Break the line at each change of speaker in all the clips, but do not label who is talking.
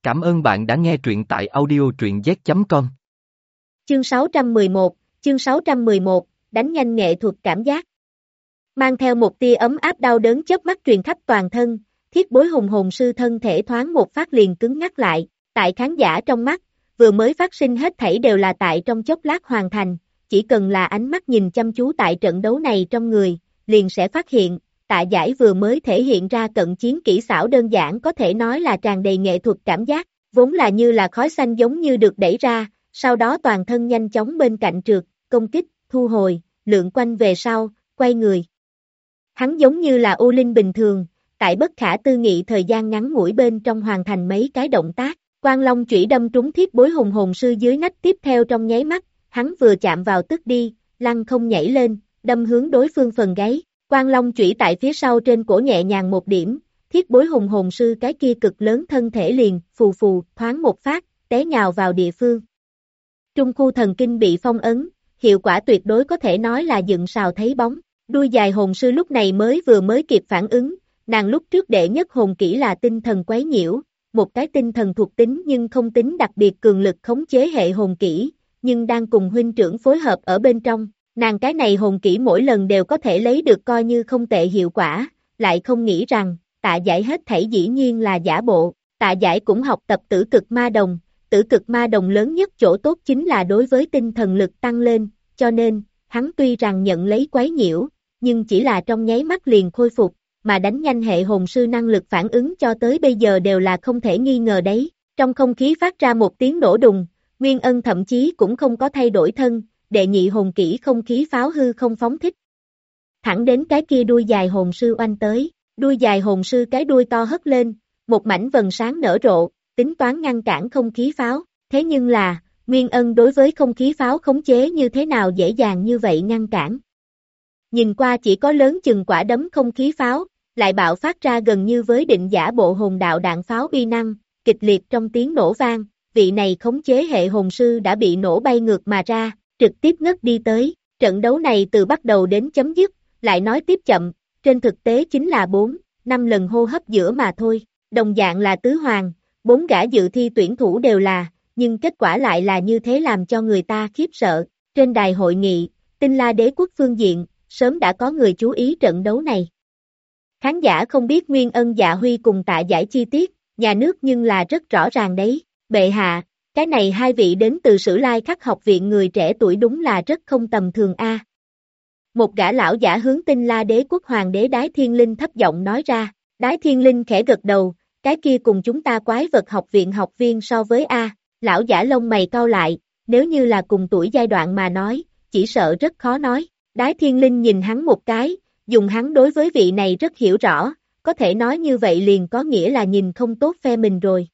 Cảm ơn bạn đã nghe truyện tại audio truyện z.com.
Chương 611, đánh nhanh nghệ thuật cảm giác. Mang theo một tia ấm áp đau đớn chớp mắt truyền khắp toàn thân, Thiết Bối Hùng hồn sư thân thể thoáng một phát liền cứng ngắc lại, tại khán giả trong mắt, vừa mới phát sinh hết thảy đều là tại trong chốc lát hoàn thành, chỉ cần là ánh mắt nhìn chăm chú tại trận đấu này trong người, liền sẽ phát hiện, Tạ Giải vừa mới thể hiện ra cận chiến kỹ xảo đơn giản có thể nói là tràn đầy nghệ thuật cảm giác, vốn là như là khói xanh giống như được đẩy ra, sau đó toàn thân nhanh chóng bên cạnh trượt, công kích, thu hồi, lượn quanh về sau, quay người. Hắn giống như là U Linh bình thường, tại bất khả tư nghị thời gian ngắn ngủi bên trong hoàn thành mấy cái động tác, Quang Long chủy đâm trúng Thiết Bối Hùng hồn sư dưới nách tiếp theo trong nháy mắt, hắn vừa chạm vào tức đi, lăng không nhảy lên, đâm hướng đối phương phần gáy. Quang Long chủy tại phía sau trên cổ nhẹ nhàng một điểm, Thiết Bối Hùng hồn sư cái kia cực lớn thân thể liền, phù phù, thoáng một phát, té nhào vào địa phương. Trung khu thần kinh bị phong ấn, hiệu quả tuyệt đối có thể nói là dựng sào thấy bóng. Đuôi dài hồn sư lúc này vừa mới kịp phản ứng, nàng lúc trước đệ nhất hồn kỹ là tinh thần quấy nhiễu, một cái tinh thần thuộc tính nhưng không tính đặc biệt cường lực khống chế hệ hồn kỹ, nhưng đang cùng huynh trưởng phối hợp ở bên trong. Nàng cái này hồn kỹ mỗi lần đều có thể lấy được coi như không tệ hiệu quả, lại không nghĩ rằng, Tạ Giải hết thảy dĩ nhiên là giả bộ. Tạ Giải cũng học tập tử cực ma đồng lớn nhất chỗ tốt chính là đối với tinh thần lực tăng lên, cho nên, hắn tuy rằng nhận lấy quấy nhiễu, nhưng chỉ là trong nháy mắt liền khôi phục, mà đánh nhanh hệ hồn sư năng lực phản ứng cho tới bây giờ đều là không thể nghi ngờ đấy. Trong không khí phát ra một tiếng nổ đùng, Nguyên Ân thậm chí cũng không có thay đổi thân, đệ nhị hồn kỹ không khí pháo hư không phóng thích. Thẳng đến cái kia đuôi dài hồn sư oanh tới, đuôi dài hồn sư cái đuôi to hất lên, một mảnh vầng sáng nở rộ, tính toán ngăn cản không khí pháo, thế nhưng là, Nguyên Ân đối với không khí pháo khống chế như thế nào dễ dàng như vậy ngăn cản. Nhìn qua chỉ có lớn chừng quả đấm không khí pháo, lại bạo phát ra gần như với định giả bộ hồn đạo đạn pháo uy năng, kịch liệt trong tiếng nổ vang, vị này khống chế hệ hồn sư đã bị nổ bay ngược mà ra, trực tiếp ngất đi tới. Trận đấu này từ bắt đầu đến chấm dứt, lại nói tiếp chậm, trên thực tế chính là 4-5 lần hô hấp giữa mà thôi, đồng dạng là tứ hoàng, 4 gã dự thi tuyển thủ đều là, nhưng kết quả lại là như thế làm cho người ta khiếp sợ. Trên đài hội nghị, Tinh La Đế quốc phương diện, sớm đã có người chú ý trận đấu này. Khán giả không biết Nguyên Ân Dạ Huy cùng Tạ Giải chi tiết, nhà nước nhưng là rất rõ ràng đấy. Bệ hạ, cái này hai vị đến từ Sử Lai Khắc học viện người trẻ tuổi đúng là rất không tầm thường a. Một gã lão giả hướng Tinh La Đế quốc hoàng đế Đái Thiên Linh thấp giọng nói ra. Đái Thiên Linh khẽ gật đầu, cái kia cùng chúng ta quái vật học viện học viên so với a. Lão giả lông mày cau lại, nếu như là cùng tuổi giai đoạn mà nói, chỉ sợ rất khó nói. Đái Thiên Linh nhìn hắn một cái, dùng hắn đối với vị này rất hiểu rõ, có thể nói như vậy liền có nghĩa là nhìn không tốt phe mình rồi.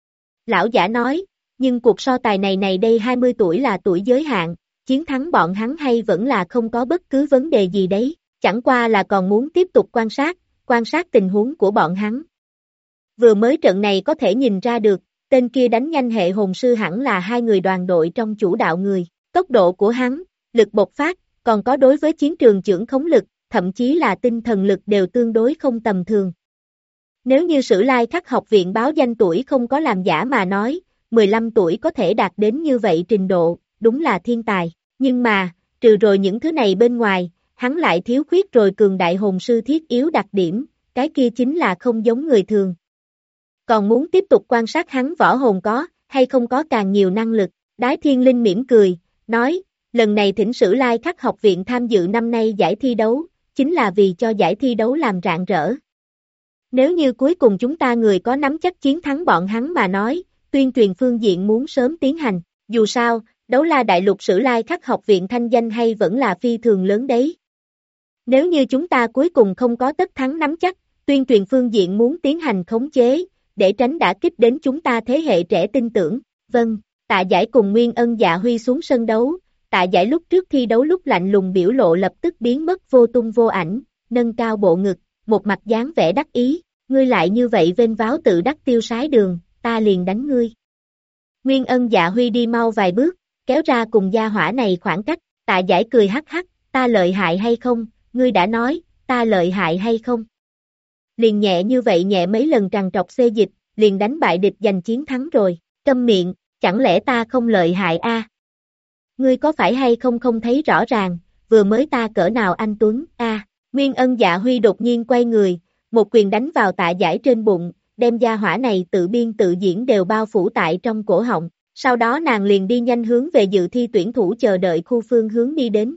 Lão giả nói, nhưng cuộc so tài này đây 20 tuổi là tuổi giới hạn, chiến thắng bọn hắn hay vẫn là không có bất cứ vấn đề gì đấy, chẳng qua là còn muốn tiếp tục quan sát tình huống của bọn hắn. Vừa mới trận này có thể nhìn ra được, tên kia đánh nhanh hệ hồn sư hẳn là hai người đoàn đội trong chủ đạo người, tốc độ của hắn, lực bộc phát, còn có đối với chiến trường chưởng khống lực, thậm chí là tinh thần lực đều tương đối không tầm thường. Nếu như Sử Lai Khắc học viện báo danh tuổi không có làm giả mà nói, 15 tuổi có thể đạt đến như vậy trình độ, đúng là thiên tài, nhưng mà, trừ rồi những thứ này bên ngoài, hắn lại thiếu khuyết rồi cường đại hồn sư thiết yếu đặc điểm, cái kia chính là không giống người thường. Còn muốn tiếp tục quan sát hắn võ hồn có, hay không có càng nhiều năng lực, Đái Thiên Linh mỉm cười, nói, lần này thỉnh Sử Lai Khắc học viện tham dự năm nay giải thi đấu, chính là vì cho giải thi đấu làm rạng rỡ. Nếu như cuối cùng chúng ta người có nắm chắc chiến thắng bọn hắn mà nói, tuyên truyền phương diện muốn sớm tiến hành, dù sao, Đấu La Đại Lục Sử Lai Khắc học viện thanh danh hay vẫn là phi thường lớn đấy. Nếu như chúng ta cuối cùng không có tất thắng nắm chắc, tuyên truyền phương diện muốn tiến hành khống chế, để tránh đả kích đến chúng ta thế hệ trẻ tin tưởng. Vâng, Tạ Giải cùng Nguyên Ân Dạ Huy xuống sân đấu, Tạ Giải lúc trước thi đấu lúc lạnh lùng biểu lộ lập tức biến mất vô tung vô ảnh, nâng cao bộ ngực, một mặt dáng vẻ đắc ý, ngươi lại như vậy vênh váo tự đắc tiêu sái đường, ta liền đánh ngươi. Nguyên Ân Dạ Huy đi mau vài bước, kéo ra cùng gia hỏa này khoảng cách, Tạ Giải cười hắc hắc, ta lợi hại hay không, ngươi đã nói, ta lợi hại hay không. Liền nhẹ như vậy nhẹ mấy lần trằn trọc xê dịch, liền đánh bại địch giành chiến thắng rồi. Câm miệng, chẳng lẽ ta không lợi hại a? Ngươi có phải hay không không thấy rõ ràng, vừa mới ta cỡ nào anh Tuấn a? Nguyên Ân Dạ Huy đột nhiên quay người, một quyền đánh vào Tạ Giải trên bụng, đem gia hỏa này tự biên tự diễn đều bao phủ tại trong cổ họng. Sau đó nàng liền đi nhanh hướng về dự thi tuyển thủ chờ đợi khu phương hướng đi đến.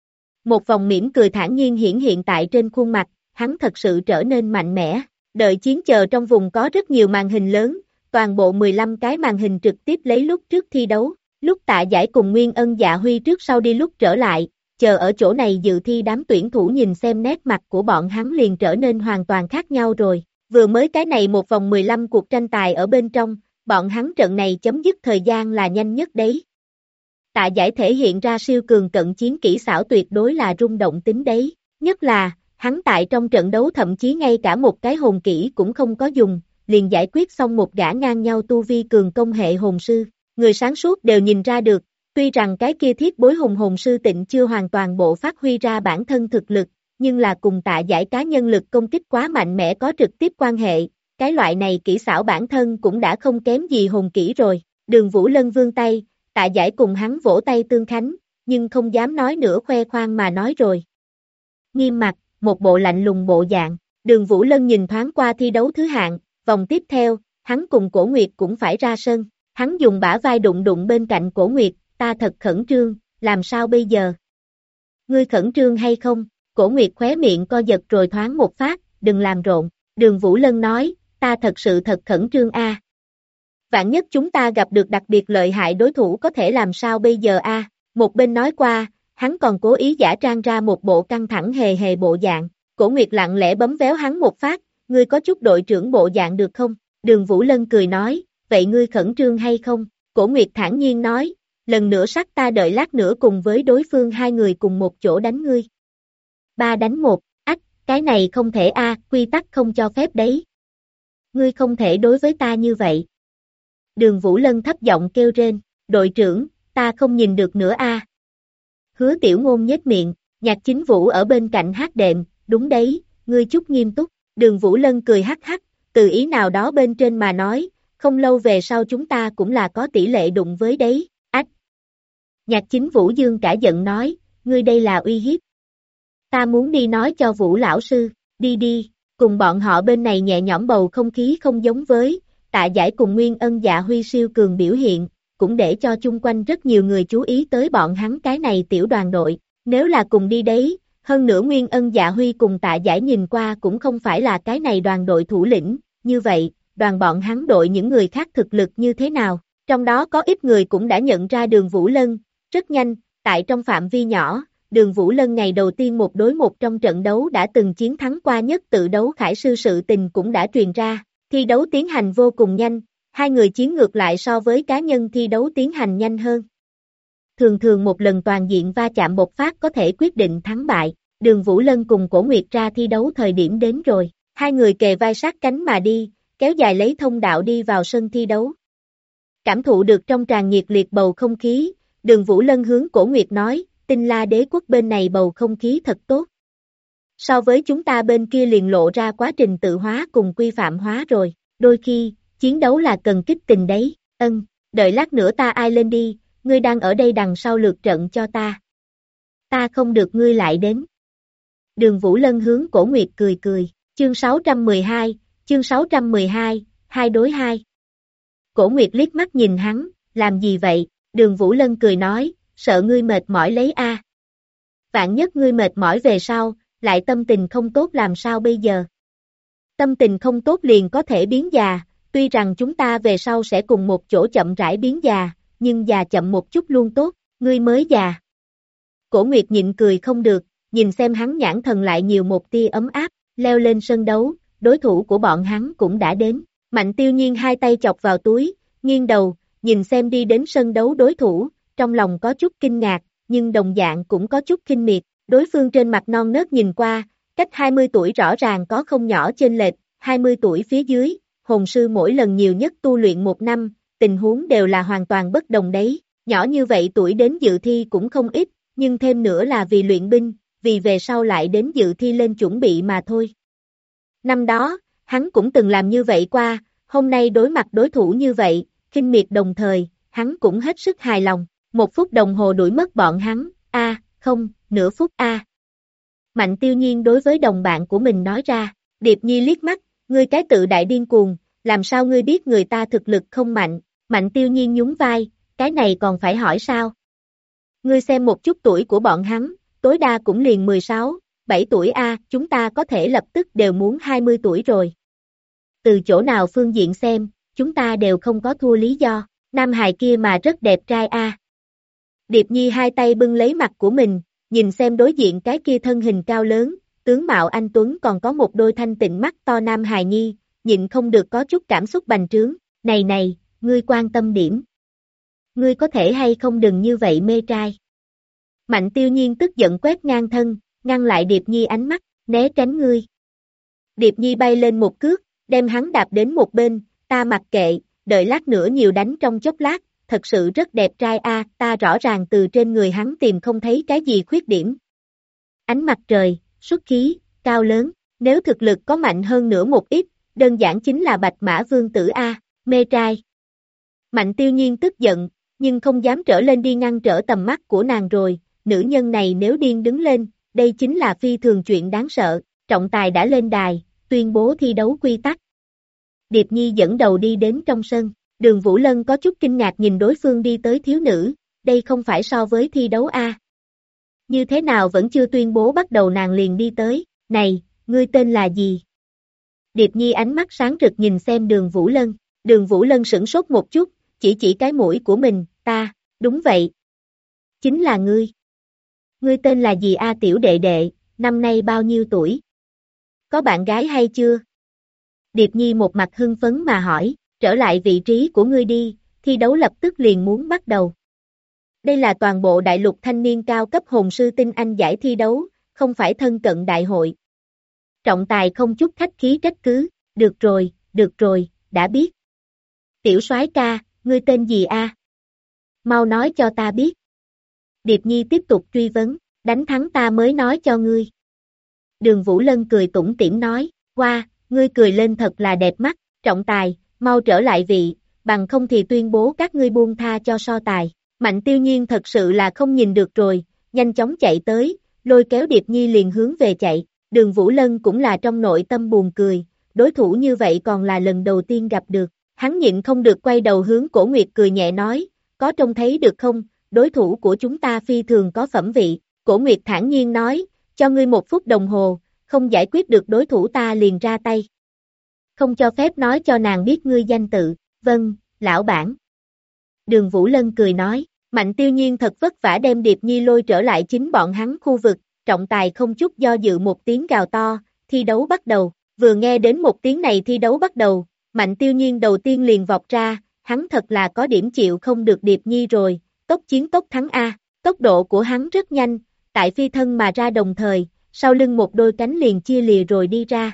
Một vòng mỉm cười thản nhiên hiển hiện tại trên khuôn mặt, hắn thật sự trở nên mạnh mẽ. Đợi chiến chờ trong vùng có rất nhiều màn hình lớn, toàn bộ 15 cái màn hình trực tiếp lấy lúc trước thi đấu. Lúc Tạ Giải cùng Nguyên Ân Dạ Huy trước sau đi lúc trở lại, chờ ở chỗ này dự thi đám tuyển thủ nhìn xem nét mặt của bọn hắn liền trở nên hoàn toàn khác nhau rồi. Vừa mới cái này một vòng 15 cuộc tranh tài ở bên trong, bọn hắn trận này chấm dứt thời gian là nhanh nhất đấy. Tạ Giải thể hiện ra siêu cường cận chiến kỹ xảo tuyệt đối là rung động tính đấy. Nhất là, hắn tại trong trận đấu thậm chí ngay cả một cái hồn kỹ cũng không có dùng, liền giải quyết xong một gã ngang nhau tu vi cường công hệ hồn sư. Người sáng suốt đều nhìn ra được, tuy rằng cái kia thiết bối hồn sư Tịnh chưa hoàn toàn bộ phát huy ra bản thân thực lực, nhưng là cùng Tạ Giải cá nhân lực công kích quá mạnh mẽ có trực tiếp quan hệ, cái loại này kỹ xảo bản thân cũng đã không kém gì hồn kỹ rồi. Đường Vũ Lân vươn tay, Tạ Giải cùng hắn vỗ tay tương khánh, nhưng không dám nói nữa khoe khoang mà nói rồi. Nghiêm mặt, một bộ lạnh lùng bộ dạng, Đường Vũ Lân nhìn thoáng qua thi đấu thứ hạng, vòng tiếp theo, hắn cùng Cổ Nguyệt cũng phải ra sân, hắn dùng bả vai đụng đụng bên cạnh Cổ Nguyệt, ta thật khẩn trương, làm sao bây giờ? Ngươi khẩn trương hay không? Cổ Nguyệt khóe miệng co giật rồi thoáng một phát, đừng làm rộn, Đường Vũ Lân nói, ta thật sự thật khẩn trương a. Vạn nhất chúng ta gặp được đặc biệt lợi hại đối thủ có thể làm sao bây giờ a? Một bên nói qua, hắn còn cố ý giả trang ra một bộ căng thẳng hề hề bộ dạng. Cổ Nguyệt lặng lẽ bấm véo hắn một phát, ngươi có chút đội trưởng bộ dạng được không? Đường Vũ Lân cười nói, vậy ngươi khẩn trương hay không? Cổ Nguyệt thản nhiên nói, lần nữa sắc ta đợi lát nữa cùng với đối phương hai người cùng một chỗ đánh ngươi. 3 đánh 1, ách, cái này không thể a, quy tắc không cho phép đấy. Ngươi không thể đối với ta như vậy. Đường Vũ Lân thấp giọng kêu rên, đội trưởng, ta không nhìn được nữa a. Hứa Tiểu Ngôn nhếch miệng, Nhạc Chính Vũ ở bên cạnh hát đệm, đúng đấy, ngươi chút nghiêm túc. Đường Vũ Lân cười hắc hắc, từ ý nào đó bên trên mà nói, không lâu về sau chúng ta cũng là có tỷ lệ đụng với đấy, ách. Nhạc Chính Vũ Dương cả giận nói, ngươi đây là uy hiếp. Ta muốn đi nói cho Vũ lão sư, đi đi, cùng bọn họ bên này nhẹ nhõm bầu không khí không giống với, Tạ Giải cùng Nguyên Ân Dạ Huy siêu cường biểu hiện, cũng để cho chung quanh rất nhiều người chú ý tới bọn hắn cái này tiểu đoàn đội, nếu là cùng đi đấy, hơn nữa Nguyên Ân Dạ Huy cùng Tạ Giải nhìn qua cũng không phải là cái này đoàn đội thủ lĩnh, như vậy, đoàn bọn hắn đội những người khác thực lực như thế nào, trong đó có ít người cũng đã nhận ra Đường Vũ Lân, rất nhanh, tại trong phạm vi nhỏ, Đường Vũ Lân ngày đầu tiên 1 đối 1 trong trận đấu đã từng chiến thắng qua nhất tự đấu khải sư sự tình cũng đã truyền ra, thi đấu tiến hành vô cùng nhanh, hai người chiến ngược lại so với cá nhân thi đấu tiến hành nhanh hơn. Thường thường một lần toàn diện va chạm bộc phát có thể quyết định thắng bại, Đường Vũ Lân cùng Cổ Nguyệt ra thi đấu thời điểm đến rồi, hai người kề vai sát cánh mà đi, kéo dài lấy thông đạo đi vào sân thi đấu. Cảm thụ được trong tràn nhiệt liệt bầu không khí, Đường Vũ Lân hướng Cổ Nguyệt nói, Tinh La Đế quốc bên này bầu không khí thật tốt. So với chúng ta bên kia liền lộ ra quá trình tự hóa cùng quy phạm hóa rồi, đôi khi, chiến đấu là cần kích tình đấy, đợi lát nữa ta ai lên đi, ngươi đang ở đây đằng sau lượt trận cho ta. Ta không được ngươi lại đến. Đường Vũ Lân hướng Cổ Nguyệt cười cười, chương 612, 2 đối 2. Cổ Nguyệt liếc mắt nhìn hắn, làm gì vậy, Đường Vũ Lân cười nói, sợ ngươi mệt mỏi lấy a. Vạn nhất ngươi mệt mỏi về sau, lại tâm tình không tốt làm sao bây giờ. Tâm tình không tốt liền có thể biến già, tuy rằng chúng ta về sau sẽ cùng một chỗ chậm rãi biến già, nhưng già chậm một chút luôn tốt, ngươi mới già. Cổ Nguyệt nhịn cười không được, nhìn xem hắn nhãn thần lại nhiều một tia ấm áp, leo lên sân đấu, đối thủ của bọn hắn cũng đã đến. Mạnh Tiêu Nhiên hai tay chọc vào túi, nghiêng đầu, nhìn xem đi đến sân đấu đối thủ, trong lòng có chút kinh ngạc, nhưng đồng dạng cũng có chút khinh miệt, đối phương trên mặt non nớt nhìn qua, cách 20 tuổi rõ ràng có không nhỏ chênh lệch, 20 tuổi phía dưới, hồn sư mỗi lần nhiều nhất tu luyện 1 năm, tình huống đều là hoàn toàn bất đồng đấy, nhỏ như vậy tuổi đến dự thi cũng không ít, nhưng thêm nữa là vì luyện binh, vì về sau lại đến dự thi lên chuẩn bị mà thôi. Năm đó, hắn cũng từng làm như vậy qua, Hôm nay đối mặt đối thủ như vậy, khinh miệt đồng thời, hắn cũng hết sức hài lòng. 1 phút đồng hồ đuổi mất bọn hắn, không, nửa phút Mạnh Tiêu Nhiên đối với đồng bạn của mình nói ra. Điệp Nhi liếc mắt, ngươi cái tự đại điên cuồng, làm sao ngươi biết người ta thực lực không mạnh? Mạnh Tiêu Nhiên nhún vai, cái này còn phải hỏi sao? Ngươi xem một chút tuổi của bọn hắn, tối đa cũng liền 16, 7 tuổi chúng ta có thể lập tức đều muốn 20 tuổi rồi. Từ chỗ nào phương diện xem, chúng ta đều không có thua lý do, nam hài kia mà rất đẹp trai Điệp Nhi hai tay bưng lấy mặt của mình, nhìn xem đối diện cái kia thân hình cao lớn, tướng mạo anh tuấn còn có một đôi thanh tịnh mắt to nam hài nhi, nhịn không được có chút cảm xúc bành trướng, này, ngươi quan tâm điểm. Ngươi có thể hay không đừng như vậy mê trai. Mạnh Tiêu Nhiên tức giận quét ngang thân, ngăn lại Điệp Nhi ánh mắt, né tránh ngươi. Điệp Nhi bay lên một cước, đem hắn đạp đến một bên, ta mặc kệ, đợi lát nữa nhiều đánh trong chốc lát, thật sự rất đẹp trai ta rõ ràng từ trên người hắn tìm không thấy cái gì khuyết điểm. Ánh mặt trời, xuất khí, cao lớn, nếu thực lực có mạnh hơn nữa một ít, đơn giản chính là Bạch Mã Vương tử mê trai. Mạnh Tiêu Nhiên tức giận, nhưng không dám trở lên đi ngăn trở tầm mắt của nàng rồi, nữ nhân này nếu điên đứng lên, đây chính là phi thường chuyện đáng sợ, trọng tài đã lên đài, tuyên bố thi đấu quy tắc. Điệp Nhi dẫn đầu đi đến trong sân, Đường Vũ Lân có chút kinh ngạc nhìn đối phương đi tới thiếu nữ, đây không phải so với thi đấu Như thế nào vẫn chưa tuyên bố bắt đầu nàng liền đi tới, này, ngươi tên là gì? Điệp Nhi ánh mắt sáng rực nhìn xem Đường Vũ Lân sửng sốt một chút, chỉ cái mũi của mình, ta, đúng vậy. Chính là ngươi. Ngươi tên là gì tiểu đệ đệ, năm nay bao nhiêu tuổi? Có bạn gái hay chưa? Điệp Nhi một mặt hưng phấn mà hỏi, trở lại vị trí của ngươi đi, thi đấu lập tức liền muốn bắt đầu. Đây là toàn bộ đại lục thanh niên cao cấp hồn sư tinh anh giải thi đấu, không phải thân cận đại hội. Trọng tài không chút khách khí trách cứ, được rồi, đã biết. Tiểu soái ca, ngươi tên gì Mau nói cho ta biết. Điệp Nhi tiếp tục truy vấn, đánh thắng ta mới nói cho ngươi. Đường Vũ Lân cười tủm tỉm nói, ngươi cười lên thật là đẹp mắt, trọng tài, mau trở lại vị, bằng không thì tuyên bố các ngươi buông tha cho so tài. Mạnh Tiêu Nhiên thật sự là không nhìn được rồi, nhanh chóng chạy tới, lôi kéo Điệp Nhi liền hướng về chạy, Đường Vũ Lân cũng là trong nội tâm buồn cười, đối thủ như vậy còn là lần đầu tiên gặp được, hắn nhịn không được quay đầu hướng Cổ Nguyệt cười nhẹ nói, có trông thấy được không, đối thủ của chúng ta phi thường có phẩm vị, Cổ Nguyệt thản nhiên nói, cho ngươi 1 phút đồng hồ, không giải quyết được đối thủ ta liền ra tay. Không cho phép nói cho nàng biết ngươi danh tự, vâng, lão bản. Đường Vũ Lân cười nói, Mạnh Tiêu Nhiên thật vất vả đem Điệp Nhi lôi trở lại chính bọn hắn khu vực, trọng tài không chút do dự một tiếng gào to, thi đấu bắt đầu, vừa nghe đến một tiếng này thi đấu bắt đầu, Mạnh Tiêu Nhiên đầu tiên liền vọt ra, hắn thật là có điểm chịu không được Điệp Nhi rồi, tốc chiến tốc thắng tốc độ của hắn rất nhanh, tại phi thân mà ra đồng thời, sau lưng một đôi cánh liền chia lìa rồi đi ra.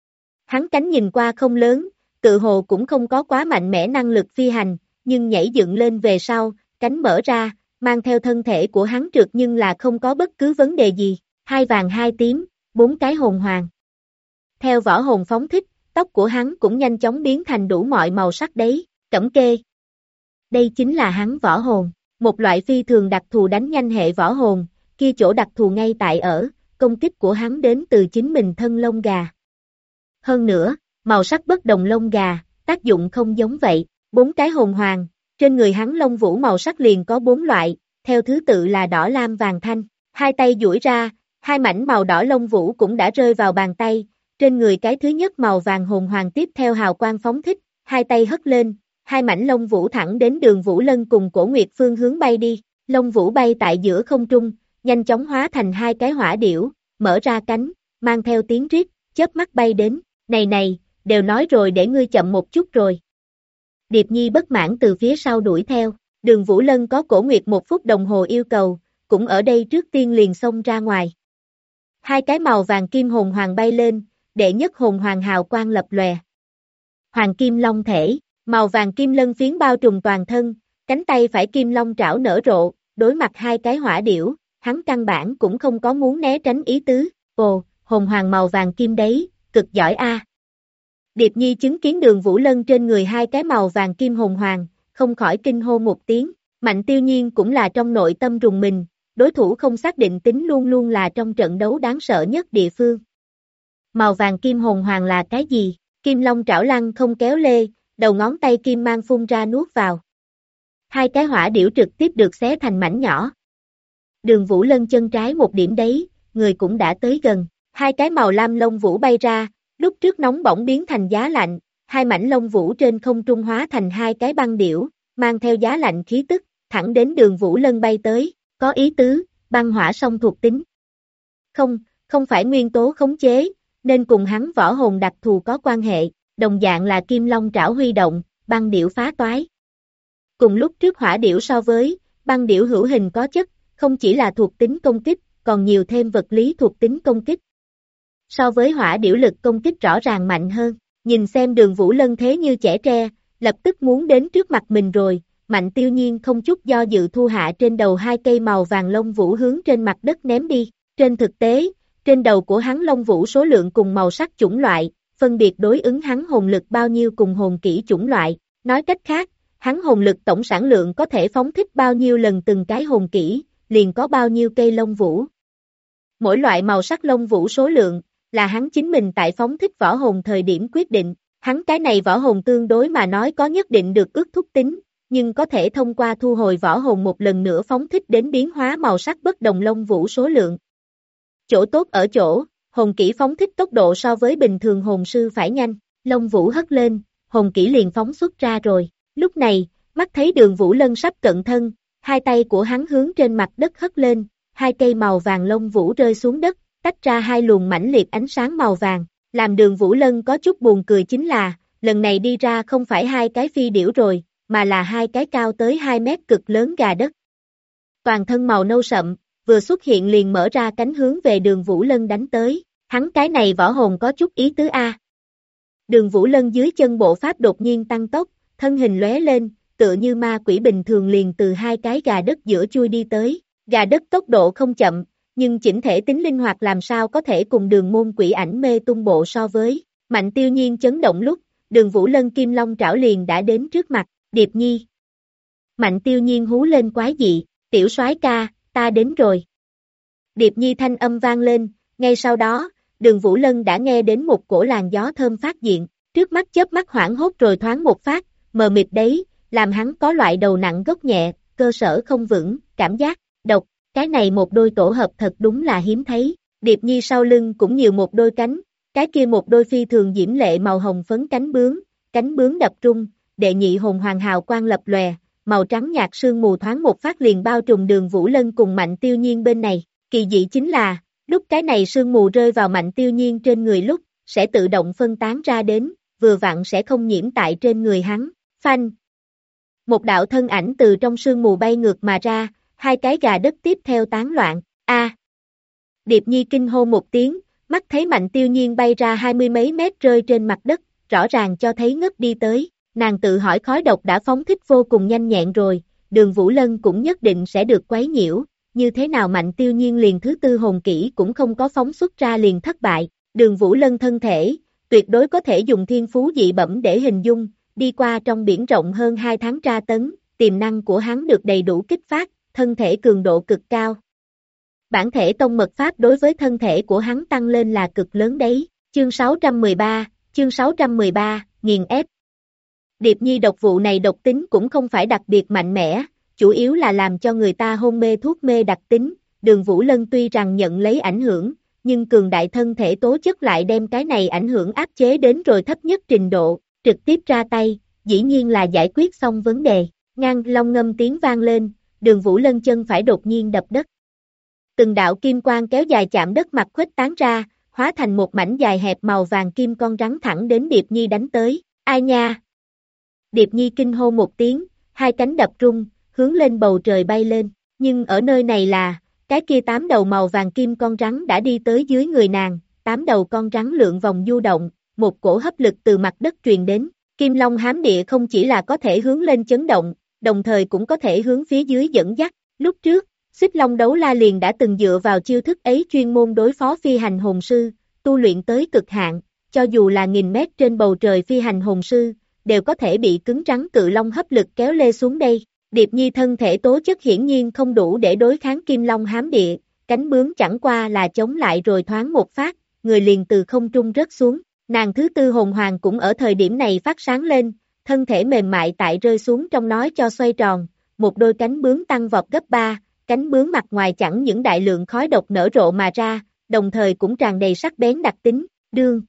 Hắn cánh nhìn qua không lớn, tự hồ cũng không có quá mạnh mẽ năng lực phi hành, nhưng nhảy dựng lên về sau, cánh mở ra, mang theo thân thể của hắn trượt nhưng là không có bất cứ vấn đề gì, 2 vàng 2 tím, 4 cái hồn hoàng. Theo võ hồn phóng thích, tóc của hắn cũng nhanh chóng biến thành đủ mọi màu sắc đấy, cẩm kê. Đây chính là hắn võ hồn, một loại phi thường đặc thù đánh nhanh hệ võ hồn, kia chỗ đặc thù ngay tại ở, công kích của hắn đến từ chính mình thân lông gà. Hơn nữa, màu sắc bất đồng lông gà, tác dụng không giống vậy, 4 cái hồn hoàng, trên người hắn lông vũ màu sắc liền có 4 loại, theo thứ tự là đỏ lam vàng thanh, 2 tay duỗi ra, 2 mảnh màu đỏ lông vũ cũng đã rơi vào bàn tay, trên người cái thứ nhất màu vàng hồn hoàng tiếp theo hào quang phóng thích, 2 tay hất lên, 2 mảnh lông vũ thẳng đến Đường Vũ Lân cùng Cổ Nguyệt phương hướng bay đi, lông vũ bay tại giữa không trung, nhanh chóng hóa thành 2 cái hỏa điểu, mở ra cánh, mang theo tiếng rít, chớp mắt bay đến, này, đều nói rồi để ngươi chậm một chút rồi. Điệp Nhi bất mãn từ phía sau đuổi theo, Đường Vũ Lân có Cổ Nguyệt 1 phút đồng hồ yêu cầu, cũng ở đây trước tiên liền xông ra ngoài. 2 cái màu vàng kim hồn hoàng bay lên, đệ nhất hồn hoàng hào quang lập lòe. Hoàng kim long thể, màu vàng kim lân phiến bao trùm toàn thân, cánh tay phải kim long trảo nở rộ, đối mặt 2 cái hỏa điểu, hắn căn bản cũng không có muốn né tránh ý tứ, hồn hoàng màu vàng kim đấy, cực giỏi Điệp Nhi chứng kiến Đường Vũ Lân trên người hai cái màu vàng kim hồn hoàng, không khỏi kinh hô một tiếng. Mạnh Tiêu Nhiên cũng là trong nội tâm rùng mình, đối thủ không xác định tính luôn luôn là trong trận đấu đáng sợ nhất địa phương. Màu vàng kim hồn hoàng là cái gì? Kim Long trảo lăng không kéo lê, đầu ngón tay kim mang phun ra nuốt vào. Hai cái hỏa điểu trực tiếp được xé thành mảnh nhỏ. Đường Vũ Lân chân trái một điểm đấy, người cũng đã tới gần. Hai cái màu lam lông vũ bay ra, lúc trước nóng bỏng biến thành giá lạnh, hai mảnh lông vũ trên không trung hóa thành hai cái băng điểu, mang theo giá lạnh khí tức, thẳng đến Đường Vũ Lân bay tới, có ý tứ, băng hỏa song thuộc tính. Không phải nguyên tố khống chế, nên cùng hắn võ hồn đặc thù có quan hệ, đồng dạng là kim long trảo huy động, băng điểu phá toái. Cùng lúc trước hỏa điểu so với, băng điểu hữu hình có chất, không chỉ là thuộc tính công kích, còn nhiều thêm vật lý thuộc tính công kích. So với hỏa điểu lực công kích rõ ràng mạnh hơn, nhìn xem Đường Vũ Lân thế như trẻ tre, lập tức muốn đến trước mặt mình rồi, Mạnh Tiêu Nhiên không chút do dự thu hạ trên đầu hai cây màu vàng lông vũ hướng trên mặt đất ném đi. Trên thực tế, trên đầu của hắn lông vũ số lượng cùng màu sắc chủng loại, phân biệt đối ứng hắn hồn lực bao nhiêu cùng hồn kỹ chủng loại. Nói cách khác, hắn hồn lực tổng sản lượng có thể phóng thích bao nhiêu lần từng cái hồn kỹ, liền có bao nhiêu cây lông vũ. Mỗi loại màu sắc lông vũ số lượng, là hắn chính mình tại phóng thích võ hồn thời điểm quyết định. Hắn cái này võ hồn tương đối mà nói có nhất định được ước thúc tính, nhưng có thể thông qua thu hồi võ hồn một lần nữa phóng thích đến biến hóa màu sắc bất đồng lông vũ số lượng. Chỗ tốt ở chỗ, hồn kỹ phóng thích tốc độ so với bình thường hồn sư phải nhanh, lông vũ hất lên, hồn kỹ liền phóng xuất ra rồi. Lúc này, mắt thấy Đường Vũ Lân sắp cận thân, hai tay của hắn hướng trên mặt đất hất lên, hai cây màu vàng lông vũ rơi xuống đất, tách ra hai luồng mãnh liệt ánh sáng màu vàng. Làm Đường Vũ Lân có chút buồn cười chính là, lần này đi ra không phải hai cái phi điểu rồi, mà là hai cái cao tới 2 mét cực lớn gà đất. Toàn thân màu nâu sậm, vừa xuất hiện liền mở ra cánh hướng về Đường Vũ Lân đánh tới, hắn cái này võ hồn có chút ý tứ A. Đường Vũ Lân dưới chân bộ pháp đột nhiên tăng tốc, thân hình lóe lên, tựa như ma quỷ bình thường liền từ hai cái gà đất giữa chui đi tới, gà đất tốc độ không chậm, nhưng chỉnh thể tính linh hoạt làm sao có thể cùng Đường môn quỷ ảnh mê tung bộ so với. Mạnh Tiêu Nhiên chấn động lúc, Đường Vũ Lân kim long trảo liền đã đến trước mặt, Điệp Nhi. Mạnh Tiêu Nhiên hú lên quái dị, tiểu soái ca, ta đến rồi. Điệp Nhi thanh âm vang lên, ngay sau đó, Đường Vũ Lân đã nghe đến một cổ làn gió thơm phát diện, trước mắt chớp mắt hoảng hốt rồi thoáng một phát, mờ mịt đấy, làm hắn có loại đầu nặng gốc nhẹ, cơ sở không vững, cảm giác, độc, cái này một đôi tổ hợp thật đúng là hiếm thấy. Điệp Nhi sau lưng cũng nhiều một đôi cánh, cái kia một đôi phi thường diễm lệ màu hồng phấn cánh bướm đập trung, đệ nhị hồn hoàng hào quang lập lòe, màu trắng nhạt sương mù thoáng một phát liền bao trùm Đường Vũ Lân cùng Mạnh Tiêu Nhiên bên này. Kỳ dị chính là, lúc cái này sương mù rơi vào Mạnh Tiêu Nhiên trên người lúc, sẽ tự động phân tán ra đến, vừa vặn sẽ không nhiễm tại trên người hắn. Phanh! Một đạo thân ảnh từ trong sương mù bay ngược mà ra, hai cái gà đất tiếp theo tán loạn. A! Điệp Nhi kinh hô một tiếng, mắt thấy Mạnh Tiêu Nhiên bay ra 20 mấy mét rơi trên mặt đất, rõ ràng cho thấy ngất đi tới. Nàng tự hỏi khói độc đã phóng thích vô cùng nhanh nhẹn rồi, Đường Vũ Lân cũng nhất định sẽ được quấy nhiễu, như thế nào Mạnh Tiêu Nhiên liền thứ tư hồn kỹ cũng không có phóng xuất ra liền thất bại. Đường Vũ Lân thân thể, tuyệt đối có thể dùng thiên phú dị bẩm để hình dung, đi qua trong biển rộng hơn 2 tháng tra tấn, tiềm năng của hắn được đầy đủ kích phát, thân thể cường độ cực cao. Bản thể tông mật pháp đối với thân thể của hắn tăng lên là cực lớn đấy. Chương 613, nghiền ép. Điệp Nhi độc vụ này độc tính cũng không phải đặc biệt mạnh mẽ, chủ yếu là làm cho người ta hôn mê thuốc mê đặc tính. Đường Vũ Lân tuy rằng nhận lấy ảnh hưởng, nhưng cường đại thân thể tố chất lại đem cái này ảnh hưởng áp chế đến rồi thấp nhất trình độ, trực tiếp ra tay, dĩ nhiên là giải quyết xong vấn đề. Ngang long ngâm tiếng vang lên, Đường Vũ Lân chân phải đột nhiên đập đất. Từng đạo kim quang kéo dài chạm đất mặt khuếch tán ra, hóa thành một mảnh dài hẹp màu vàng kim con rắn thẳng đến Điệp Nhi đánh tới. Ai nha! Điệp Nhi kinh hô một tiếng, hai cánh đập rung, hướng lên bầu trời bay lên, nhưng ở nơi này là, cái kia 8 đầu màu vàng kim con rắn đã đi tới dưới người nàng, 8 đầu con rắn lượn vòng du động, một cổ hấp lực từ mặt đất truyền đến, Kim Long hám địa không chỉ là có thể hướng lên chấn động, đồng thời cũng có thể hướng phía dưới dẫn dắt, lúc trước, Xích Long đấu la liền đã từng dựa vào chiêu thức ấy chuyên môn đối phó phi hành hồn sư, tu luyện tới cực hạn, cho dù là nghìn mét trên bầu trời phi hành hồn sư, đều có thể bị cứng rắn cự long hấp lực kéo lê xuống đây. Điệp Nhi thân thể tố chất hiển nhiên không đủ để đối kháng kim long hám địa, cánh bướm chẳng qua là chống lại rồi thoáng một phát, người liền từ không trung rớt xuống. Nàng thứ tư hồn hoàng cũng ở thời điểm này phát sáng lên, thân thể mềm mại tại rơi xuống trong nói cho xoay tròn, một đôi cánh bướm tăng vọt gấp 3, cánh bướm mặt ngoài chẳng những đại lượng khói độc nở rộ mà ra, đồng thời cũng tràn đầy sắc bén đặc tính, đương.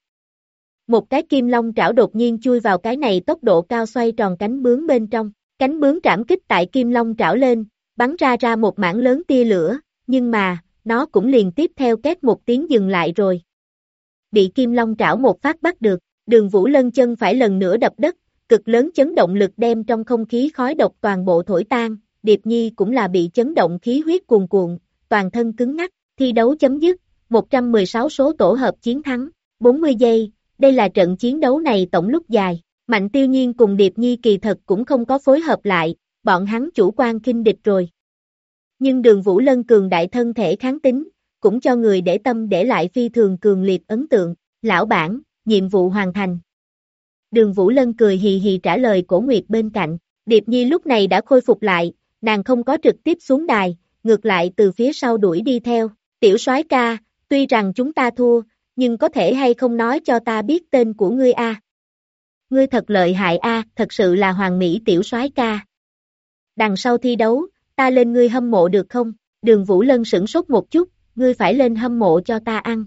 Một cái kim long trảo đột nhiên chui vào cái này tốc độ cao xoay tròn cánh bướm bên trong, cánh bướm trảm kích tại kim long trảo lên, bắn ra một mảng lớn tia lửa, nhưng mà, nó cũng liền tiếp theo két một tiếng dừng lại rồi. Bị kim long trảo một phát bắt được, Đường Vũ Lân chân phải lần nữa đập đất, cực lớn chấn động lực đem trong không khí khói độc toàn bộ thổi tan, Điệp Nhi cũng là bị chấn động khí huyết cuồn cuộn, toàn thân cứng ngắc, thi đấu chấm dứt, 116 số tổ hợp chiến thắng, 40 giây, đây là trận chiến đấu này tổng lúc dài, Mạnh Tiêu Nhiên cùng Điệp Nhi kỳ thật cũng không có phối hợp lại, bọn hắn chủ quan khinh địch rồi. Nhưng Đường Vũ Lân cường đại thân thể kháng tính, cũng cho người để tâm để lại phi thường cường liệt ấn tượng, lão bản, nhiệm vụ hoàn thành. Đường Vũ Lân cười hì hì trả lời Cổ Nguyệt bên cạnh, Điệp Nhi lúc này đã khôi phục lại, nàng không có trực tiếp xuống đài, ngược lại từ phía sau đuổi đi theo, tiểu soái ca, tuy rằng chúng ta thua, nhưng có thể hay không nói cho ta biết tên của ngươi a? Ngươi thật lợi hại a, thật sự là hoàn mỹ tiểu soái ca. Đằng sau thi đấu, ta lên ngươi hâm mộ được không? Đường Vũ Lân sửng sốt một chút, ngươi phải lên hâm mộ cho ta ăn.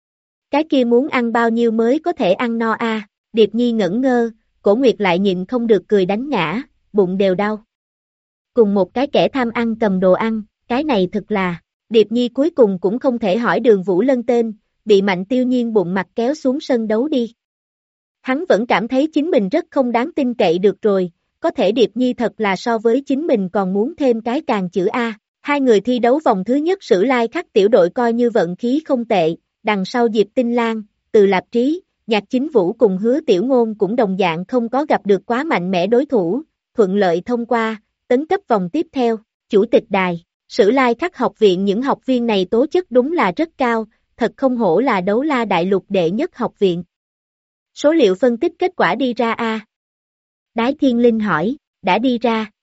Cái kia muốn ăn bao nhiêu mới có thể ăn no a? Điệp Nhi ngẩn ngơ, Cổ Nguyệt lại nhịn không được cười đánh ngã, bụng đều đau. Cùng một cái kẻ tham ăn cầm đồ ăn, cái này thực là, Điệp Nhi cuối cùng cũng không thể hỏi Đường Vũ Lân tên, bị Mạnh Tiêu Nhiên bụng mặt kéo xuống sân đấu đi. Hắn vẫn cảm thấy chính mình rất không đáng tin cậy được rồi, có thể Điệp Nhi thật là so với chính mình còn muốn thêm cái càng chữ A. Hai người thi đấu vòng thứ nhất Sử Lai Khắc tiểu đội coi như vận khí không tệ, đằng sau Diệp Tinh Lan, Từ Lạp Trí, Nhạc Chính Vũ cùng Hứa Tiểu Ngôn cũng đồng dạng không có gặp được quá mạnh mẽ đối thủ, thuận lợi thông qua, tấn cấp vòng tiếp theo, chủ tịch đài, Sử Lai Khắc học viện những học viên này tố chất đúng là rất cao, thật không hổ là Đấu La đại lục đệ nhất học viện. Số liệu phân tích kết quả đi ra a? Đái Thiên Linh hỏi, đã đi ra.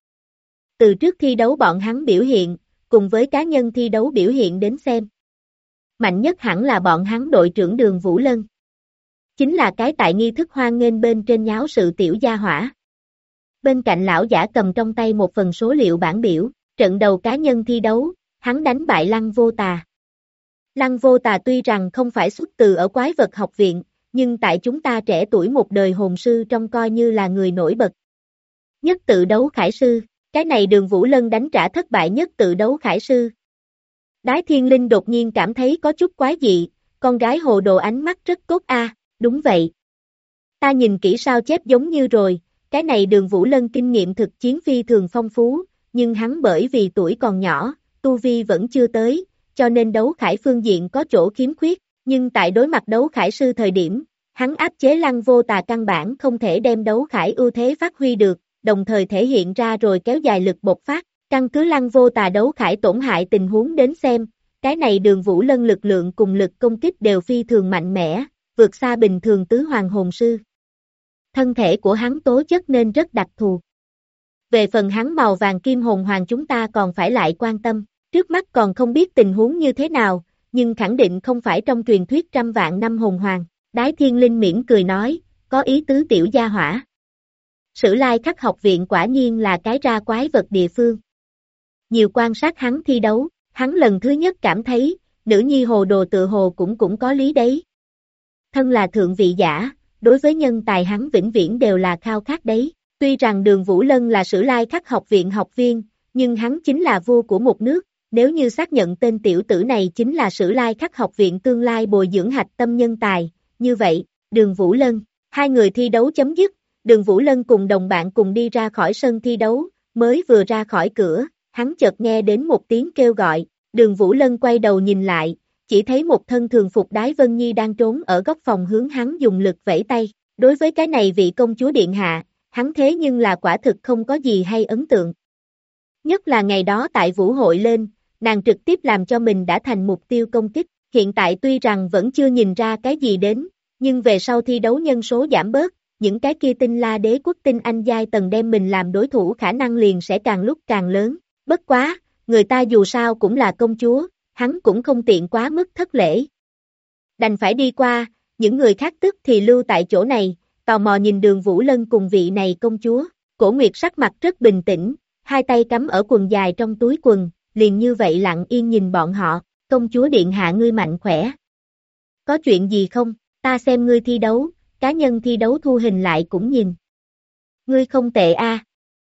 Từ trước thi đấu bọn hắn biểu hiện, cùng với cá nhân thi đấu biểu hiện đến xem. Mạnh nhất hẳn là bọn hắn đội trưởng Đường Vũ Lân. Chính là cái tại nghi thức hoan nghênh bên trên nháo sự tiểu gia hỏa. Bên cạnh lão giả cầm trong tay một phần số liệu bảng biểu, trận đầu cá nhân thi đấu, hắn đánh bại Lăng Vô Tà. Lăng Vô Tà tuy rằng không phải xuất từ ở quái vật học viện, nhưng tại chúng ta trẻ tuổi một đời hồn sư trong coi như là người nổi bật. Nhất tự đấu khải sư, cái này Đường Vũ Lân đánh trả thất bại nhất tự đấu khải sư. Đái Thiên Linh đột nhiên cảm thấy có chút quái dị, con gái hồ đồ ánh mắt rất tốt a, đúng vậy. Ta nhìn kỹ sao chép giống như rồi, cái này Đường Vũ Lân kinh nghiệm thực chiến phi thường phong phú, nhưng hắn bởi vì tuổi còn nhỏ, tu vi vẫn chưa tới, cho nên đấu khải phương diện có chỗ khiếm khuyết, nhưng tại đối mặt đấu khải sư thời điểm, hắn áp chế Lăng Vô Tà căn bản không thể đem đấu khải ưu thế phát huy được, đồng thời thể hiện ra rồi kéo dài lực bộc phát, căn cứ Lăng Vô Tà đấu khải tổn hại tình huống đến xem, cái này Đường Vũ Lân lực lượng cùng lực công kích đều phi thường mạnh mẽ, vượt xa bình thường tứ hoàng hồn sư. Thân thể của hắn tố chất nên rất đặc thù. Về phần hắn màu vàng kim hồn hoàng chúng ta còn phải lại quan tâm, trước mắt còn không biết tình huống như thế nào, nhưng khẳng định không phải trong truyền thuyết trăm vạn năm hồn hoàng. Đái Thiên Linh mỉm cười nói, có ý tứ tiểu gia hỏa. Sử Lai Khắc học viện quả nhiên là cái ra quái vật địa phương. Nhiều quan sát hắn thi đấu, hắn lần thứ nhất cảm thấy, nữ nhi hồ đồ tự hồ cũng có lý đấy. Thân là thượng vị giả, đối với nhân tài hắn vĩnh viễn đều là khao khát đấy. Tuy rằng Đường Vũ Lân là Sử Lai Khắc học viện học viên, nhưng hắn chính là vua của một nước, nếu như xác nhận tên tiểu tử này chính là Sử Lai Khắc học viện tương lai bồi dưỡng hạch tâm nhân tài, như vậy, Đường Vũ Lân, hai người thi đấu chấm dứt, Đường Vũ Lân cùng đồng bạn cùng đi ra khỏi sân thi đấu, mới vừa ra khỏi cửa, hắn chợt nghe đến một tiếng kêu gọi, Đường Vũ Lân quay đầu nhìn lại, chỉ thấy một thân thường phục Đái Vân Nhi đang trốn ở góc phòng hướng hắn dùng lực vẫy tay, đối với cái này vị công chúa điện hạ, hắn thế nhưng là quả thực không có gì hay ấn tượng. Nhất là ngày đó tại vũ hội lên, nàng trực tiếp làm cho mình đã thành mục tiêu công kích, hiện tại tuy rằng vẫn chưa nhìn ra cái gì đến, nhưng về sau thi đấu nhân số giảm bớt, những cái kia tinh la đế quốc tinh anh giai tầng đem mình làm đối thủ khả năng liền sẽ càng lúc càng lớn. Bất quá, người ta dù sao cũng là công chúa, hắn cũng không tiện quá mức thất lễ. Đành phải đi qua, những người khác tức thì lưu tại chỗ này, tò mò nhìn Đường Vũ Lân cùng vị này công chúa. Cổ Nguyệt sắc mặt rất bình tĩnh, hai tay cắm ở quần dài trong túi quần, liền như vậy lặng yên nhìn bọn họ. Công chúa điện hạ ngươi mạnh khỏe. Có chuyện gì không? Ta xem ngươi thi đấu, cá nhân thi đấu thu hình lại cũng nhìn. Ngươi không tệ a.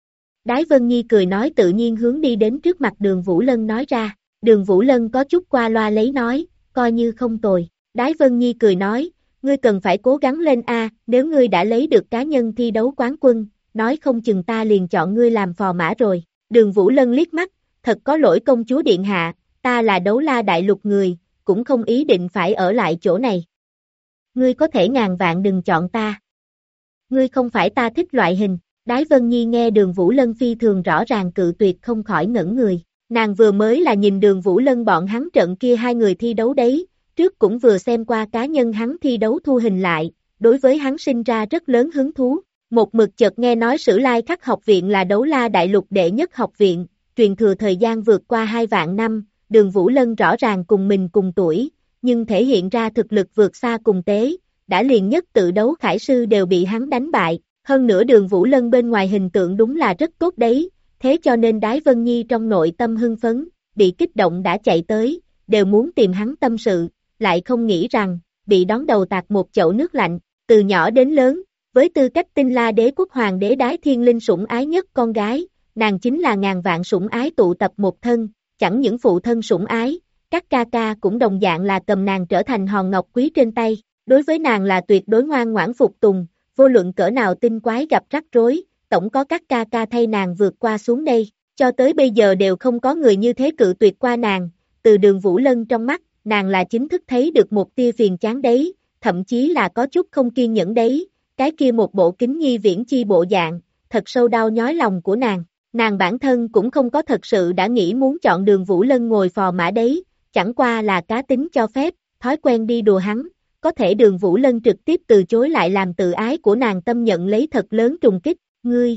Đái Vân Nhi cười nói tự nhiên hướng đi đến trước mặt Đường Vũ Lân nói ra. Đường Vũ Lân có chút qua loa lấy nói, coi như không tồi. Đái Vân Nhi cười nói, ngươi cần phải cố gắng lên a, nếu ngươi đã lấy được cá nhân thi đấu quán quân, nói không chừng ta liền chọn ngươi làm phò mã rồi. Đường Vũ Lân liếc mắt, thật có lỗi công chúa điện hạ, ta là Đấu La đại lục người, cũng không ý định phải ở lại chỗ này. Ngươi có thể ngàn vạn đừng chọn ta. Ngươi không phải ta thích loại hình. Đái Vân Nhi nghe Đường Vũ Lân phi thường rõ ràng cự tuyệt không khỏi ngẩn người. Nàng vừa mới là nhìn Đường Vũ Lân bọn hắn trận kia hai người thi đấu đấy, trước cũng vừa xem qua cá nhân hắn thi đấu thu hình lại, đối với hắn sinh ra rất lớn hứng thú. Một mực chợt nghe nói Sử Lai Khắc học viện là Đấu La đại lục đệ nhất học viện, truyền thừa thời gian vượt qua 2 vạn năm, Đường Vũ Lân rõ ràng cùng mình cùng tuổi, nhưng thể hiện ra thực lực vượt xa cùng tế, đã liền nhất tự đấu khải sư đều bị hắn đánh bại, hơn nữa Đường Vũ Lân bên ngoài hình tượng đúng là rất tốt đấy, thế cho nên Đái Vân Nhi trong nội tâm hưng phấn, bị kích động đã chạy tới, đều muốn tìm hắn tâm sự, lại không nghĩ rằng, bị đón đầu tạt một chậu nước lạnh, từ nhỏ đến lớn, với tư cách tinh la đế quốc hoàng đế Đái Thiên Linh sủng ái nhất con gái, nàng chính là ngàn vạn sủng ái tụ tập một thân, chẳng những phụ thân sủng ái, các ca ca cũng đồng dạng là cầm nàng trở thành hòn ngọc quý trên tay, đối với nàng là tuyệt đối ngoan ngoãn phục tùng, vô luận cỡ nào tinh quái gặp rắc rối, tổng có các ca ca thay nàng vượt qua xuống đây, cho tới bây giờ đều không có người như thế cự tuyệt qua nàng, từ Đường Vũ Lân trong mắt, nàng là chính thức thấy được một tia phiền chán đấy, thậm chí là có chút không kiên nhẫn đấy, cái kia một bộ kính nhi viễn chi bộ dạng, thật sâu đau nhói lòng của nàng bản thân cũng không có thật sự đã nghĩ muốn chọn Đường Vũ Lân ngồi phò mã đấy, chẳng qua là cá tính cho phép, thói quen đi đùa hắn, có thể Đường Vũ Lân trực tiếp từ chối lại làm tự ái của nàng tâm nhận lấy thật lớn trùng kích, ngươi.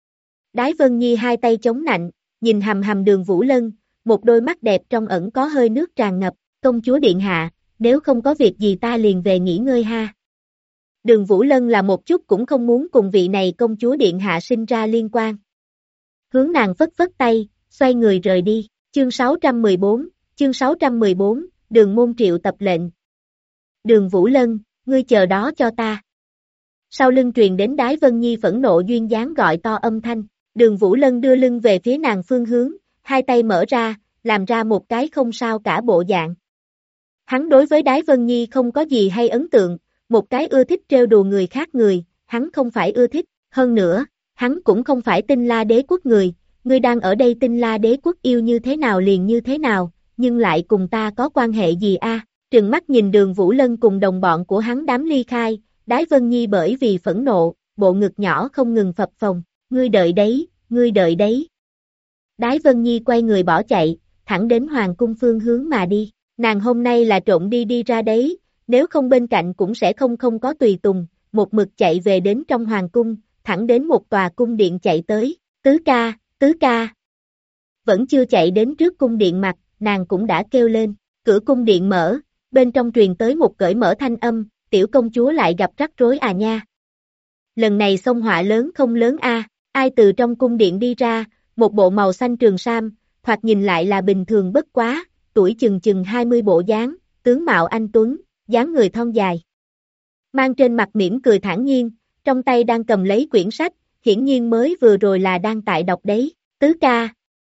Đái Vân Nhi hai tay chống nạnh, nhìn hầm hầm Đường Vũ Lân, một đôi mắt đẹp trong ẩn có hơi nước tràn ngập, công chúa điện hạ, nếu không có việc gì ta liền về nghỉ ngơi ha. Đường Vũ Lân là một chút cũng không muốn cùng vị này công chúa điện hạ sinh ra liên quan. Hướng nàng phất phất tay, xoay người rời đi, chương 614, Đường môn triệu tập lệnh. Đường Vũ Lân, ngươi chờ đó cho ta. Sau lưng truyền đến Đái Vân Nhi phẫn nộ duyên dáng gọi to âm thanh, Đường Vũ Lân đưa lưng về phía nàng phương hướng, hai tay mở ra, làm ra một cái không sao cả bộ dạng. Hắn đối với Đái Vân Nhi không có gì hay ấn tượng, một cái ưa thích trêu đùa người khác người, hắn không phải ưa thích, hơn nữa, hắn cũng không phải tinh la đế quốc người, ngươi đang ở đây tinh la đế quốc yêu như thế nào liền như thế nào, nhưng lại cùng ta có quan hệ gì a? Trừng mắt nhìn Đường Vũ Lân cùng đồng bọn của hắn đám ly khai, Đái Vân Nhi bởi vì phẫn nộ, bộ ngực nhỏ không ngừng phập phồng, ngươi đợi đấy, ngươi đợi đấy. Đái Vân Nhi quay người bỏ chạy, thẳng đến hoàng cung phương hướng mà đi, nàng hôm nay là trộm đi ra đấy, nếu không bên cạnh cũng sẽ không có tùy tùng, một mực chạy về đến trong hoàng cung, thẳng đến một tòa cung điện chạy tới, tứ ca. Vẫn chưa chạy đến trước cung điện mặt, nàng cũng đã kêu lên, cửa cung điện mở, bên trong truyền tới một cởi mở thanh âm, tiểu công chúa lại gặp rắc rối à nha. Lần này xông họa lớn không lớn a, ai từ trong cung điện đi ra, một bộ màu xanh trường sam, thoạt nhìn lại là bình thường bất quá, tuổi chừng 20 bộ dáng, tướng mạo anh tuấn, dáng người thon dài. Mang trên mặt mỉm cười thản nhiên, trong tay đang cầm lấy quyển sách, hiển nhiên mới vừa rồi là đang tại đọc đấy, tứ ca.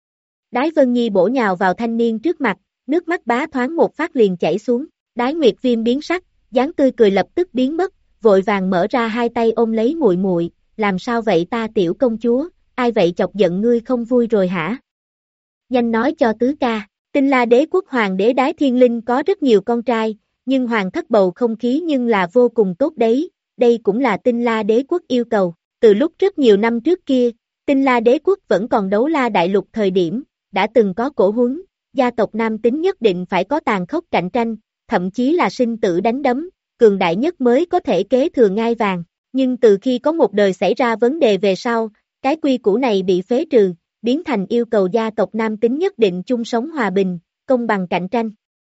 Đái Vân Nhi bổ nhào vào thanh niên trước mặt, nước mắt bá thoáng một phát liền chảy xuống, Đái Nguyệt Viêm biến sắc, dáng tươi cười lập tức biến mất, vội vàng mở ra hai tay ôm lấy muội muội, làm sao vậy ta tiểu công chúa, ai vậy chọc giận ngươi không vui rồi hả? Nhanh nói cho tứ ca, tinh la đế quốc hoàng đế Đái Thiên Linh có rất nhiều con trai, nhưng hoàng thất bầu không khí nhưng là vô cùng tốt đấy, đây cũng là tinh la đế quốc yêu cầu, từ lúc rất nhiều năm trước kia, tinh la đế quốc vẫn còn đấu la đại lục thời điểm, đã từng có cổ huấn, gia tộc nam tính nhất định phải có tàn khốc cạnh tranh, thậm chí là sinh tử đánh đấm, cường đại nhất mới có thể kế thừa ngai vàng. Nhưng từ khi có một đời xảy ra vấn đề về sau, cái quy củ này bị phế trừ, biến thành yêu cầu gia tộc nam tính nhất định chung sống hòa bình, công bằng cạnh tranh.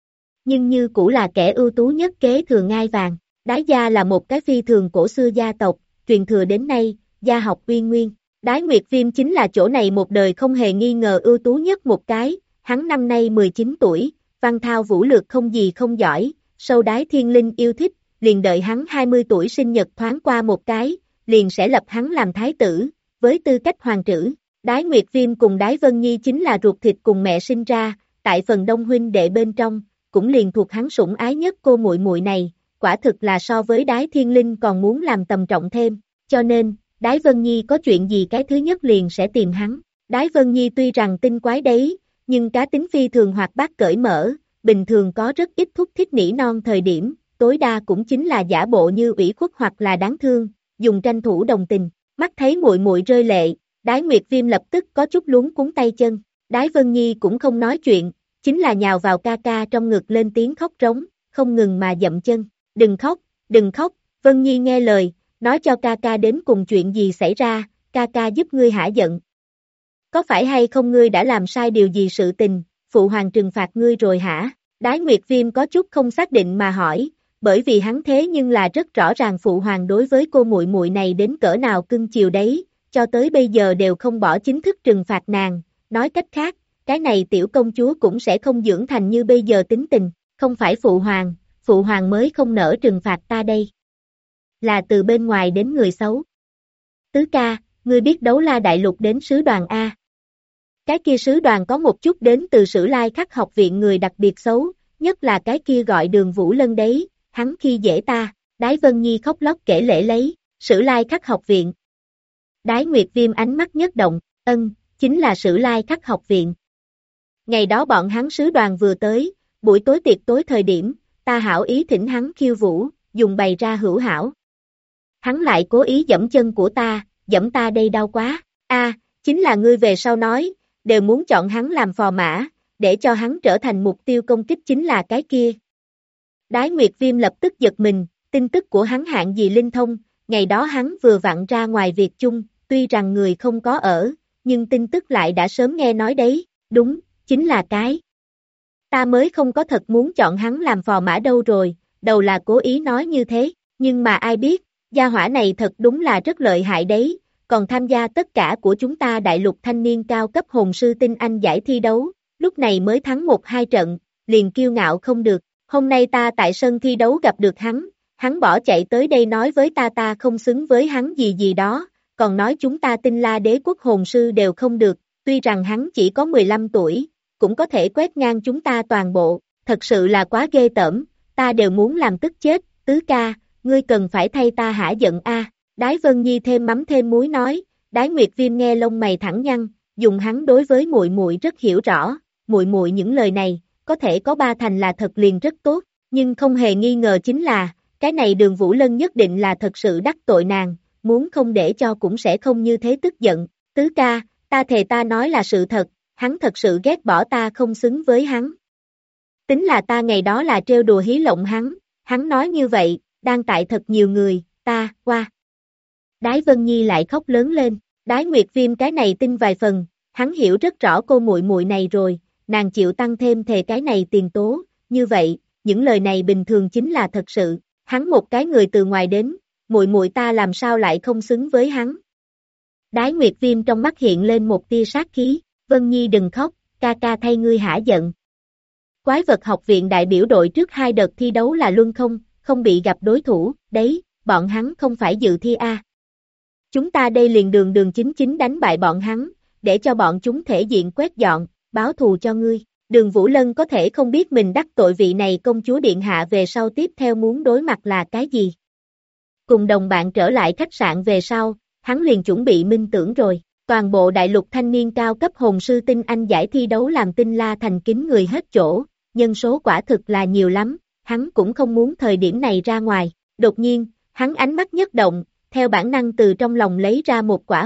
Nhưng như cũ là kẻ ưu tú nhất kế thừa ngai vàng. Đái gia là một cái phi thường cổ xưa gia tộc, truyền thừa đến nay, gia học uy nguyên. Đái Nguyệt Viêm chính là chỗ này một đời không hề nghi ngờ ưu tú nhất một cái, hắn năm nay 19 tuổi, văn thao vũ lược không gì không giỏi, sâu đái thiên linh yêu thích, liền đợi hắn 20 tuổi sinh nhật thoáng qua một cái, liền sẽ lập hắn làm thái tử, với tư cách hoàng trữ. Đái Nguyệt Viêm cùng Đái Vân Nhi chính là ruột thịt cùng mẹ sinh ra, tại phần đông huynh đệ bên trong, cũng liền thuộc hắn sủng ái nhất cô muội muội này, quả thực là so với Đái Thiên Linh còn muốn làm tầm trọng thêm, cho nên, Đái Vân Nhi có chuyện gì cái thứ nhất liền sẽ tìm hắn. Đái Vân Nhi tuy rằng tinh quái đấy, nhưng cá tính phi thường hoạt bát cởi mở, bình thường có rất ít thúc thích nỉ non thời điểm, tối đa cũng chính là giả bộ như ủy khuất hoặc là đáng thương, dùng tranh thủ đồng tình. Mắt thấy muội muội rơi lệ, Đái Nguyệt Viêm lập tức có chút luống cuống tay chân. Đái Vân Nhi cũng không nói chuyện, chính là nhào vào ca ca trong ngực lên tiếng khóc rống, không ngừng mà dậm chân. Đừng khóc, Vân Nhi nghe lời, nói cho ca ca đến cùng chuyện gì xảy ra, ca ca giúp ngươi hả giận. Có phải hay không ngươi đã làm sai điều gì sự tình, phụ hoàng trừng phạt ngươi rồi hả? Đái Nguyệt Viêm có chút không xác định mà hỏi, bởi vì hắn thế nhưng là rất rõ ràng phụ hoàng đối với cô muội muội này đến cỡ nào cưng chiều đấy, cho tới bây giờ đều không bỏ chính thức trừng phạt nàng, nói cách khác, cái này tiểu công chúa cũng sẽ không dưỡng thành như bây giờ tính tình, không phải phụ hoàng mới không nỡ trừng phạt ta đây. Là từ bên ngoài đến người xấu. Tứ ca, ngươi biết Đấu La Đại Lục đến sứ đoàn A. Cái kia sứ đoàn có một chút đến từ Sử Lai Khắc học viện người đặc biệt xấu, nhất là cái kia gọi Đường Vũ Lân đấy, hắn khi dễ ta. Đái Vân Nhi khóc lóc kể lể lấy, Sử Lai Khắc học viện. Đái Nguyệt Viêm ánh mắt nhất động, chính là Sử Lai Khắc học viện. Ngày đó bọn hắn sứ đoàn vừa tới, buổi tối tiệc tối thời điểm, ta hảo ý thỉnh hắn khiêu vũ, dùng bày ra hữu hảo. Hắn lại cố ý giẫm chân của ta, giẫm ta đây đau quá. Chính là ngươi về sau nói, đều muốn chọn hắn làm phò mã, để cho hắn trở thành mục tiêu công kích chính là cái kia. Đái Nguyệt Viêm lập tức giật mình, tin tức của hắn hạng gì linh thông, ngày đó hắn vừa vặn ra ngoài việc chung, tuy rằng người không có ở, nhưng tin tức lại đã sớm nghe nói đấy, đúng, chính là cái. Ta mới không có thật muốn chọn hắn làm phò mã đâu rồi, đầu là cố ý nói như thế, nhưng mà ai biết, gia hỏa này thật đúng là rất lợi hại đấy, còn tham gia tất cả của chúng ta đại lục thanh niên cao cấp hồn sư tinh anh giải thi đấu, lúc này mới thắng 1-2 trận, liền kiêu ngạo không được, hôm nay ta tại sân thi đấu gặp được hắn bỏ chạy tới đây nói với ta không xứng với hắn gì gì đó, còn nói chúng ta Tinh La đế quốc hồn sư đều không được, tuy rằng hắn chỉ có 15 tuổi, cũng có thể quét ngang chúng ta toàn bộ, thật sự là quá ghê tởm, ta đều muốn làm tức chết, tứ ca, ngươi cần phải thay ta hả giận a. Đái Vân Nhi thêm mắm thêm muối nói, Đái Nguyệt Viêm nghe lông mày thẳng nhăn, dùng hắn đối với muội muội rất hiểu rõ, muội muội những lời này, có thể có 3 thành là thật liền rất tốt, nhưng không hề nghi ngờ chính là, cái này Đường Vũ Lân nhất định là thật sự đắc tội nàng, muốn không để cho cũng sẽ không như thế tức giận, tứ ca, ta thề ta nói là sự thật, hắn thật sự ghét bỏ ta không xứng với hắn. Tính là ta ngày đó là trêu đùa hí lộng hắn nói như vậy, đang tại thật nhiều người, qua. Đái Vân Nhi lại khóc lớn lên, Đái Nguyệt Viêm cái này tin vài phần, hắn hiểu rất rõ cô muội muội này rồi, nàng chịu tăng thêm thề cái này tiền tố, như vậy, những lời này bình thường chính là thật sự, hắn một cái người từ ngoài đến, muội muội ta làm sao lại không xứng với hắn. Đái Nguyệt Viêm trong mắt hiện lên một tia sát khí, Vân Nhi đừng khóc, ca ca thay ngươi hả giận. Quái vật học viện đại biểu đội trước 2 đợt thi đấu là luân không bị gặp đối thủ, đấy, bọn hắn không phải dự thi A. Chúng ta đây liền đường chính đánh bại bọn hắn, để cho bọn chúng thể diện quét dọn, báo thù cho ngươi. Đường Vũ Lân có thể không biết mình đắc tội vị này công chúa điện hạ về sau tiếp theo muốn đối mặt là cái gì. Cùng đồng bạn trở lại khách sạn về sau, hắn liền chuẩn bị minh tưởng rồi. Toàn bộ đại lục thanh niên cao cấp hồn sư tinh anh giải thi đấu làm Tinh La thành kín người hết chỗ, nhân số quả thực là nhiều lắm, hắn cũng không muốn thời điểm này ra ngoài. Đột nhiên, hắn ánh mắt nhất động, theo bản năng từ trong lòng lấy ra một quả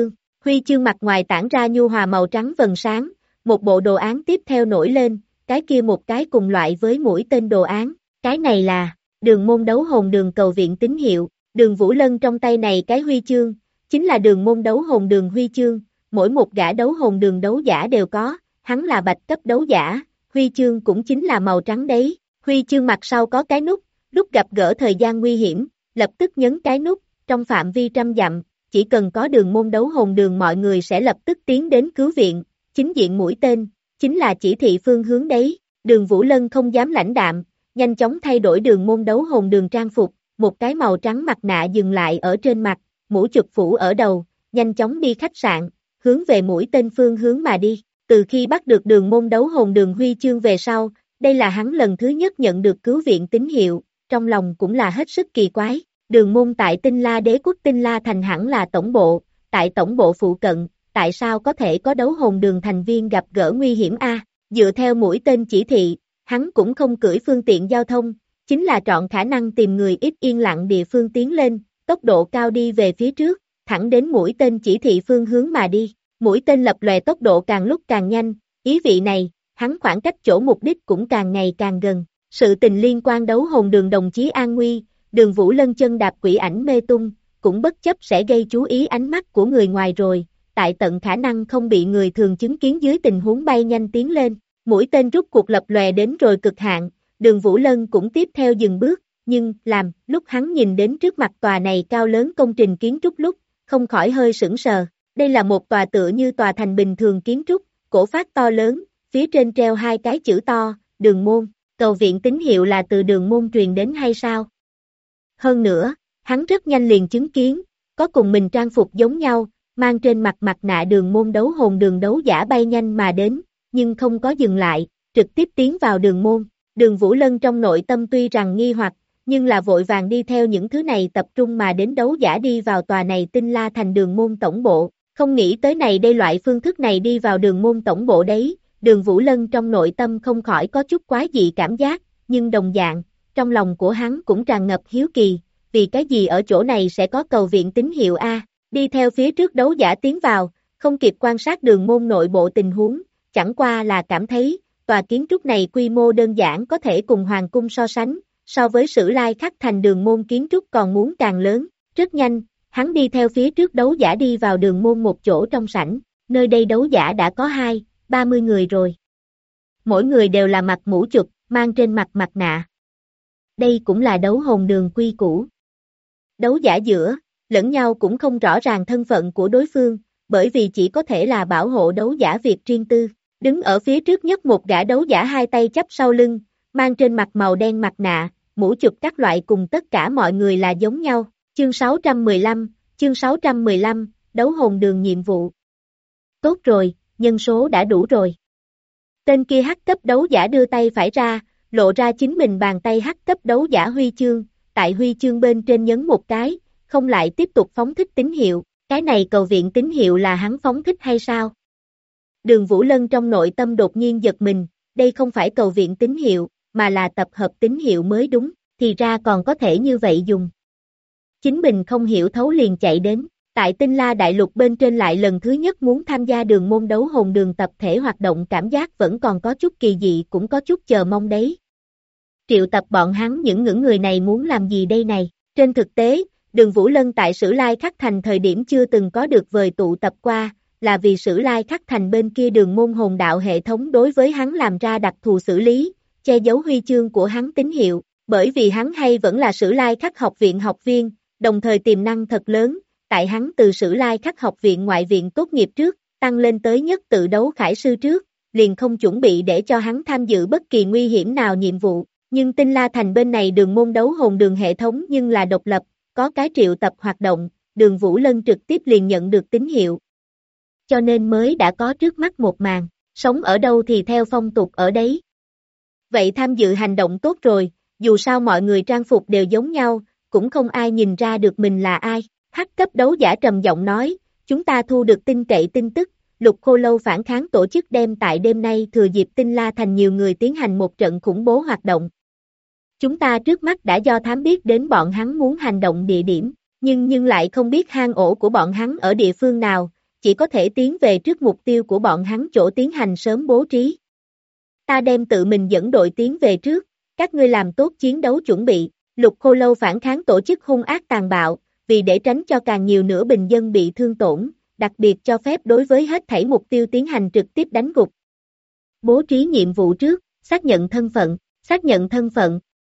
huy chương mặt ngoài tản ra nhu hòa màu trắng vầng sáng, một bộ đồ án tiếp theo nổi lên, cái kia một cái cùng loại với mũi tên đồ án, cái này là, đường môn đấu hồn đường cầu viện tín hiệu, Đường Vũ Lân trong tay này cái huy chương, chính là đường môn đấu hồn đường huy chương, mỗi một gã đấu hồn đường đấu giả đều có, hắn là bạch cấp đấu giả, huy chương cũng chính là màu trắng đấy, huy chương mặt sau có cái nút, lúc gặp gỡ thời gian nguy hiểm, lập tức nhấn cái nút, trong phạm vi 100 dặm, chỉ cần có đường môn đấu hồn đường mọi người sẽ lập tức tiến đến cứu viện, chính diện mũi tên, chính là chỉ thị phương hướng đấy, Đường Vũ Lân không dám lãnh đạm, nhanh chóng thay đổi đường môn đấu hồn đường trang phục, một cái màu trắng mặt nạ dừng lại ở trên mặt, mũ chụp phủ ở đầu, nhanh chóng đi khách sạn, hướng về mũi tên phương hướng mà đi. Từ khi bắt được đường môn đấu hồn đường huy chương về sau, đây là hắn lần thứ nhất nhận được cứu viện tín hiệu, trong lòng cũng là hết sức kỳ quái. Đường môn tại Tinh La Đế quốc Tinh La Thành hẳn là tổng bộ, tại tổng bộ phụ cận, tại sao có thể có đấu hồn đường thành viên gặp gỡ nguy hiểm a? Dựa theo mũi tên chỉ thị, hắn cũng không cưỡi phương tiện giao thông, chính là chọn khả năng tìm người ít yên lặng địa phương tiến lên, tốc độ cao đi về phía trước, thẳng đến mũi tên chỉ thị phương hướng mà đi. Mũi tên lập lòe tốc độ càng lúc càng nhanh, ý vị này, hắn khoảng cách chỗ mục đích cũng càng ngày càng gần. Sự tình liên quan đấu hồn đường đồng chí an nguy, Đường Vũ Lân chân đạp quỷ ảnh mê tung, cũng bất chấp sẽ gây chú ý ánh mắt của người ngoài rồi, tại tận khả năng không bị người thường chứng kiến dưới tình huống bay nhanh tiến lên. Mũi tên rút cuộc lập lòe đến rồi cực hạn, Đường Vũ Lân cũng tiếp theo dừng bước, nhưng, lúc hắn nhìn đến trước mặt tòa này cao lớn công trình kiến trúc lúc, không khỏi hơi sững sờ. Đây là một tòa tựa như tòa thành bình thường kiến trúc, cổ phát to lớn, phía trên treo hai cái chữ to, đường môn, cầu viện tín hiệu là từ đường môn truyền đến hay sao? Hơn nữa, hắn rất nhanh liền chứng kiến, có cùng mình trang phục giống nhau, mang trên mặt mặt nạ đường môn đấu hồn đường đấu giả bay nhanh mà đến, nhưng không có dừng lại, trực tiếp tiến vào đường môn. Đường Vũ Lân trong nội tâm tuy rằng nghi hoặc, nhưng là vội vàng đi theo những thứ này tập trung mà đến đấu giả đi vào tòa này Tinh La Thành đường môn tổng bộ. Không nghĩ tới này đây loại phương thức này đi vào đường môn tổng bộ đấy, Đường Vũ Lân trong nội tâm không khỏi có chút quái dị cảm giác, nhưng đồng dạng, trong lòng của hắn cũng tràn ngập hiếu kỳ, vì cái gì ở chỗ này sẽ có cầu viện tín hiệu a? Đi theo phía trước đấu giả tiến vào, không kịp quan sát đường môn nội bộ tình huống, chẳng qua là cảm thấy, tòa kiến trúc này quy mô đơn giản có thể cùng hoàng cung so sánh, so với Sử Lai Khắc Thành đường môn kiến trúc còn muốn càng lớn, rất nhanh. Hắn đi theo phía trước đấu giả đi vào đường môn một chỗ trong sảnh, nơi đây đấu giả đã có 20-30 người rồi. Mỗi người đều là mặt mũ chụp, mang trên mặt mặt nạ. Đây cũng là đấu hồn đường quy củ. Đấu giả giữa, lẫn nhau cũng không rõ ràng thân phận của đối phương, bởi vì chỉ có thể là bảo hộ đấu giả việc riêng tư. Đứng ở phía trước nhất một gã đấu giả hai tay chắp sau lưng, mang trên mặt màu đen mặt nạ, mũ chụp các loại cùng tất cả mọi người là giống nhau. Chương 615, đấu hồn đường nhiệm vụ. Tốt rồi, nhân số đã đủ rồi. Tên kia hắc cấp đấu giả đưa tay phải ra, lộ ra chính mình bàn tay hắc cấp đấu giả huy chương, tại huy chương bên trên nhấn một cái, không lại tiếp tục phóng thích tín hiệu, cái này cầu viện tín hiệu là hắn phóng thích hay sao? Đường Vũ Lân trong nội tâm đột nhiên giật mình, đây không phải cầu viện tín hiệu, mà là tập hợp tín hiệu mới đúng, thì ra còn có thể như vậy dùng. Chính mình không hiểu thấu liền chạy đến, tại Tinh La Đại Lục bên trên lại lần thứ nhất muốn tham gia đường môn đấu hồn đường tập thể hoạt động, cảm giác vẫn còn có chút kỳ dị, cũng có chút chờ mong đấy. Triệu tập bọn hắn những người này muốn làm gì đây này? Trên thực tế, Đường Vũ Lân tại Sử Lai Khắc Thành thời điểm chưa từng có được vời tụ tập qua, là vì Sử Lai Khắc Thành bên kia đường môn hồn đạo hệ thống đối với hắn làm ra đặc thù xử lý, che giấu huy chương của hắn tín hiệu, bởi vì hắn hay vẫn là Sử Lai Khắc học viện học viên, đồng thời tiềm năng thật lớn, tại hắn từ Sử Lai Khắc học viện ngoại viện tốt nghiệp trước, tăng lên tới nhất tự đấu khải sư trước, liền không chuẩn bị để cho hắn tham dự bất kỳ nguy hiểm nào nhiệm vụ, nhưng Tinh La Thành bên này đường môn đấu hồn đường hệ thống nhưng là độc lập, có cái triệu tập hoạt động, Đường Vũ Lân trực tiếp liền nhận được tín hiệu. Cho nên mới đã có trước mắt một màn, sống ở đâu thì theo phong tục ở đấy. Vậy tham dự hành động tốt rồi, dù sao mọi người trang phục đều giống nhau, cũng không ai nhìn ra được mình là ai. Hắc cấp đấu giả trầm giọng nói, chúng ta thu được tin cậy tin tức, Lục Khô Lâu phản kháng tổ chức đem tại đêm nay thừa dịp Tinh La Thành nhiều người tiến hành một trận khủng bố hoạt động. Chúng ta trước mắt đã do thám biết đến bọn hắn muốn hành động địa điểm, nhưng lại không biết hang ổ của bọn hắn ở địa phương nào, chỉ có thể tiến về trước mục tiêu của bọn hắn chỗ tiến hành sớm bố trí. Ta đem tự mình dẫn đội tiến về trước, các ngươi làm tốt chiến đấu chuẩn bị. Lục Khô Lâu phản kháng tổ chức hung ác tàn bạo, vì để tránh cho càng nhiều nữa bình dân bị thương tổn, đặc biệt cho phép đối với hết thảy mục tiêu tiến hành trực tiếp đánh gục. Bố trí nhiệm vụ trước, xác nhận thân phận, xác nhận thân phận.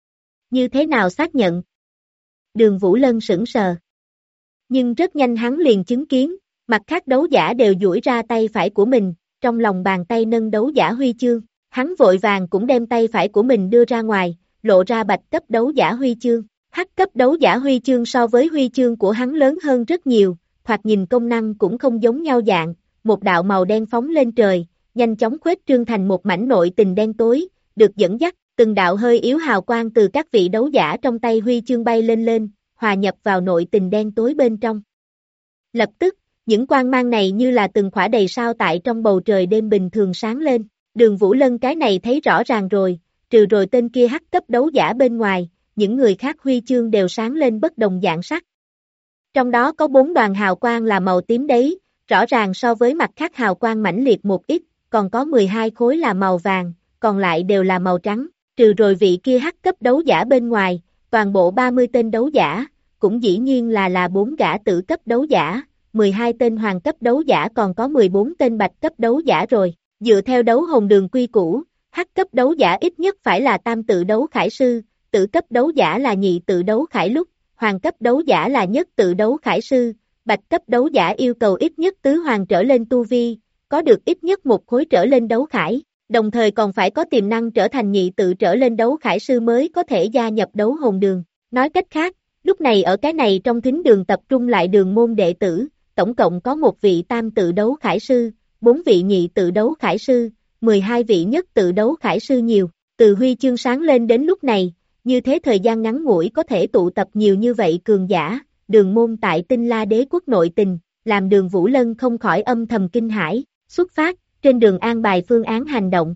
Như thế nào xác nhận? Đường Vũ Lân sững sờ. Nhưng rất nhanh hắn liền chứng kiến, mặt khác đấu giả đều duỗi ra tay phải của mình, trong lòng bàn tay nâng đấu giả huy chương. Hắn vội vàng cũng đem tay phải của mình đưa ra ngoài, lộ ra bạch cấp đấu giả huy chương. Hắc cấp đấu giả huy chương so với huy chương của hắn lớn hơn rất nhiều, thoạt nhìn công năng cũng không giống nhau dạng, một đạo màu đen phóng lên trời, nhanh chóng khuếch trương thành một mảnh nội tình đen tối, được dẫn dắt, từng đạo hơi yếu hào quang từ các vị đấu giả trong tay huy chương bay lên, hòa nhập vào nội tình đen tối bên trong. Lập tức, những quang mang này như là từng khỏa đầy sao tại trong bầu trời đêm bình thường sáng lên, Đường Vũ Lân cái này thấy rõ ràng rồi, trừ rồi tên kia hắc cấp đấu giả bên ngoài, những người khác huy chương đều sáng lên bất đồng dạng sắc. Trong đó có 4 đoàn hào quang là màu tím đấy, rõ ràng so với mặt khác hào quang mãnh liệt một ít, còn có 12 khối là màu vàng, còn lại đều là màu trắng, trừ rồi vị kia hắc cấp đấu giả bên ngoài, toàn bộ 30 tên đấu giả, cũng dĩ nhiên là 4 gã tử cấp đấu giả, 12 tên hoàng cấp đấu giả còn có 14 tên bạch cấp đấu giả rồi, dựa theo đấu hồn đường quy củ, hắc cấp đấu giả ít nhất phải là tam tự đấu khải sư, tử cấp đấu giả là nhị tự đấu khải lúc, hoàng cấp đấu giả là nhất tự đấu khải sư, bạch cấp đấu giả yêu cầu ít nhất tứ hoàng trở lên tu vi, có được ít nhất một khối trở lên đấu khải, đồng thời còn phải có tiềm năng trở thành nhị tự trở lên đấu khải sư mới có thể gia nhập đấu hồn đường. Nói cách khác, lúc này ở cái này trong thính đường tập trung lại đường môn đệ tử, tổng cộng có một vị tam tự đấu khải sư, 4 vị nhị tự đấu khải sư, 12 vị nhất tự đấu khải sư nhiều, từ huy chương sáng lên đến lúc này, như thế thời gian ngắn ngủi có thể tụ tập nhiều như vậy cường giả, đường môn tại Tinh La Đế quốc nội tình, làm Đường Vũ Lân không khỏi âm thầm kinh hãi, xuất phát, trên đường an bài phương án hành động.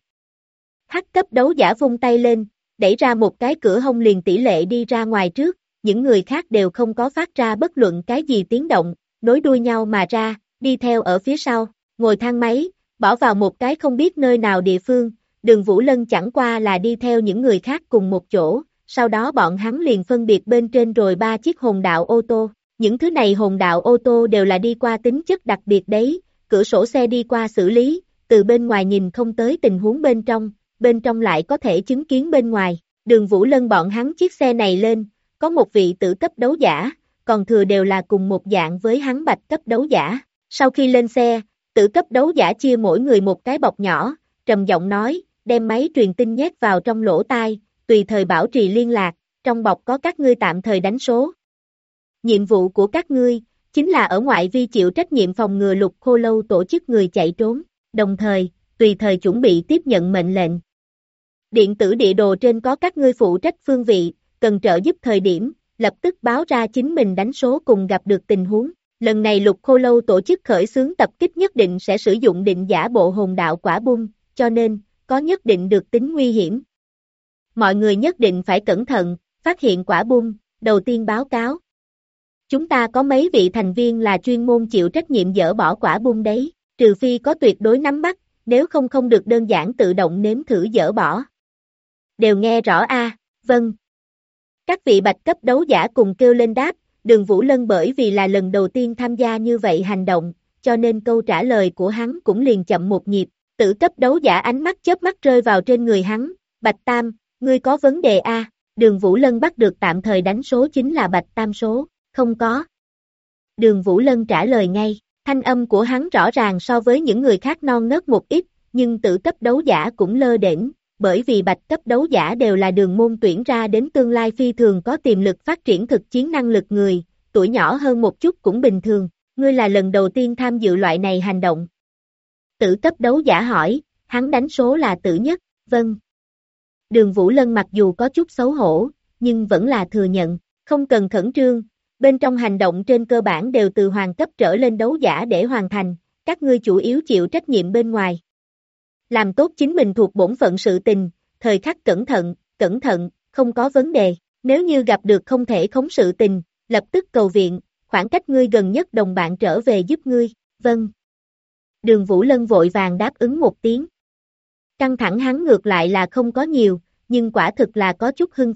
Hắc cấp đấu giả vung tay lên, đẩy ra một cái cửa hông liền tỷ lệ đi ra ngoài trước, những người khác đều không có phát ra bất luận cái gì tiếng động, nối đuôi nhau mà ra, đi theo ở phía sau, ngồi thang máy, bỏ vào một cái không biết nơi nào địa phương, Đường Vũ Lân chẳng qua là đi theo những người khác cùng một chỗ, sau đó bọn hắn liền phân biệt bên trên rồi 3 chiếc hồn đạo ô tô, những thứ này hồn đạo ô tô đều là đi qua tính chất đặc biệt đấy, cửa sổ xe đi qua xử lý, từ bên ngoài nhìn không tới tình huống bên trong lại có thể chứng kiến bên ngoài, Đường Vũ Lân bọn hắn chiếc xe này lên, có một vị tử cấp đấu giả, còn thừa đều là cùng một dạng với hắn bạch cấp đấu giả, sau khi lên xe, tử cấp đấu giả chia mỗi người một cái bọc nhỏ, trầm giọng nói, đem máy truyền tin nhét vào trong lỗ tai, tùy thời bảo trì liên lạc, trong bọc có các ngươi tạm thời đánh số. Nhiệm vụ của các ngươi, chính là ở ngoại vi chịu trách nhiệm phòng ngừa Lục Khô Lâu tổ chức người chạy trốn, đồng thời, tùy thời chuẩn bị tiếp nhận mệnh lệnh. Điện tử địa đồ trên có các ngươi phụ trách phương vị, cần trợ giúp thời điểm, lập tức báo ra chính mình đánh số cùng gặp được tình huống. Lần này Lục Khô Lâu tổ chức khởi xướng tập kích nhất định sẽ sử dụng định giả bộ hồn đạo quả bung, cho nên, có nhất định được tính nguy hiểm. Mọi người nhất định phải cẩn thận, phát hiện quả bung, đầu tiên báo cáo. Chúng ta có mấy vị thành viên là chuyên môn chịu trách nhiệm dỡ bỏ quả bung đấy, trừ phi có tuyệt đối nắm bắt, nếu không được đơn giản tự động nếm thử dỡ bỏ. Đều nghe rõ a, vâng. Các vị bạch cấp đấu giả cùng kêu lên đáp, Đường Vũ Lân bởi vì là lần đầu tiên tham gia như vậy hành động, cho nên câu trả lời của hắn cũng liền chậm một nhịp, tử cấp đấu giả ánh mắt chớp mắt rơi vào trên người hắn, Bạch Tam, ngươi có vấn đề a? Đường Vũ Lân bắt được tạm thời đánh số chính là Bạch Tam số, không có. Đường Vũ Lân trả lời ngay, thanh âm của hắn rõ ràng so với những người khác non nớt một ít, nhưng tử cấp đấu giả cũng lơ đễnh, bởi vì bạch cấp đấu giả đều là đường môn tuyển ra đến tương lai phi thường có tiềm lực phát triển thực chiến năng lực người, tuổi nhỏ hơn một chút cũng bình thường, ngươi là lần đầu tiên tham dự loại này hành động. Tử cấp đấu giả hỏi, hắn đánh số là tử nhất, vâng. Đường Vũ Lân mặc dù có chút xấu hổ, nhưng vẫn là thừa nhận, không cần khẩn trương, bên trong hành động trên cơ bản đều từ hoàng cấp trở lên đấu giả để hoàn thành, các ngươi chủ yếu chịu trách nhiệm bên ngoài. Làm tốt chính mình thuộc bổn phận sự tình, thời khắc cẩn thận, không có vấn đề, nếu như gặp được không thể khống sự tình, lập tức cầu viện, khoảng cách ngươi gần nhất đồng bạn trở về giúp ngươi, vâng. Đường Vũ Lân vội vàng đáp ứng một tiếng. Căng thẳng hắn ngược lại là không có nhiều, nhưng quả thực là có chút hưng phấn,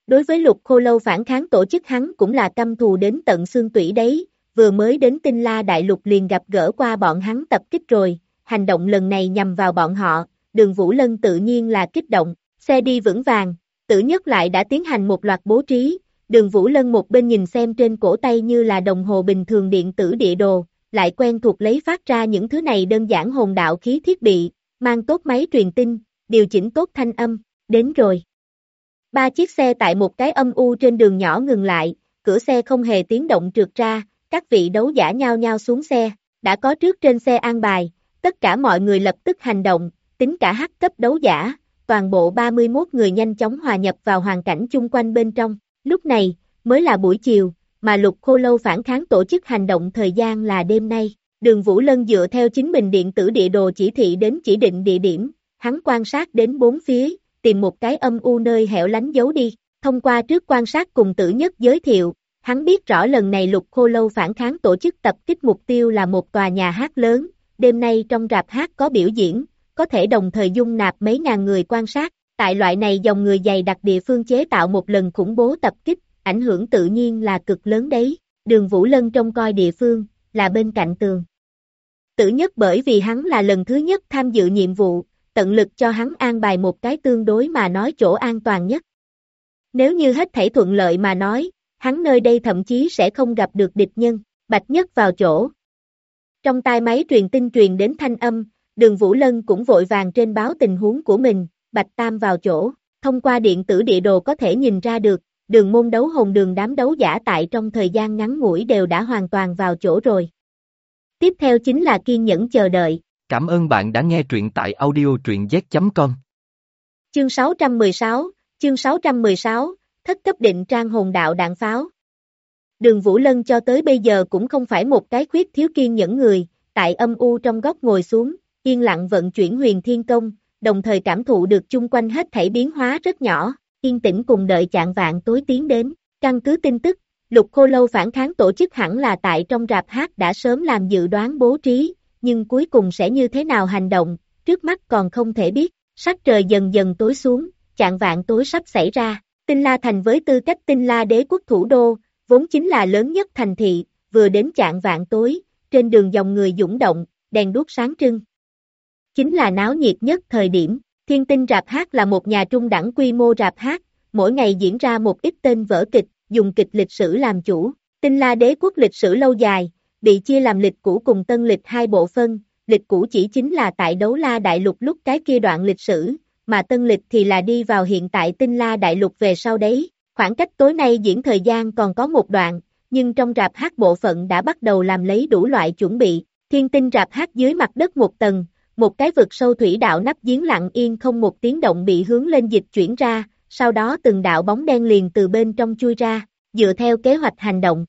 Đối với Lục Khô Lâu phản kháng tổ chức hắn cũng là căm thù đến tận xương tủy đấy, vừa mới đến Tinh La Đại Lục liền gặp gỡ qua bọn hắn tập kích rồi, hành động lần này nhằm vào bọn họ, Đường Vũ Lân tự nhiên là kích động, xe đi vững vàng, Tử Nhất lại đã tiến hành một loạt bố trí, Đường Vũ Lân một bên nhìn xem trên cổ tay như là đồng hồ bình thường điện tử địa đồ, lại quen thuộc lấy phát ra những thứ này đơn giản hồn đạo khí thiết bị, mang tốt máy truyền tin, điều chỉnh tốt thanh âm, đến rồi. 3 chiếc xe tại một cái âm u trên đường nhỏ ngừng lại, cửa xe không hề tiếng động trượt ra, các vị đấu giả nhao nhao xuống xe, đã có trước trên xe an bài, tất cả mọi người lập tức hành động, tính cả hắc cấp đấu giả, toàn bộ 31 người nhanh chóng hòa nhập vào hoàn cảnh chung quanh bên trong, lúc này, mới là buổi chiều, mà Lục Khô Lâu phản kháng tổ chức hành động thời gian là đêm nay, Đường Vũ Lân dựa theo chính mình điện tử địa đồ chỉ thị đến chỉ định địa điểm, hắn quan sát đến bốn phía, tìm một cái âm u nơi hẻo lánh giấu đi, thông qua trước quan sát cùng Tử Nhất giới thiệu, hắn biết rõ lần này Lục Khô Lâu phản kháng tổ chức tập kích mục tiêu là một tòa nhà hát lớn, đêm nay trong rạp hát có biểu diễn, có thể đồng thời dung nạp mấy ngàn người quan sát, tại loại này dòng người dày đặc địa phương chế tạo một lần khủng bố tập kích, ảnh hưởng tự nhiên là cực lớn đấy, Đường Vũ Lân trông coi địa phương, là bên cạnh tường. Tử Nhất bởi vì hắn là lần thứ nhất tham dự nhiệm vụ, tận lực cho hắn an bài một cái tương đối mà nói chỗ an toàn nhất. Nếu như hết thảy thuận lợi mà nói, hắn nơi đây thậm chí sẽ không gặp được địch nhân, Bạch Nhất vào chỗ. Trong tai máy truyền tin truyền đến thanh âm, Đường Vũ Lân cũng vội vàng trên báo tình huống của mình, Bạch Tam vào chỗ, thông qua điện tử địa đồ có thể nhìn ra được, đường môn đấu hồn đường đám đấu giả tại trong thời gian ngắn ngủi đều đã hoàn toàn vào chỗ rồi. Tiếp theo chính là kiên nhẫn chờ đợi.
Cảm ơn bạn đã nghe truyện tại audio.z.com.
Chương 616, thất cấp định trang hồn đạo đạn pháo. Đường Vũ Lân cho tới bây giờ cũng không phải một cái khuyết thiếu kiên nhẫn người, tại âm u trong góc ngồi xuống, yên lặng vận chuyển huyền thiên công, đồng thời cảm thụ được chung quanh hết thảy biến hóa rất nhỏ, yên tĩnh cùng đợi chạng vạng tối tiến đến, căn cứ tin tức, Lục Khô Lâu phản kháng tổ chức hẳn là tại trong rạp hát đã sớm làm dự đoán bố trí, nhưng cuối cùng sẽ như thế nào hành động, trước mắt còn không thể biết, sắc trời dần dần tối xuống, chạng vạng tối sắp xảy ra, Tinh La Thành với tư cách Tinh La Đế quốc thủ đô, vốn chính là lớn nhất thành thị, vừa đến chạng vạng tối, trên đường dòng người dũng động, đèn đuốc sáng trưng. Chính là náo nhiệt nhất thời điểm, Thiên Tinh rạp hát là một nhà trung đẳng quy mô rạp hát, mỗi ngày diễn ra một ít tên vở kịch, dùng kịch lịch sử làm chủ, Tinh La Đế quốc lịch sử lâu dài, bị chia làm lịch cũ cùng tân lịch hai bộ phân, lịch cũ chỉ chính là tại Đấu La Đại Lục lúc cái kia đoạn lịch sử, mà tân lịch thì là đi vào hiện tại Tinh La Đại Lục về sau đấy, khoảng cách tối nay diễn thời gian còn có một đoạn, nhưng trong rạp hát bộ phận đã bắt đầu làm lấy đủ loại chuẩn bị, Thiên Tinh rạp hát dưới mặt đất một tầng, một cái vực sâu thủy đạo nắp giếng lặng yên không một tiếng động bị hướng lên dịch chuyển ra, sau đó từng đạo bóng đen liền từ bên trong chui ra, dựa theo kế hoạch hành động.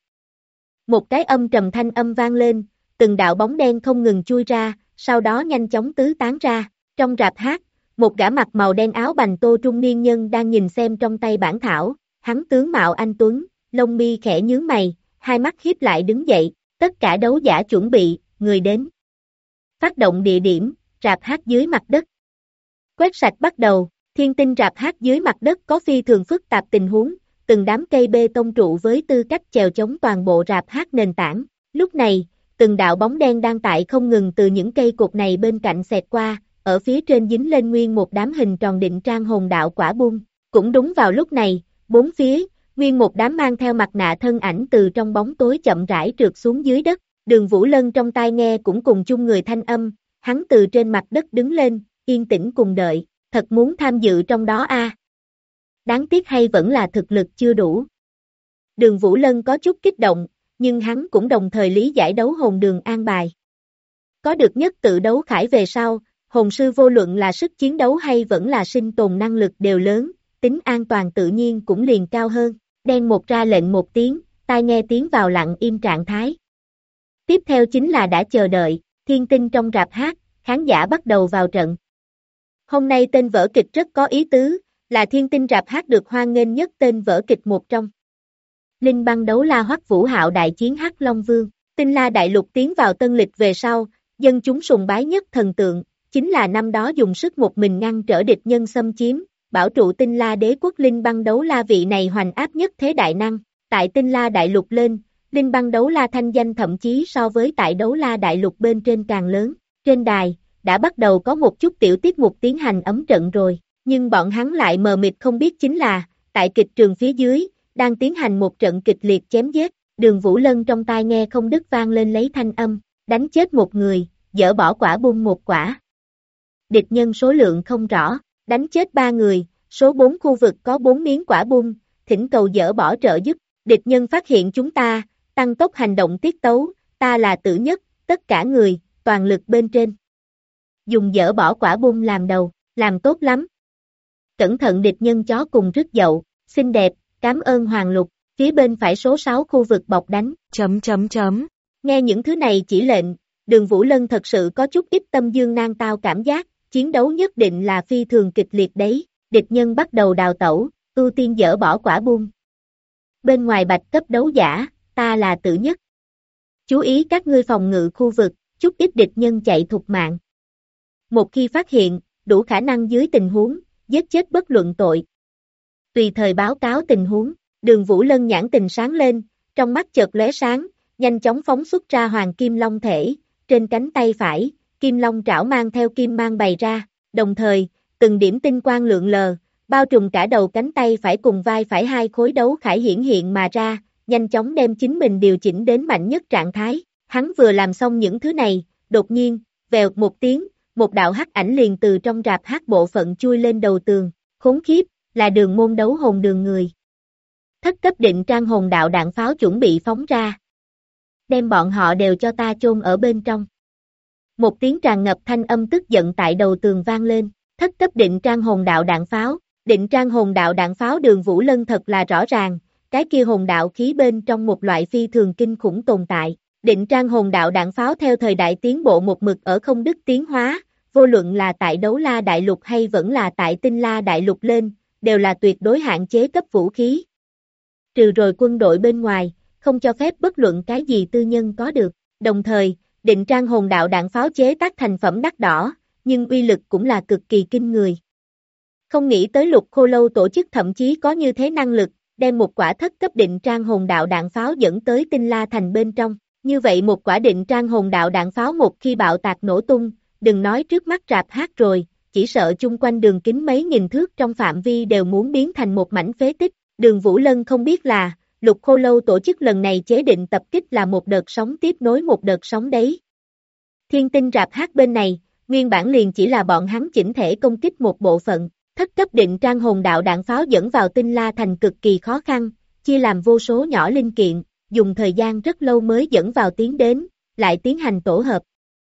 Một cái âm trầm thanh âm vang lên, từng đạo bóng đen không ngừng chui ra, sau đó nhanh chóng tứ tán ra, trong rạp hát, một gã mặc màu đen áo bành tô trung niên nhân đang nhìn xem trong tay bản thảo, hắn tướng mạo anh tuấn, lông mi khẽ nhướng mày, hai mắt híp lại đứng dậy, tất cả đấu giả chuẩn bị, người đến. Phát động địa điểm, rạp hát dưới mặt đất. Quét sạch bắt đầu, Thiên Tinh rạp hát dưới mặt đất có phi thường phức tạp tình huống, từng đám cây bê tông trụ với tư cách chèo chống toàn bộ rạp hát nền tảng. Lúc này, từng đạo bóng đen đang tại không ngừng từ những cây cột này bên cạnh xẹt qua, ở phía trên dính lên nguyên một đám hình tròn định trang hồn đạo quả bung. Cũng đúng vào lúc này, bốn phía, nguyên một đám mang theo mặt nạ thân ảnh từ trong bóng tối chậm rãi trượt xuống dưới đất. Đường Vũ Lân trong tai nghe cũng cùng chung người thanh âm, hắn từ trên mặt đất đứng lên, yên tĩnh cùng đợi, thật muốn tham dự trong đó a. Đáng tiếc hay vẫn là thực lực chưa đủ. Đường Vũ Lân có chút kích động, nhưng hắn cũng đồng thời lý giải đấu hồn đường an bài. Có được nhất tự đấu khải về sau, hồn sư vô luận là sức chiến đấu hay vẫn là sinh tồn năng lực đều lớn, tính an toàn tự nhiên cũng liền cao hơn. Đen một ra lệnh một tiếng, tai nghe tiếng vào lặng im trạng thái. Tiếp theo chính là đã chờ đợi, Thiên Tinh trong rạp hát, khán giả bắt đầu vào trận. Hôm nay tên vở kịch rất có ý tứ, là Thiên Tinh rạp hát được hoan nghênh nhất tên vở kịch một trong. Linh băng đấu la Hoắc Vũ Hạo đại chiến Hắc Long Vương, Tinh La Đại Lục tiến vào tân lịch về sau, dân chúng sùng bái nhất thần tượng, chính là năm đó dùng sức một mình ngăn trở địch nhân xâm chiếm, bảo trụ Tinh La Đế quốc Linh Băng Đấu La vị này hoành áp nhất thế đại năng. Tại Tinh La Đại Lục lên, Linh Băng Đấu La thanh danh thậm chí so với tại Đấu La Đại Lục bên trên càng lớn. Trên đài, đã bắt đầu có một chút tiểu tiết mục tiến hành ấm trận rồi, nhưng bọn hắn lại mờ mịt không biết chính là, tại kịch trường phía dưới, đang tiến hành một trận kịch liệt chém giết. Đường Vũ Lân trong tai nghe không đứt vang lên lấy thanh âm, đánh chết một người, dỡ bỏ quả bung một quả. Địch nhân số lượng không rõ, đánh chết 3 người, số 4 khu vực có 4 miếng quả bung, thỉnh cầu dỡ bỏ trợ giúp. Địch nhân phát hiện chúng ta, tăng tốc hành động tiết tấu, ta là tử nhất, tất cả người, toàn lực bên trên. Dùng dỡ bỏ quả bung làm đầu, làm tốt lắm. Cẩn thận địch nhân chó cùng rứt dậu, xinh đẹp, cảm ơn Hoàng Lục, phía bên phải số 6 khu vực bọc đánh. Nghe những thứ này chỉ lệnh, Đường Vũ Lân thật sự có chút ít tâm dương nang tao cảm giác, chiến đấu nhất định là phi thường kịch liệt đấy, địch nhân bắt đầu đào tẩu, ưu tiên dỡ bỏ quả bung. Bên ngoài bạch cấp đấu giả, ta là tử nhất. Chú ý các ngươi phòng ngự khu vực, chút ít địch nhân chạy thục mạng. Một khi phát hiện, đủ khả năng dưới tình huống, giết chết bất luận tội. Tùy thời báo cáo tình huống, Đường Vũ Lân nhãn tình sáng lên, trong mắt chợt lóe sáng, nhanh chóng phóng xuất ra hoàng kim long thể, trên cánh tay phải, kim long trảo mang theo kim mang bày ra, đồng thời, từng điểm tinh quang lượn lờ, bao trùm cả đầu cánh tay phải cùng vai phải hai khối đấu khải hiển hiện mà ra, nhanh chóng đem chính mình điều chỉnh đến mạnh nhất trạng thái. Hắn vừa làm xong những thứ này, đột nhiên, vèo một tiếng, một đạo hắc ảnh liền từ trong rạp hát bộ phận chui lên đầu tường, khốn khiếp, là Đường Môn đấu hồn đường người. Thất cấp định trang hồn đạo đạn pháo chuẩn bị phóng ra. Đem bọn họ đều cho ta chôn ở bên trong. Một tiếng tràn ngập thanh âm tức giận tại đầu tường vang lên, thất cấp định trang hồn đạo đạn pháo. Định trang hồn đạo đạn pháo Đường Vũ Lân thật là rõ ràng, cái kia hồn đạo khí bên trong một loại phi thường kinh khủng tồn tại. Định trang hồn đạo đạn pháo theo thời đại tiến bộ một mực ở không đứt tiến hóa, vô luận là tại Đấu La Đại Lục hay vẫn là tại Tinh La Đại Lục lên, đều là tuyệt đối hạn chế cấp vũ khí. Trừ rồi quân đội bên ngoài, không cho phép bất luận cái gì tư nhân có được. Đồng thời, định trang hồn đạo đạn pháo chế tác thành phẩm đắt đỏ, nhưng uy lực cũng là cực kỳ kinh người. Không nghĩ tới Lục Khô Lâu tổ chức thậm chí có như thế năng lực, đem một quả thất cấp định trang hồn đạo đạn pháo dẫn tới Tinh La Thành bên trong. Như vậy một quả định trang hồn đạo đạn pháo một khi bạo tạc nổ tung, đừng nói trước mắt rạp hát rồi, chỉ sợ chung quanh đường kính mấy nghìn thước trong phạm vi đều muốn biến thành một mảnh phế tích. Đường Vũ Lân không biết là, Lục Khô Lâu tổ chức lần này chế định tập kích là một đợt sóng tiếp nối một đợt sóng đấy. Thiên Tinh rạp hát bên này, nguyên bản liền chỉ là bọn hắn chỉnh thể công kích một bộ phận, thất cấp định trang hồn đạo đạn pháo dẫn vào Tinh La Thành cực kỳ khó khăn, chia làm vô số nhỏ linh kiện, dùng thời gian rất lâu mới dẫn vào tiến đến, lại tiến hành tổ hợp.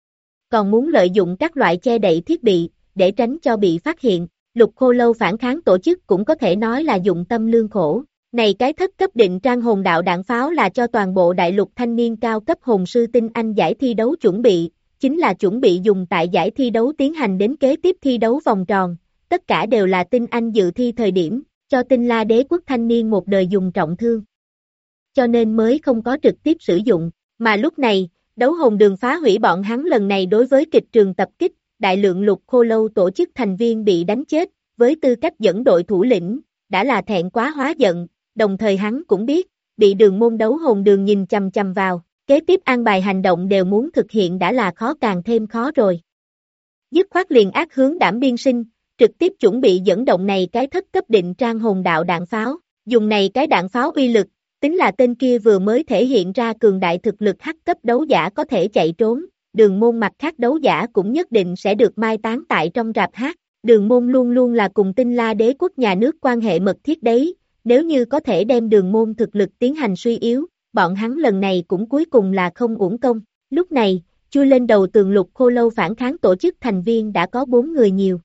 Còn muốn lợi dụng các loại che đậy thiết bị, để tránh cho bị phát hiện, Lục Khô Lâu phản kháng tổ chức cũng có thể nói là dụng tâm lương khổ. Này cái thất cấp định trang hồn đạo đạn pháo là cho toàn bộ đại lục thanh niên cao cấp hồn sư tinh anh giải thi đấu chuẩn bị, chính là chuẩn bị dùng tại giải thi đấu tiến hành đến kế tiếp thi đấu vòng tròn, tất cả đều là tinh anh dự thi thời điểm, cho Tinh La Đế quốc thanh niên một đời dùng trọng thương. Cho nên mới không có trực tiếp sử dụng, mà lúc này, đấu hồn đường phá hủy bọn hắn lần này đối với kịch trường tập kích, đại lượng Lục Khô Lâu tổ chức thành viên bị đánh chết, với tư cách dẫn đội thủ lĩnh, đã là thẹn quá hóa giận, đồng thời hắn cũng biết, bị Đường Môn đấu hồn đường nhìn chằm chằm vào, kế tiếp an bài hành động đều muốn thực hiện đã là khó càng thêm khó rồi. Dứt khoát liền ác hướng đảm biên sinh, trực tiếp chuẩn bị dẫn động này cái thất cấp định trang hồn đạo đạn pháo, dùng này cái đạn pháo uy lực, tính là tên kia vừa mới thể hiện ra cường đại thực lực hắc cấp đấu giả có thể chạy trốn, Đường Môn mặt khác đấu giả cũng nhất định sẽ được mai táng tại trong rạp hát. Đường Môn luôn luôn là cùng Tinh La Đế quốc nhà nước quan hệ mật thiết đấy, nếu như có thể đem Đường Môn thực lực tiến hành suy yếu, bọn hắn lần này cũng cuối cùng là không uổng công. Lúc này, chui lên đầu tường Lục Khô Lâu phản kháng tổ chức thành viên đã có 4 người nhiều.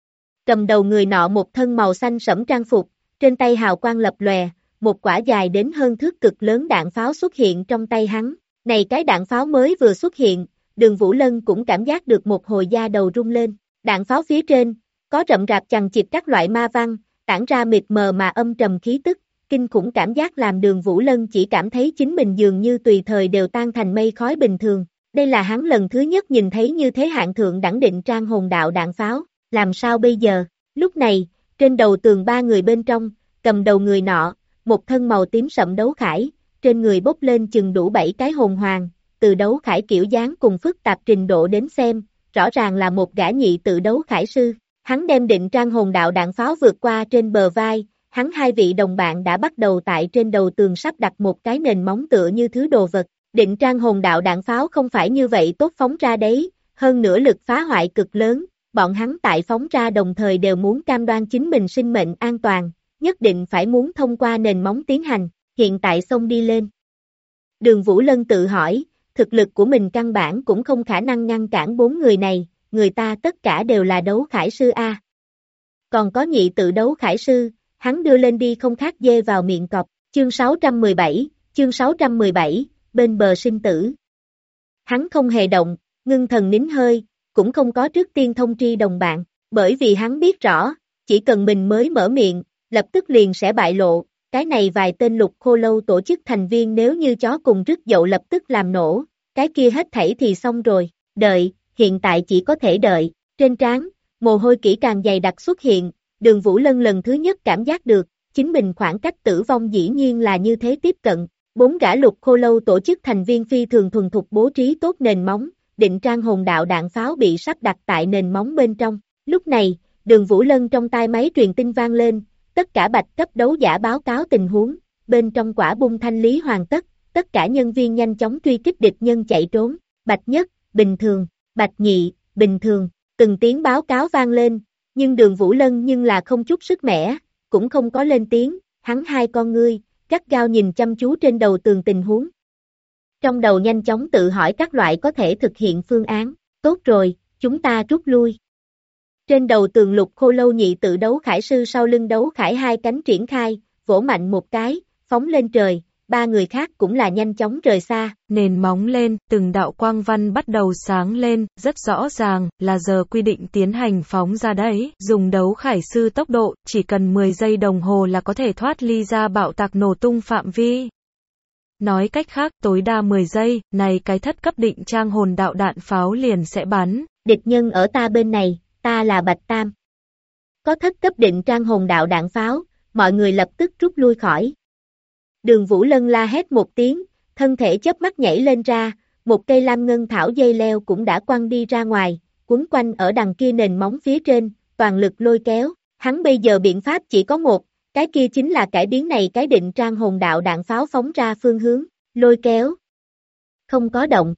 Cầm đầu người nọ một thân màu xanh sẫm trang phục, trên tay hào quang lập lòe, một quả dài đến hơn thước cực lớn đạn pháo xuất hiện trong tay hắn. Này cái đạn pháo mới vừa xuất hiện, Đường Vũ Lân cũng cảm giác được một hồi da đầu rung lên. Đạn pháo phía trên, có rậm rạp chằng chịt các loại ma văn, tản ra mịt mờ mà âm trầm khí tức, kinh khủng cảm giác làm Đường Vũ Lân chỉ cảm thấy chính mình dường như tùy thời đều tan thành mây khói bình thường. Đây là hắn lần thứ nhất nhìn thấy như thế hạng thượng đẳng định trang hồn đạo đạn pháo, làm sao bây giờ? Lúc này, Trên đầu tường ba người bên trong, cầm đầu người nọ, một thân màu tím sậm đấu khải, trên người bốc lên chừng đủ 7 cái hồn hoàng, từ đấu khải kiểu dáng cùng phức tạp trình độ đến xem, rõ ràng là một gã nhị tự đấu khải sư. Hắn đem định trang hồn đạo đạn pháo vượt qua trên bờ vai, hắn hai vị đồng bạn đã bắt đầu tại trên đầu tường sắp đặt một cái nền móng tựa như thứ đồ vật. Định trang hồn đạo đạn pháo không phải như vậy tốt phóng ra đấy, hơn nữa lực phá hoại cực lớn, bọn hắn tại phóng ra đồng thời đều muốn cam đoan chính mình sinh mệnh an toàn, nhất định phải muốn thông qua nền móng tiến hành, hiện tại xông đi lên. Đường Vũ Lân tự hỏi, thực lực của mình căn bản cũng không khả năng ngăn cản 4 người này, người ta tất cả đều là đấu khải sư A. Còn có nhị tự đấu khải sư, hắn đưa lên đi không khác dê vào miệng cọp, chương 617, bên bờ sinh tử. Hắn không hề động, ngưng thần nín hơi, cũng không có trước tiên thông tri đồng bạn, bởi vì hắn biết rõ, chỉ cần mình mới mở miệng, lập tức liền sẽ bại lộ, cái này vài tên Lục Khô Lâu tổ chức thành viên nếu như chó cùng rứt dậu lập tức làm nổ, cái kia hết thảy thì xong rồi, đợi, hiện tại chỉ có thể đợi, trên trán, mồ hôi kỹ càng dày đặc xuất hiện, Đường Vũ Lân lần thứ nhất cảm giác được, chính mình khoảng cách tử vong dĩ nhiên là như thế tiếp cận, 4 gã Lục Khô Lâu tổ chức thành viên phi thường thuần thục bố trí tốt nền móng, định trang hồn đạo đạn pháo bị sắp đặt tại nền móng bên trong, lúc này, Đường Vũ Lân trong tai máy truyền tin vang lên, tất cả bạch cấp đấu giả báo cáo tình huống, bên trong quả bung thanh lý hoàn tất, tất cả nhân viên nhanh chóng truy kích địch nhân chạy trốn, bạch nhất, bình thường, bạch nhị, bình thường, từng tiếng báo cáo vang lên, nhưng Đường Vũ Lân nhưng là không chút sức mẻ, cũng không có lên tiếng, hắn hai con ngươi, gắt gao nhìn chăm chú trên đầu tường tình huống. Trong đầu nhanh chóng tự hỏi các loại có thể thực hiện phương án, tốt rồi, chúng ta rút lui. Trên đầu tường Lục Khô Lâu nhị tự đấu khải sư sau lưng đấu khải hai cánh triển khai, vỗ mạnh một cái, phóng lên trời, ba người khác cũng là nhanh chóng rời xa.
Nền móng lên, từng đạo quang văn bắt đầu sáng lên, rất rõ ràng, là giờ quy định tiến hành phóng ra đấy, dùng đấu khải sư tốc độ, chỉ cần 10 giây đồng hồ là có thể thoát ly ra bạo tạc nổ tung phạm vi. Nói cách khác, tối đa 10 giây, này cái thất cấp định trang hồn đạo đạn pháo liền sẽ bắn.
Địch nhân ở ta bên này, ta là Bạch Tam. Có thất cấp định trang hồn đạo đạn pháo, mọi người lập tức rút lui khỏi. Đường Vũ Lân la hét một tiếng, thân thể chớp mắt nhảy lên ra, một cây lam ngân thảo dây leo cũng đã quăng đi ra ngoài, quấn quanh ở đằng kia nền móng phía trên, toàn lực lôi kéo. Hắn bây giờ biện pháp chỉ có một, cái kia chính là cải biến này cái định trang hồn đạo đạn pháo phóng ra phương hướng, lôi kéo. Không có động.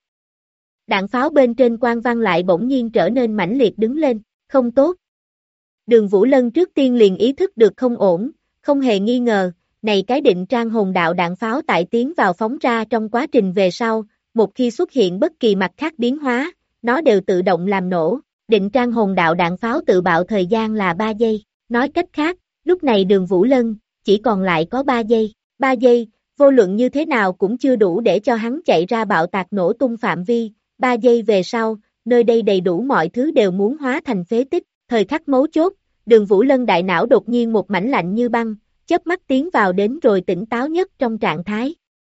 Đạn pháo bên trên quang văn lại bỗng nhiên trở nên mãnh liệt đứng lên, không tốt. Đường Vũ Lân trước tiên liền ý thức được không ổn, không hề nghi ngờ, này cái định trang hồn đạo đạn pháo tại tiến vào phóng ra trong quá trình về sau, một khi xuất hiện bất kỳ mặt khác biến hóa, nó đều tự động làm nổ. Định trang hồn đạo đạn pháo tự bạo thời gian là 3 giây, nói cách khác, lúc này Đường Vũ Lân chỉ còn lại có 3 giây. 3 giây, vô luận như thế nào cũng chưa đủ để cho hắn chạy ra bạo tạc nổ tung phạm vi. 3 giây về sau, nơi đây đầy đủ mọi thứ đều muốn hóa thành phế tích. Thời khắc mấu chốt, Đường Vũ Lân đại não đột nhiên một mảnh lạnh như băng, chớp mắt tiến vào đến rồi tỉnh táo nhất trong trạng thái.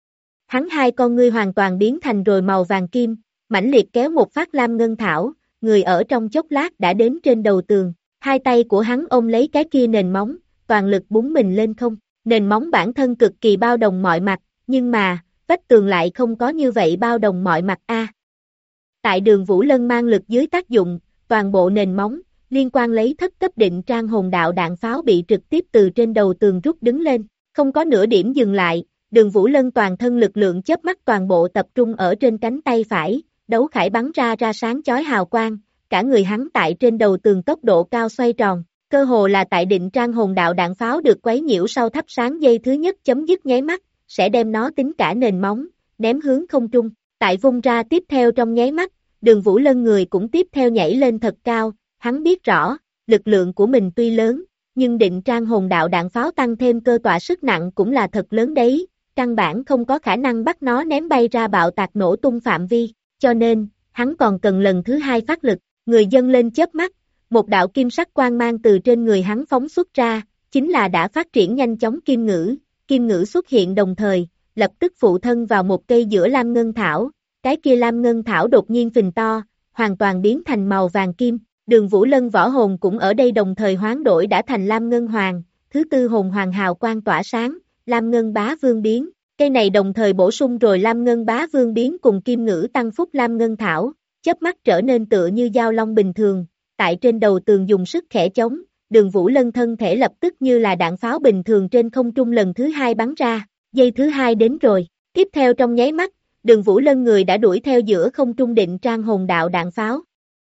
Hắn hai con ngươi hoàn toàn biến thành rồi màu vàng kim, mãnh liệt kéo một phát lam ngân thảo, người ở trong chốc lát đã đến trên đầu tường. Hai tay của hắn ôm lấy cái kia nền móng, toàn lực búng mình lên không. Nền móng bản thân cực kỳ bao đồng mọi mặt, nhưng mà, vách tường lại không có như vậy bao đồng mọi mặt a. Tại Đường Vũ Lân mang lực dưới tác dụng, toàn bộ nền móng, liên quan lấy thất cấp định trang hồn đạo đạn pháo bị trực tiếp từ trên đầu tường rút đứng lên, không có nửa điểm dừng lại, Đường Vũ Lân toàn thân lực lượng chớp mắt toàn bộ tập trung ở trên cánh tay phải, đấu khải bắn ra sáng chói hào quang, cả người hắn tại trên đầu tường tốc độ cao xoay tròn, cơ hồ là tại định trang hồn đạo đạn pháo được quấy nhiễu sau thắp sáng dây thứ nhất chấm dứt nháy mắt, sẽ đem nó tính cả nền móng, ném hướng không trung, tại vung ra tiếp theo trong nháy mắt, Đường Vũ Lân người cũng tiếp theo nhảy lên thật cao, hắn biết rõ, lực lượng của mình tuy lớn, nhưng định trang hồn đạo đạn pháo tăng thêm cơ tọa sức nặng cũng là thật lớn đấy, căn bản không có khả năng bắt nó ném bay ra bạo tạc nổ tung phạm vi, cho nên, hắn còn cần lần thứ hai phát lực, người dâng lên chớp mắt, một đạo kim sắc quang mang từ trên người hắn phóng xuất ra, chính là đã phát triển nhanh chóng kim ngữ xuất hiện đồng thời, lập tức phụ thân vào một cây giữa lam ngân thảo, cái kia lam ngân thảo đột nhiên phình to, hoàn toàn biến thành màu vàng kim. Đường Vũ Lân võ hồn cũng ở đây đồng thời hoán đổi đã thành Lam Ngân Hoàng, thứ tư hồn hoàng hào quang tỏa sáng, Lam Ngân Bá Vương biến. Cây này đồng thời bổ sung rồi Lam Ngân Bá Vương biến cùng kim ngữ tăng phúc Lam Ngân Thảo, chớp mắt trở nên tựa như dao long bình thường, tại trên đầu tường dùng sức khẽ chống, Đường Vũ Lân thân thể lập tức như là đạn pháo bình thường trên không trung lần thứ hai bắn ra, giây thứ hai đến rồi, tiếp theo trong nháy mắt, Đường Vũ Lân người đã đuổi theo giữa không trung định trang hồn đạo đạn pháo.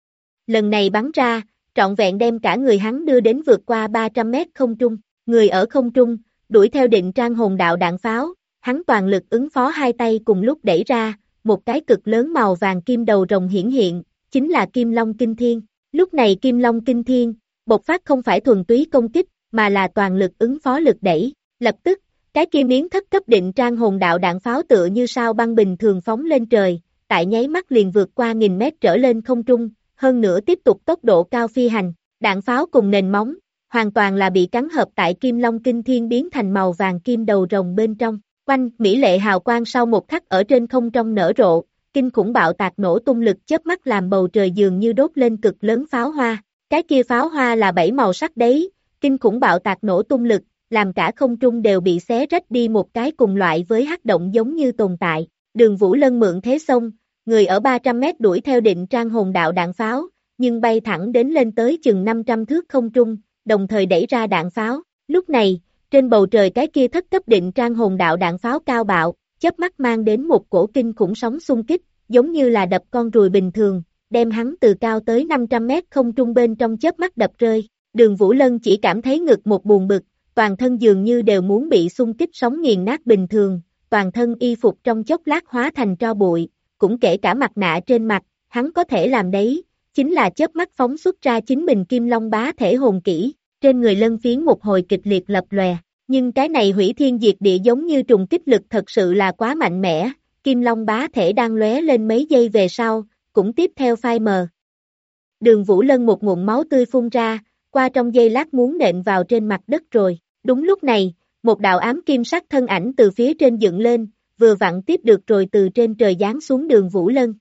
Lần này bắn ra, trọn vẹn đem cả người hắn đưa đến vượt qua 300 mét không trung, người ở không trung, đuổi theo định trang hồn đạo đạn pháo, hắn toàn lực ứng phó hai tay cùng lúc đẩy ra, một cái cực lớn màu vàng kim đầu rồng hiển hiện, chính là Kim Long Kinh Thiên. Lúc này Kim Long Kinh Thiên, bộc phát không phải thuần túy công kích, mà là toàn lực ứng phó lực đẩy, lập tức, cái kia miếng thất cấp định trang hồn đạo đạn pháo tựa như sao băng bình thường phóng lên trời, tại nháy mắt liền vượt qua 1000 mét trở lên không trung, hơn nữa tiếp tục tốc độ cao phi hành, đạn pháo cùng nền móng, hoàn toàn là bị cắn hợp tại Kim Long Kinh Thiên biến thành màu vàng kim đầu rồng bên trong. Quanh, mỹ lệ hào quang sau một khắc ở trên không trong nở rộ, kinh khủng bạo tạc nổ tung lực chớp mắt làm bầu trời dường như đốt lên cực lớn pháo hoa, cái kia pháo hoa là 7 màu sắc đấy, kinh khủng bạo tạc nổ tung lực, làm cả không trung đều bị xé rách đi một cái cùng loại với hắc động giống như tồn tại, Đường Vũ Lân mượn thế xông, người ở 300 mét đuổi theo định trang hồn đạo đạn pháo, nhưng bay thẳng đến lên tới chừng 500 thước không trung, đồng thời đẩy ra đạn pháo, lúc này, trên bầu trời cái kia thất cấp định trang hồn đạo đạn pháo cao bạo, chớp mắt mang đến một cổ kinh khủng sóng xung kích, giống như là đập con ruồi bình thường, đem hắn từ cao tới 500 mét không trung bên trong chớp mắt đập rơi. Đường Vũ Lân chỉ cảm thấy ngực một buồn bực, toàn thân dường như đều muốn bị xung kích sóng nghiền nát bình thường, toàn thân y phục trong chốc lát hóa thành tro bụi, cũng kể cả mặt nạ trên mặt, hắn có thể làm đấy, chính là chớp mắt phóng xuất ra chính mình Kim Long bá thể hồn kỹ. Trên người Lân Phiến một hồi kịch liệt lập lòe, nhưng cái này hủy thiên diệt địa giống như trùng kích lực thật sự là quá mạnh mẽ, Kim Long bá thể đang lóe lên mấy giây về sau, cũng tiếp theo phai mờ. Đường Vũ Lân một ngụm máu tươi phun ra, qua trong giây lát muốn nện vào trên mặt đất rồi, đúng lúc này, một đạo ám kim sắc thân ảnh từ phía trên dựng lên, vừa vặn tiếp được rồi từ trên trời giáng xuống Đường Vũ Lân.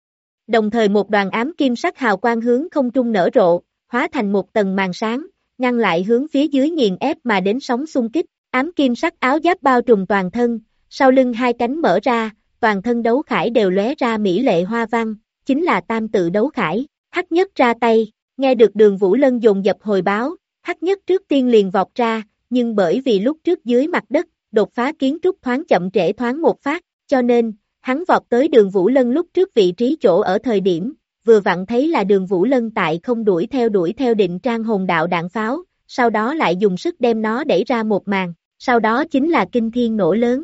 Đồng thời một đoàn ám kim sắc hào quang hướng không trung nở rộ, hóa thành một tầng màn sáng, ngăn lại hướng phía dưới nghiền ép mà đến sóng xung kích, ám kim sắc áo giáp bao trùm toàn thân, sau lưng hai cánh mở ra, toàn thân đấu khải đều lóe ra mỹ lệ hoa văn, chính là tam tự đấu khải, Hắc Nhất ra tay, nghe được Đường Vũ Lân dồn dập hồi báo, Hắc Nhất trước tiên liền vọt ra, nhưng bởi vì lúc trước dưới mặt đất, đột phá kiến trúc thoáng chậm trễ thoáng một phát, cho nên, hắn vọt tới Đường Vũ Lân lúc trước vị trí chỗ ở thời điểm, vừa vặn thấy là Đường Vũ Lân tại không đuổi theo định trang hồn đạo đạn pháo, sau đó lại dùng sức đem nó đẩy ra một màn, sau đó chính là kinh thiên nổ lớn.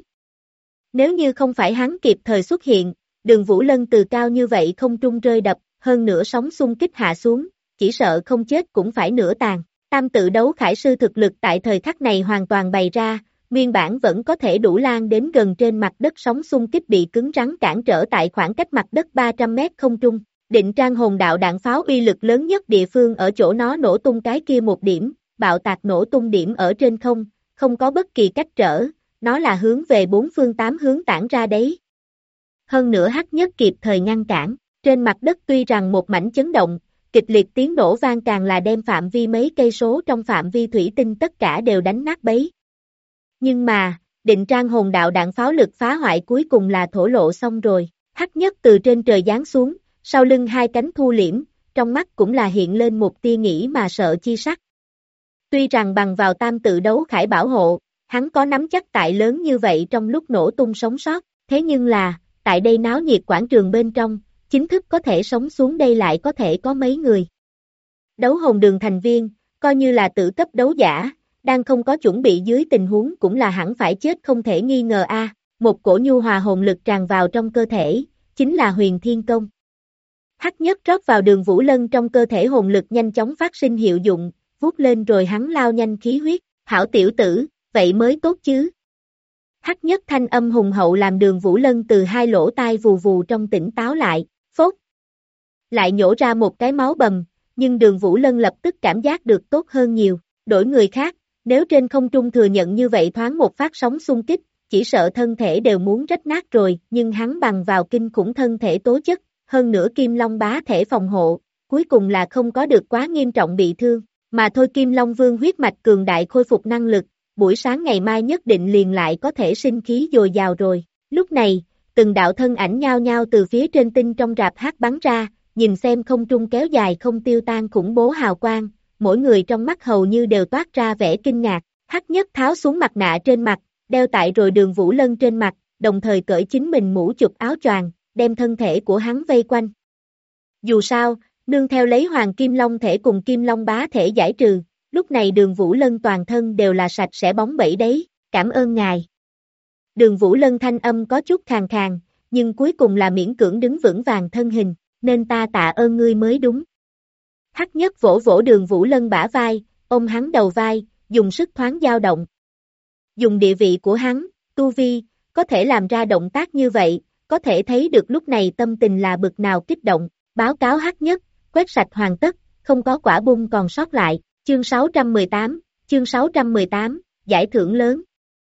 Nếu như không phải hắn kịp thời xuất hiện, Đường Vũ Lân từ cao như vậy không trung rơi đập, hơn nữa sóng xung kích hạ xuống, chỉ sợ không chết cũng phải nửa tàn. Tam tự đấu khải sư thực lực tại thời khắc này hoàn toàn bày ra, nguyên bản vẫn có thể đủ lan đến gần trên mặt đất sóng xung kích bị cứng rắn cản trở tại khoảng cách mặt đất 300 mét không trung. Định trang hồn đạo đạn pháo uy lực lớn nhất địa phương ở chỗ nó nổ tung cái kia một điểm, bạo tạc nổ tung điểm ở trên không, không có bất kỳ cách trở, nó là hướng về bốn phương tám hướng tản ra đấy. Hơn nữa Hắc Nhất kịp thời ngăn cản, trên mặt đất tuy rằng một mảnh chấn động, kịch liệt tiếng nổ vang càng là đem phạm vi mấy cây số trong phạm vi thủy tinh tất cả đều đánh nát bấy. Nhưng mà, định trang hồn đạo đạn pháo lực phá hoại cuối cùng là thổ lộ xong rồi, Hắc Nhất từ trên trời giáng xuống, sau lưng hai cánh thu liễm, trong mắt cũng là hiện lên một tia nghĩ mà sợ chi sắc. Tuy rằng bằng vào tam tự đấu khải bảo hộ, hắn có nắm chắc tại lớn như vậy trong lúc nổ tung sống sót, thế nhưng là, tại đây náo nhiệt quảng trường bên trong, chính thức có thể sống xuống đây lại có thể có mấy người. Đấu hồn đường thành viên, coi như là tự cấp đấu giả, đang không có chuẩn bị dưới tình huống cũng là hẳn phải chết không thể nghi ngờ a. Một cổ nhu hòa hồn lực tràn vào trong cơ thể, chính là Huyền Thiên Công. Hắc Nhất rót vào Đường Vũ Lân trong cơ thể hồn lực nhanh chóng phát sinh hiệu dụng, vuốt lên rồi hắn lao nhanh khí huyết, hảo tiểu tử, vậy mới tốt chứ. Hắc Nhất thanh âm hùng hậu làm Đường Vũ Lân từ hai lỗ tai vù vù trong tỉnh táo lại, phốt. Lại nhổ ra một cái máu bầm, nhưng Đường Vũ Lân lập tức cảm giác được tốt hơn nhiều, đổi người khác, nếu trên không trung thừa nhận như vậy thoáng một phát sóng xung kích, chỉ sợ thân thể đều muốn rách nát rồi, nhưng hắn bằng vào kinh khủng thân thể tố chất, hơn nữa Kim Long bá thể phòng hộ, cuối cùng là không có được quá nghiêm trọng bị thương, mà thôi Kim Long Vương huyết mạch cường đại khôi phục năng lực, buổi sáng ngày mai nhất định liền lại có thể sinh khí dồi dào rồi. Lúc này, từng đạo thân ảnh nhao nhao từ phía trên tinh trong rạp hát bắn ra, nhìn xem không trung kéo dài không tiêu tan khủng bố hào quang, mỗi người trong mắt hầu như đều toát ra vẻ kinh ngạc. Hắc Nhất tháo xuống mặt nạ trên mặt, đeo tại rồi Đường Vũ Lân trên mặt, đồng thời cởi chính mình mũ chụp áo choàng, đem thân thể của hắn vây quanh. Dù sao, nương theo lấy Hoàng Kim Long thể cùng Kim Long bá thể giải trừ, lúc này Đường Vũ Lân toàn thân đều là sạch sẽ bóng bẩy đấy, cảm ơn ngài. Đường Vũ Lân thanh âm có chút khàn khàn, nhưng cuối cùng là miễn cưỡng đứng vững vàng thân hình, nên ta tạ ơn ngươi mới đúng. Hắc Nhất vỗ vỗ Đường Vũ Lân bả vai, ôm hắn đầu vai, dùng sức thoáng dao động. Dùng địa vị của hắn, tu vi, có thể làm ra động tác như vậy, có thể thấy được lúc này tâm tình là bực nào kích động. Báo cáo Hắc Nhất, quét sạch hoàn tất, không có quả bung còn sót lại. Chương 618, giải thưởng lớn.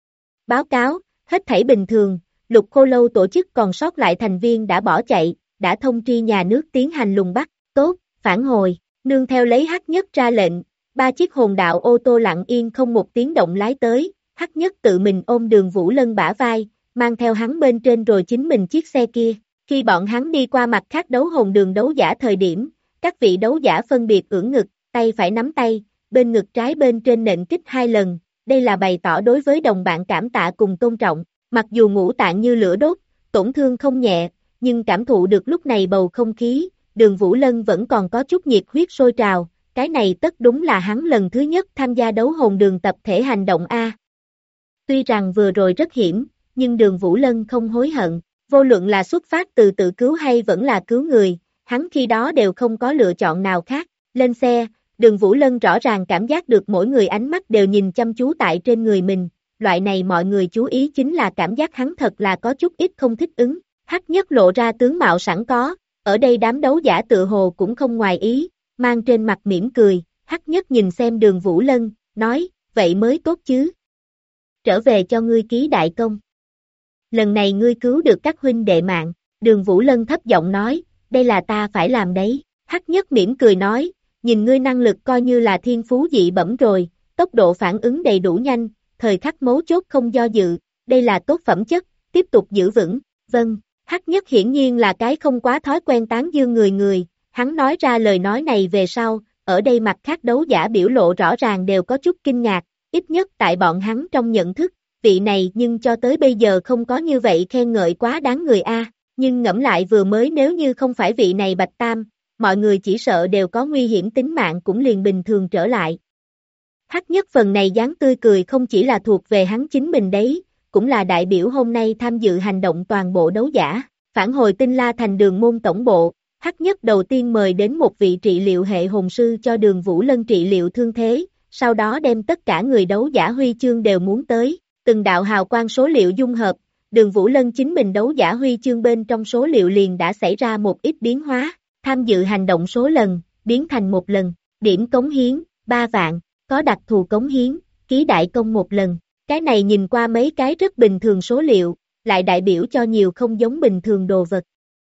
Báo cáo, hết thảy bình thường, Lục Khô Lâu tổ chức còn sót lại thành viên đã bỏ chạy, đã thông tri nhà nước tiến hành lùng bắt. Tốt, phản hồi, nương theo lấy Hắc Nhất ra lệnh, 3 chiếc hồn đạo ô tô lặng yên không một tiếng động lái tới, Hắc Nhất tự mình ôm Đường Vũ Lân bả vai, mang theo hắn bên trên rồi chính mình chiếc xe kia. Khi bọn hắn đi qua mặt khác đấu hồn đường đấu giả thời điểm, các vị đấu giả phân biệt ưỡn ngực, tay phải nắm tay, bên ngực trái bên trên nện kích 2 lần, đây là bày tỏ đối với đồng bạn cảm tạ cùng tôn trọng. Mặc dù ngũ tạng như lửa đốt, tổn thương không nhẹ, nhưng cảm thụ được lúc này bầu không khí, Đường Vũ Lân vẫn còn có chút nhiệt huyết sôi trào, cái này tất đúng là hắn lần thứ nhất tham gia đấu hồn đường tập thể hành động A. Tuy rằng vừa rồi rất hiểm, nhưng Đường Vũ Lân không hối hận, vô luận là xuất phát từ tự cứu hay vẫn là cứu người, hắn khi đó đều không có lựa chọn nào khác. Lên xe, Đường Vũ Lân rõ ràng cảm giác được mỗi người ánh mắt đều nhìn chăm chú tại trên người mình, loại này mọi người chú ý chính là cảm giác hắn thật là có chút ít không thích ứng. Hắc Nhất lộ ra tướng mạo sẵn có, ở đây đám đấu giả tự hồ cũng không ngoài ý, mang trên mặt mỉm cười. Hắc Nhất nhìn xem Đường Vũ Lân, nói, vậy mới tốt chứ. Trở về cho ngươi ký đại công. Lần này ngươi cứu được các huynh đệ mạng, Đường Vũ Lân thấp giọng nói, đây là ta phải làm đấy. Hắc Nhất mỉm cười nói, nhìn ngươi năng lực coi như là thiên phú dị bẩm rồi, tốc độ phản ứng đầy đủ nhanh, thời khắc mấu chốt không do dự, đây là tốt phẩm chất, tiếp tục giữ vững. Vâng, Hắc Nhất hiển nhiên là cái không quá thói quen tán dương người, hắn nói ra lời nói này về sau, ở đây mặt khác đấu giả biểu lộ rõ ràng đều có chút kinh ngạc, ít nhất tại bọn hắn trong nhận thức, vị này nhưng cho tới bây giờ không có như vậy khen ngợi quá đáng người A, nhưng ngẫm lại vừa mới nếu như không phải vị này Bạch Tam, mọi người chỉ sợ đều có nguy hiểm tính mạng cũng liền bình thường trở lại. Hắc Nhất phần này dáng tươi cười không chỉ là thuộc về hắn chính mình đấy, cũng là đại biểu hôm nay tham dự hành động toàn bộ đấu giả. Phản hồi Tinh La Thành Đường môn tổng bộ, Hắc Nhất đầu tiên mời đến một vị trị liệu hệ hồn sư cho Đường Vũ Lân trị liệu thương thế, sau đó đem tất cả người đấu giả huy chương đều muốn tới, từng đạo hào quang số liệu dung hợp, Đường Vũ Lân chính mình đấu giả huy chương bên trong số liệu liền đã xảy ra một ít biến hóa, tham dự hành động số lần, biến thành 1 lần, điểm cống hiến, 3 vạn, có đặc thù cống hiến, ký đại công 1 lần, cái này nhìn qua mấy cái rất bình thường số liệu, lại đại biểu cho nhiều không giống bình thường đồ vật.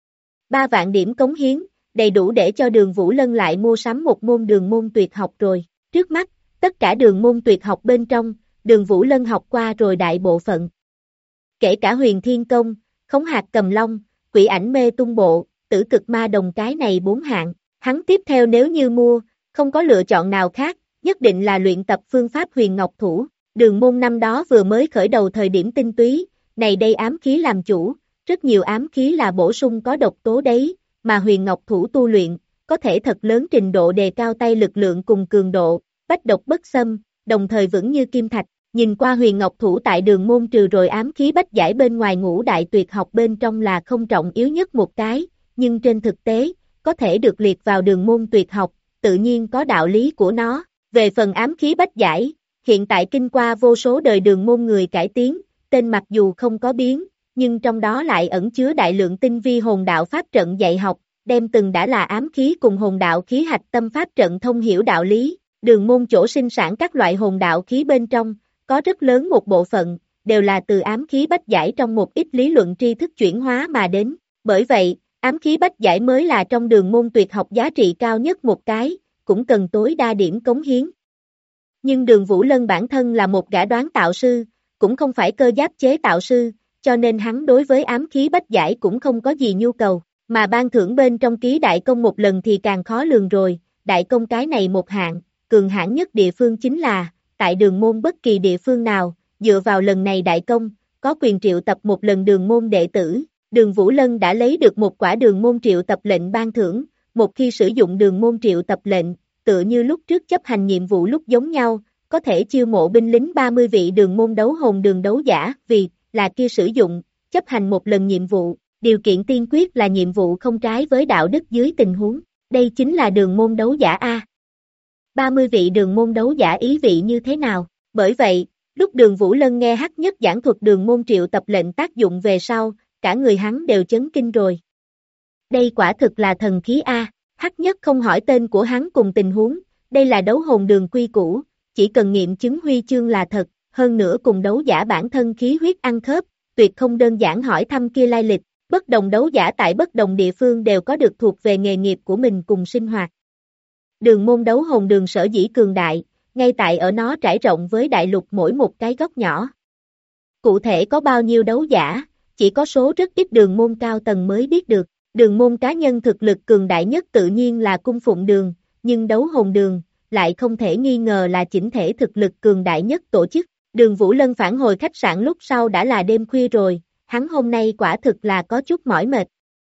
3 vạn điểm cống hiến, đầy đủ để cho Đường Vũ Lân lại mua sắm một môn đường môn tuyệt học rồi, trước mắt, tất cả đường môn tuyệt học bên trong, Đường Vũ Lân học qua rồi đại bộ phận. Kể cả Huyền Thiên Công, Khống Hạt Cầm Long, Quỷ Ảnh Mê Tung Bộ, Tử Cực Ma Đồng cái này 4 hạng, hắn tiếp theo nếu như mua, không có lựa chọn nào khác, nhất định là luyện tập phương pháp Huyền Ngọc Thủ, đường môn năm đó vừa mới khởi đầu thời điểm tinh túy, này đây ám khí làm chủ, rất nhiều ám khí là bổ sung có độc tố đấy, mà Huyền Ngọc Thủ tu luyện, có thể thật lớn trình độ đề cao tay lực lượng cùng cường độ, bách độc bất xâm, đồng thời vững như kim thạch. Nhìn qua Huyền Ngọc Thủ tại đường môn trừ rồi ám khí bách giải bên ngoài ngũ đại tuyệt học bên trong là không trọng yếu nhất một cái, nhưng trên thực tế, có thể được liệt vào đường môn tuyệt học, tự nhiên có đạo lý của nó. Về phần ám khí bách giải, hiện tại kinh qua vô số đời đường môn người cải tiến, tên mặc dù không có biến, nhưng trong đó lại ẩn chứa đại lượng tinh vi hồn đạo pháp trận dạy học, đem từng đã là ám khí cùng hồn đạo khí hạch tâm pháp trận thông hiểu đạo lý, đường môn chỗ sinh sản các loại hồn đạo khí bên trong, có rất lớn một bộ phận, đều là từ ám khí bách giải trong một ít lý luận tri thức chuyển hóa mà đến. Bởi vậy, Ám khí bách giải mới là trong đường môn tuyệt học giá trị cao nhất một cái, cũng cần tối đa điểm cống hiến. Nhưng Đường Vũ Lân bản thân là một gã đoán tạo sư, cũng không phải cơ giáp chế tạo sư, cho nên hắn đối với ám khí bách giải cũng không có gì nhu cầu, mà ban thưởng bên trong ký đại công một lần thì càng khó lường rồi, đại công cái này một hạng, cường hãn nhất địa phương chính là, tại đường môn bất kỳ địa phương nào, dựa vào lần này đại công, có quyền triệu tập một lần đường môn đệ tử, Đường Vũ Lân đã lấy được một quả đường môn triệu tập lệnh ban thưởng, một khi sử dụng đường môn triệu tập lệnh, tựa như lúc trước chấp hành nhiệm vụ lúc giống nhau, có thể chiêu mộ binh lính 30 vị đường môn đấu hồn đường đấu giả, vì là kia sử dụng, chấp hành một lần nhiệm vụ, điều kiện tiên quyết là nhiệm vụ không trái với đạo đức dưới tình huống, đây chính là đường môn đấu giả A. 30 vị đường môn đấu giả ý vị như thế nào? Bởi vậy, lúc Đường Vũ Lân nghe Hắc Nhất giảng thuật đường môn triệu tập lệnh tác dụng về sau, cả người hắn đều chấn kinh rồi. Đây quả thực là thần khí A, Hắc Nhất không hỏi tên của hắn cùng tình huống, đây là đấu hồn đường quy củ, chỉ cần nghiệm chứng huy chương là thật, hơn nữa cùng đấu giả bản thân khí huyết ăn khớp, tuyệt không đơn giản hỏi thăm kia lai lịch, bất đồng đấu giả tại bất đồng địa phương đều có được thuộc về nghề nghiệp của mình cùng sinh hoạt. Đường môn đấu hồn đường sở dĩ cường đại, ngay tại ở nó trải rộng với đại lục mỗi một cái góc nhỏ. Cụ thể có bao nhiêu đấu giả, chỉ có số rất ít đường môn cao tầng mới biết được, đường môn cá nhân thực lực cường đại nhất tự nhiên là cung phụng đường, nhưng đấu hồn đường, lại không thể nghi ngờ là chỉnh thể thực lực cường đại nhất tổ chức. Đường Vũ Lân phản hồi khách sạn lúc sau đã là đêm khuya rồi, hắn hôm nay quả thực là có chút mỏi mệt.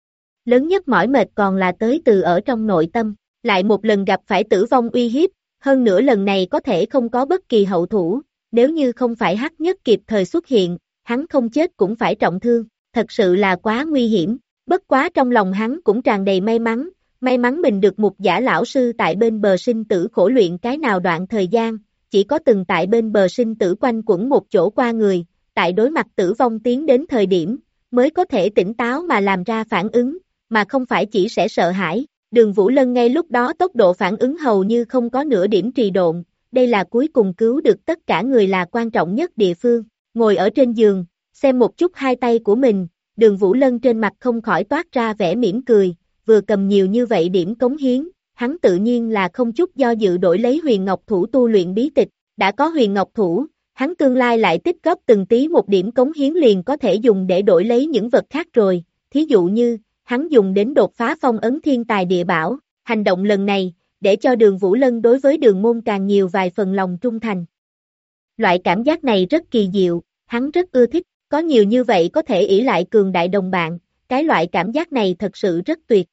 Lớn nhất mỏi mệt còn là tới từ ở trong nội tâm, lại một lần gặp phải tử vong uy hiếp, hơn nữa lần này có thể không có bất kỳ hậu thủ, nếu như không phải Hắc Nhất kịp thời xuất hiện, hắn không chết cũng phải trọng thương, thật sự là quá nguy hiểm, bất quá trong lòng hắn cũng tràn đầy may mắn mình được một giả lão sư tại bên bờ sinh tử khổ luyện cái nào đoạn thời gian, chỉ có từng tại bên bờ sinh tử quanh quẩn một chỗ qua người, tại đối mặt tử vong tiến đến thời điểm, mới có thể tỉnh táo mà làm ra phản ứng, mà không phải chỉ sẽ sợ hãi. Đường Vũ Lân ngay lúc đó tốc độ phản ứng hầu như không có nửa điểm trì độn, đây là cuối cùng cứu được tất cả người là quan trọng nhất địa phương. Ngồi ở trên giường, xem một chút hai tay của mình, Đường Vũ Lân trên mặt không khỏi toát ra vẻ mỉm cười, vừa cầm nhiều như vậy điểm cống hiến, hắn tự nhiên là không chút do dự đổi lấy Huyền Ngọc Thủ tu luyện bí tịch, đã có Huyền Ngọc Thủ, hắn tương lai lại tích góp từng tí một điểm cống hiến liền có thể dùng để đổi lấy những vật khác rồi, thí dụ như, hắn dùng đến đột phá phong ấn thiên tài địa bảo, hành động lần này, để cho Đường Vũ Lân đối với đường môn càng nhiều vài phần lòng trung thành. Loại cảm giác này rất kỳ diệu, hắn rất ưa thích, có nhiều như vậy có thể ỷ lại cường đại đồng bạn, cái loại cảm giác này thật sự rất tuyệt.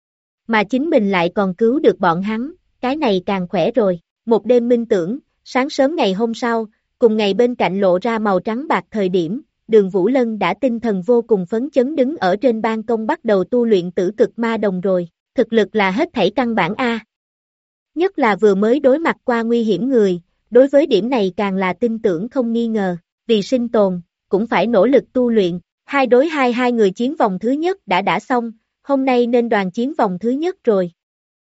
Mà chính mình lại còn cứu được bọn hắn, cái này càng khỏe rồi. Một đêm minh tưởng, sáng sớm ngày hôm sau, cùng ngày bên cạnh lộ ra màu trắng bạc thời điểm, Đường Vũ Lân đã tinh thần vô cùng phấn chấn đứng ở trên ban công bắt đầu tu luyện tử cực ma đồng rồi, thực lực là hết thảy căn bản A. Nhất là vừa mới đối mặt qua nguy hiểm người, đối với điểm này càng là tin tưởng không nghi ngờ, vì sinh tồn, cũng phải nỗ lực tu luyện, 2 đối 2 hai người chiến vòng thứ nhất đã xong, hôm nay nên đoàn chiến vòng thứ nhất rồi.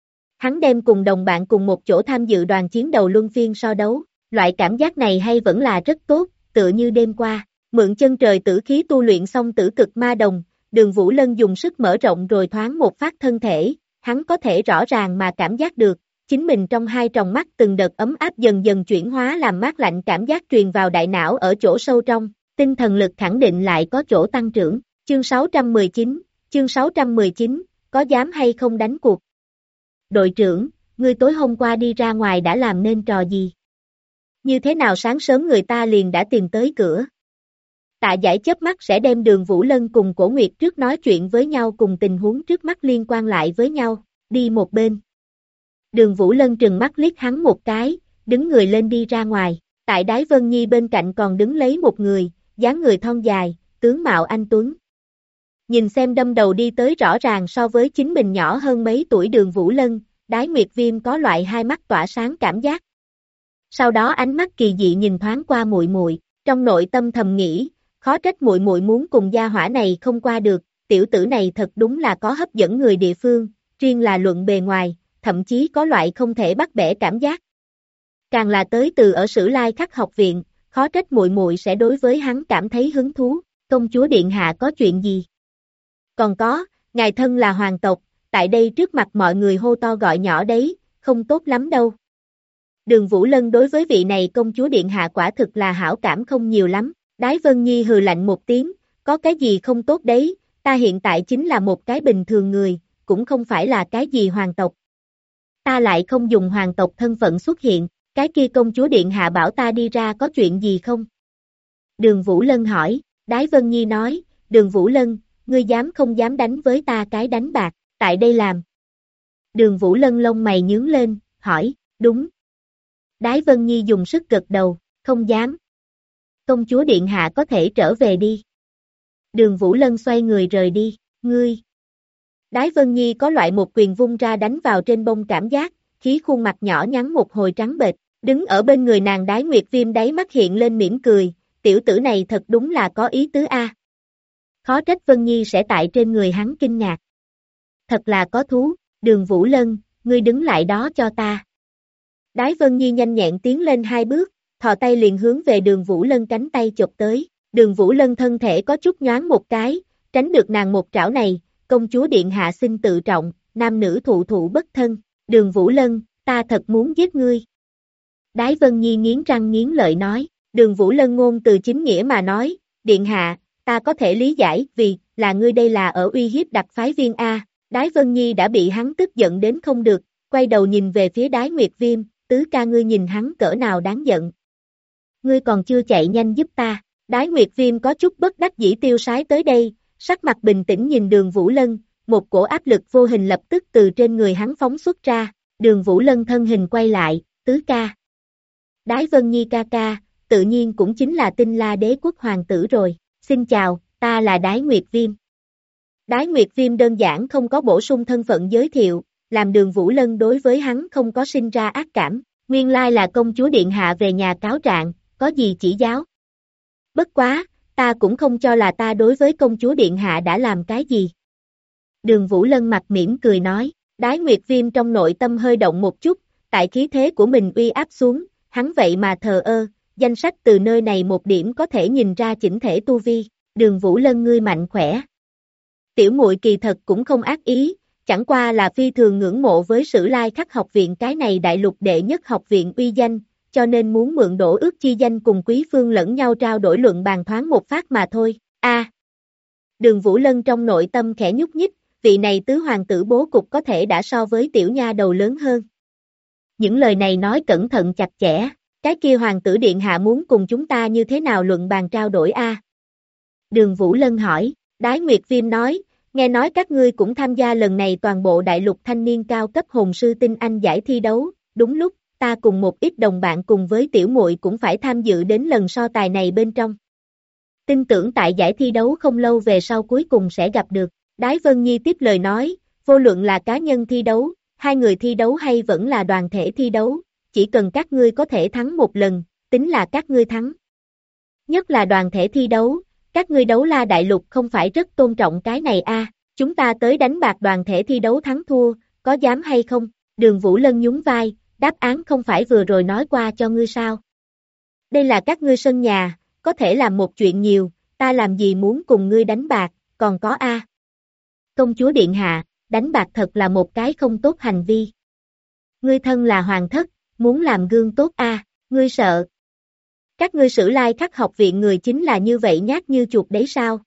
Hắn đem cùng đồng bạn cùng một chỗ tham dự đoàn chiến đầu luân phiên so đấu, loại cảm giác này hay vẫn là rất tốt, tựa như đêm qua, mượn chân trời tử khí tu luyện xong tử cực ma đồng, Đường Vũ Lân dùng sức mở rộng rồi thoáng một phát thân thể, hắn có thể rõ ràng mà cảm giác được, chính mình trong hai tròng mắt từng đợt ấm áp dần dần chuyển hóa làm mát lạnh cảm giác truyền vào đại não ở chỗ sâu trong, tinh thần lực khẳng định lại có chỗ tăng trưởng, chương 619, có dám hay không đánh cuộc? Đội trưởng, ngươi tối hôm qua đi ra ngoài đã làm nên trò gì? Như thế nào sáng sớm người ta liền đã tìm tới cửa? Tạ Giải chớp mắt sẽ đem Đường Vũ Lân cùng Cổ Nguyệt trước nói chuyện với nhau cùng tình huống trước mắt liên quan lại với nhau, đi một bên. Đường Vũ Lân trừng mắt liếc hắn một cái, đứng người lên đi ra ngoài, tại Đái Vân Nhi bên cạnh còn đứng lấy một người, dáng người thon dài, tướng mạo anh tuấn. Nhìn xem đâm đầu đi tới rõ ràng so với chính mình nhỏ hơn mấy tuổi Đường Vũ Lân, Đái Nguyệt Viêm có loại hai mắt tỏa sáng cảm giác. Sau đó ánh mắt kỳ dị nhìn thoáng qua muội muội, trong nội tâm thầm nghĩ, khó trách muội muội muốn cùng gia hỏa này không qua được, tiểu tử này thật đúng là có hấp dẫn người địa phương, riêng là luận bề ngoài, thậm chí có loại không thể bắt bẻ cảm giác. Càng là tới từ ở Sử Lai Khắc học viện, khó trách muội muội sẽ đối với hắn cảm thấy hứng thú, công chúa điện hạ có chuyện gì? Còn có, ngài thân là hoàng tộc, tại đây trước mặt mọi người hô to gọi nhỏ đấy, không tốt lắm đâu. Đường Vũ Lân đối với vị này công chúa điện hạ quả thực là hảo cảm không nhiều lắm. Đái Vân Nhi hừ lạnh một tiếng, có cái gì không tốt đấy, ta hiện tại chính là một cái bình thường người, cũng không phải là cái gì hoàng tộc. Ta lại không dùng hoàng tộc thân phận xuất hiện, cái kia công chúa điện hạ bảo ta đi ra có chuyện gì không? Đường Vũ Lân hỏi, Đái Vân Nhi nói, Đường Vũ Lân, ngươi dám không dám đánh với ta cái đánh bạc, tại đây làm. Đường Vũ Lân lông mày nhướng lên, hỏi, đúng. Đái Vân Nhi dùng sức gật đầu, không dám. Công chúa điện hạ có thể trở về đi. Đường Vũ Lân xoay người rời đi, ngươi. Đái Vân Nhi có loại một quyền vung ra đánh vào trên bông cảm giác, khí khuôn mặt nhỏ nhắn một hồi trắng bệch, đứng ở bên người nàng Đái Nguyệt Viêm đáy mắt hiện lên mỉm cười, tiểu tử này thật đúng là có ý tứ a. Khó trách Vân Nhi sẽ tại trên người hắn kinh ngạc. Thật là có thú, Đường Vũ Lân, ngươi đứng lại đó cho ta. Đái Vân Nhi nhanh nhẹn tiến lên 2 bước, thò tay liền hướng về Đường Vũ Lân cánh tay chụp tới. Đường Vũ Lân thân thể có chút nhoáng một cái, tránh được nàng một trảo này, công chúa điện hạ xin tự trọng, nam nữ thụ thụ bất thân. Đường Vũ Lân, ta thật muốn giết ngươi. Đái Vân Nhi nghiến răng nghiến lợi nói. Đường Vũ Lân ngôn từ chính nghĩa mà nói, điện hạ, ta có thể lý giải vì là ngươi đây là ở uy hiếp đặc phái viên A. Đái Vân Nhi đã bị hắn tức giận đến không được, quay đầu nhìn về phía Đái Nguyệt Viêm, tứ ca ngươi nhìn hắn cỡ nào đáng giận. Ngươi còn chưa chạy nhanh giúp ta. Đái Nguyệt Viêm có chút bất đắc dĩ tiêu sái tới đây, sắc mặt bình tĩnh nhìn Đường Vũ Lân, một cổ áp lực vô hình lập tức từ trên người hắn phóng xuất ra. Đường Vũ Lân thân hình quay lại, tứ ca. Đái Vân Nhi ca ca, tự nhiên cũng chính là Tinh La Đế quốc hoàng tử rồi. Xin chào, ta là Đái Nguyệt Viêm. Đái Nguyệt Viêm đơn giản không có bổ sung thân phận giới thiệu, làm Đường Vũ Lân đối với hắn không có sinh ra ác cảm. Nguyên lai là công chúa điện hạ về nhà cáo trạng, có gì chỉ giáo. Bất quá, ta cũng không cho là ta đối với công chúa điện hạ đã làm cái gì. Đường Vũ Lân mặt mỉm cười nói, Đái Nguyệt Viêm trong nội tâm hơi động một chút, tại khí thế của mình uy áp xuống, hắn vậy mà thờ ơ, danh sách từ nơi này một điểm có thể nhìn ra chỉnh thể tu vi, Đường Vũ Lân ngươi mạnh khỏe. Tiểu muội kỳ thật cũng không ác ý, chẳng qua là phi thường ngưỡng mộ với Sử Lai Khắc học viện cái này đại lục đệ nhất học viện uy danh, cho nên muốn mượn đổ ước chi danh cùng Quý Phương lẫn nhau trao đổi luận bàn thoáng một phát mà thôi. A. Đường Vũ Lân trong nội tâm khẽ nhúc nhích, vị này tứ hoàng tử bố cục có thể đã so với tiểu nha đầu lớn hơn. Những lời này nói cẩn thận chặt chẽ, cái kia hoàng tử điện hạ muốn cùng chúng ta như thế nào luận bàn trao đổi a? Đường Vũ Lân hỏi, Đái Nguyệt Viêm nói, nghe nói các ngươi cũng tham gia lần này toàn bộ đại lục thanh niên cao cấp hồn sư tinh anh giải thi đấu, đúng lúc, ta cùng một ít đồng bạn cùng với tiểu muội cũng phải tham dự đến lần so tài này bên trong. Tin tưởng tại giải thi đấu không lâu về sau cuối cùng sẽ gặp được. Đái Vân Nhi tiếp lời nói, vô luận là cá nhân thi đấu, hai người thi đấu hay vẫn là đoàn thể thi đấu, chỉ cần các ngươi có thể thắng một lần, tính là các ngươi thắng. Nhất là đoàn thể thi đấu, các ngươi đấu la đại lục không phải rất tôn trọng cái này a? Chúng ta tới đánh bạc đoàn thể thi đấu thắng thua, có dám hay không? Đường Vũ Lân nhún vai, đáp án không phải vừa rồi nói qua cho ngươi sao? Đây là các ngươi sân nhà, có thể làm một chuyện nhiều, ta làm gì muốn cùng ngươi đánh bạc, còn có a? Công chúa điện hạ, đánh bạc thật là một cái không tốt hành vi. Ngươi thân là hoàng thất, muốn làm gương tốt a, ngươi sợ. Các ngươi Sử Lai Khắc học viện người chính là như vậy nhát như chuột đấy sao?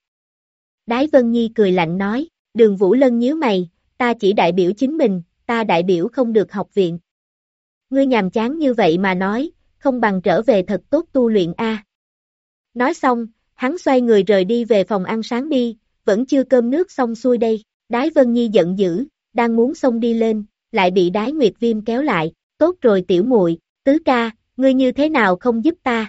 Đái Vân Nhi cười lạnh nói, Đường Vũ Lân nhíu mày, ta chỉ đại biểu chính mình, ta đại biểu không được học viện. Ngươi nhàm chán như vậy mà nói, không bằng trở về thật tốt tu luyện a. Nói xong, hắn xoay người rời đi về phòng ăn sáng đi, vẫn chưa cơm nước xong xuôi đây. Đái Vân Nhi giận dữ, đang muốn xông đi lên, lại bị Đái Nguyệt Viêm kéo lại, tốt rồi tiểu muội, tứ ca, ngươi như thế nào không giúp ta?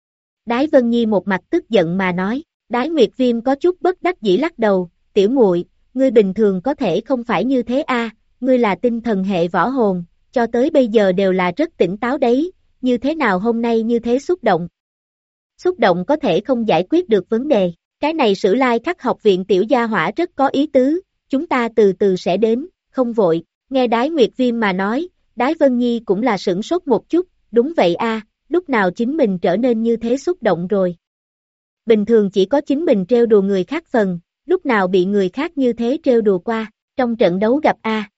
Đái Vân Nhi một mặt tức giận mà nói, Đái Nguyệt Viêm có chút bất đắc dĩ lắc đầu, tiểu muội, ngươi bình thường có thể không phải như thế a, ngươi là tinh thần hệ võ hồn, cho tới bây giờ đều là rất tỉnh táo đấy, như thế nào hôm nay như thế xúc động? Xúc động có thể không giải quyết được vấn đề, cái này Sử Lai Khắc học viện tiểu gia hỏa rất có ý tứ, chúng ta từ từ sẽ đến, không vội, nghe Đái Nguyệt Viêm mà nói, Đái Vân Nhi cũng là sửng sốt một chút, đúng vậy a, lúc nào chính mình trở nên như thế xúc động rồi. Bình thường chỉ có chính mình trêu đùa người khác phần, lúc nào bị người khác như thế trêu đùa qua, trong trận đấu gặp A.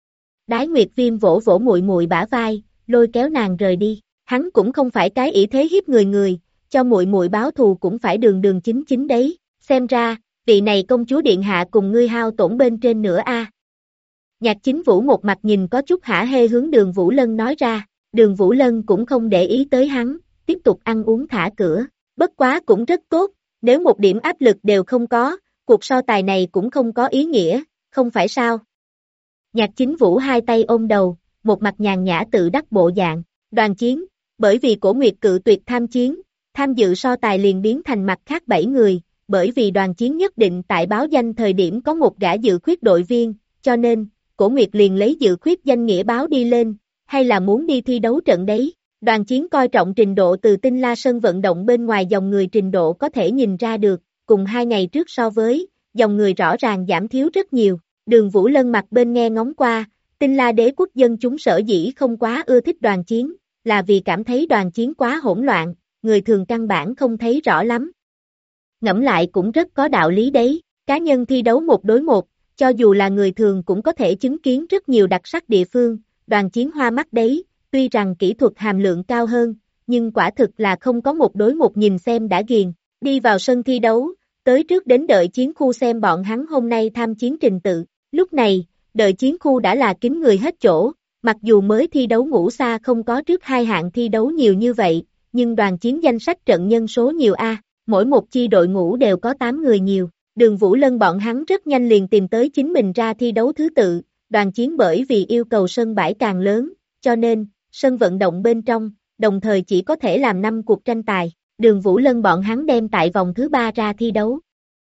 Đái Nguyệt Viêm vỗ vỗ muội muội bả vai, lôi kéo nàng rời đi, hắn cũng không phải cái ỷ thế hiếp người, cho muội muội báo thù cũng phải đường đường chính chính đấy, xem ra, vị này công chúa điện hạ cùng ngươi hao tổn bên trên nữa a. Nhạc Chính Vũ một mặt nhìn có chút hả hê hướng Đường Vũ Lân nói ra, Đường Vũ Lân cũng không để ý tới hắn, tiếp tục ăn uống thả cửa, bất quá cũng rất tốt, nếu một điểm áp lực đều không có, cuộc so tài này cũng không có ý nghĩa, không phải sao? Nhạc Chính Vũ hai tay ôm đầu, một mặt nhàn nhã tự đắc bộ dạng, Đoàn Chiến, bởi vì Cổ Nguyệt cự tuyệt tham chiến, tham dự so tài liền biến thành mặt khác 7 người, bởi vì Đoàn Chiến nhất định tại báo danh thời điểm có một gã dự khuyết đội viên, cho nên, Cổ Nguyệt liền lấy dự khuyết danh nghĩa báo đi lên, hay là muốn đi thi đấu trận đấy. Đoàn Chiến coi trọng trình độ từ Tinh La sân vận động bên ngoài dòng người trình độ có thể nhìn ra được, cùng 2 ngày trước so với, dòng người rõ ràng giảm thiếu rất nhiều. Đường Vũ Lân mặt bên nghe ngóng qua, Tinh La đế quốc dân chúng sở dĩ không quá ưa thích Đoàn Chiến, là vì cảm thấy Đoàn Chiến quá hỗn loạn, người thường căn bản không thấy rõ lắm. Ngẫm lại cũng rất có đạo lý đấy, cá nhân thi đấu 1 đối 1, cho dù là người thường cũng có thể chứng kiến rất nhiều đặc sắc địa phương, Đoàn Chiến hoa mắt đấy, tuy rằng kỹ thuật hàm lượng cao hơn, nhưng quả thực là không có 1 đối 1 nhìn xem đã ghiền, đi vào sân thi đấu, tới trước đến đợi chiến khu xem bọn hắn hôm nay tham chiến trình tự, lúc này, đợi chiến khu đã là kín người hết chỗ, mặc dù mới thi đấu ngũ xa không có trước 2 hạng thi đấu nhiều như vậy, nhưng Đoàn Chiến danh sách trận nhân số nhiều a, mỗi một chi đội ngũ đều có 8 người nhiều. Đường Vũ Lân bọn hắn rất nhanh liền tìm tới chính mình ra thi đấu thứ tự, Đoàn Chiến bởi vì yêu cầu sân bãi càng lớn, cho nên, sân vận động bên trong, đồng thời chỉ có thể làm 5 cuộc tranh tài, Đường Vũ Lân bọn hắn đem tại vòng thứ 3 ra thi đấu.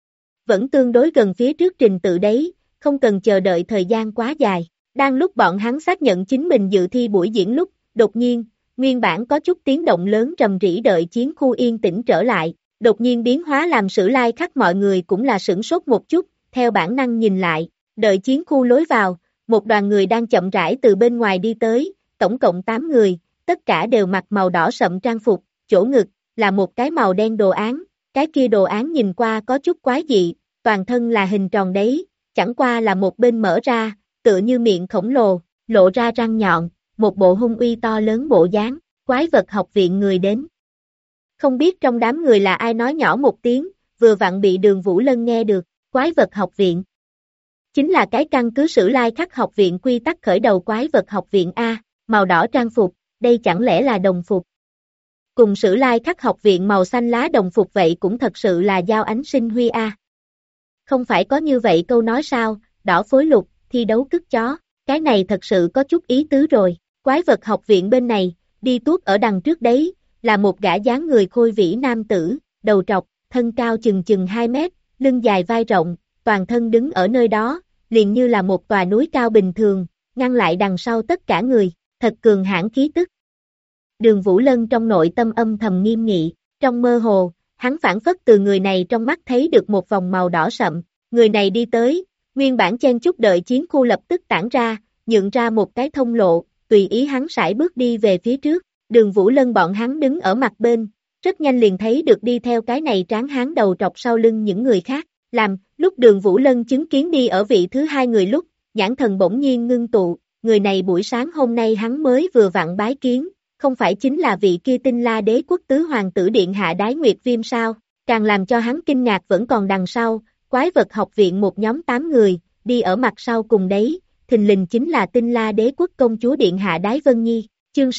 Vẫn tương đối gần phía trước trình tự đấy, không cần chờ đợi thời gian quá dài, đang lúc bọn hắn xác nhận chính mình dự thi buổi diễn lúc, đột nhiên, nguyên bản có chút tiếng động lớn rầm rĩ đợi chiến khu yên tĩnh trở lại. Đột nhiên biến hóa làm Sử Lai Khắc mọi người cũng là sửng sốt một chút, theo bản năng nhìn lại, đợi chiến khu lối vào, một đoàn người đang chậm rãi từ bên ngoài đi tới, tổng cộng 8 người, tất cả đều mặc màu đỏ sậm trang phục, chỗ ngực, là một cái màu đen đồ án, cái kia đồ án nhìn qua có chút quái dị, toàn thân là hình tròn đấy, chẳng qua là một bên mở ra, tựa như miệng khổng lồ, lộ ra răng nhọn, một bộ hung uy to lớn bộ dáng, quái vật học viện người đến. Không biết trong đám người là ai nói nhỏ một tiếng, vừa vặn bị Đường Vũ Lân nghe được, quái vật học viện. Chính là cái căn cứ Sử Lai Khắc học viện quy tắc khởi đầu quái vật học viện A, màu đỏ trang phục, đây chẳng lẽ là đồng phục. Cùng Sử Lai Khắc học viện màu xanh lá đồng phục vậy cũng thật sự là giao ánh sinh huy A. Không phải có như vậy câu nói sao, đỏ phối lục, thi đấu cứt chó, cái này thật sự có chút ý tứ rồi, quái vật học viện bên này, đi tuốt ở đằng trước đấy. Là một gã dáng người khôi vĩ nam tử, đầu trọc, thân cao chừng 2 mét, lưng dài vai rộng, toàn thân đứng ở nơi đó, liền như là một tòa núi cao bình thường, ngăn lại đằng sau tất cả người, thật cường hãn khí tức. Đường Vũ Lân trong nội tâm âm thầm nghiêm nghị, trong mơ hồ, hắn phản phất từ người này trong mắt thấy được một vòng màu đỏ sậm, người này đi tới, nguyên bản chen chúc đợi chiến khu lập tức tản ra, nhượng ra một cái thông lộ, tùy ý hắn sải bước đi về phía trước. Đường Vũ Lân bọn hắn đứng ở mặt bên, rất nhanh liền thấy được đi theo cái này tráng hán đầu trọc sau lưng những người khác, lúc Đường Vũ Lân chứng kiến đi ở vị thứ 2 người lúc, nhãn thần bỗng nhiên ngưng tụ, người này buổi sáng hôm nay hắn mới vừa vặn bái kiến, không phải chính là vị kia Tinh La đế quốc tứ hoàng tử điện hạ Đái Nguyệt Viêm sao, càng làm cho hắn kinh ngạc vẫn còn đằng sau, quái vật học viện một nhóm 8 người, đi ở mặt sau cùng đấy, thình lình chính là Tinh La đế quốc công chúa điện hạ Đái Vân Nhi. Chương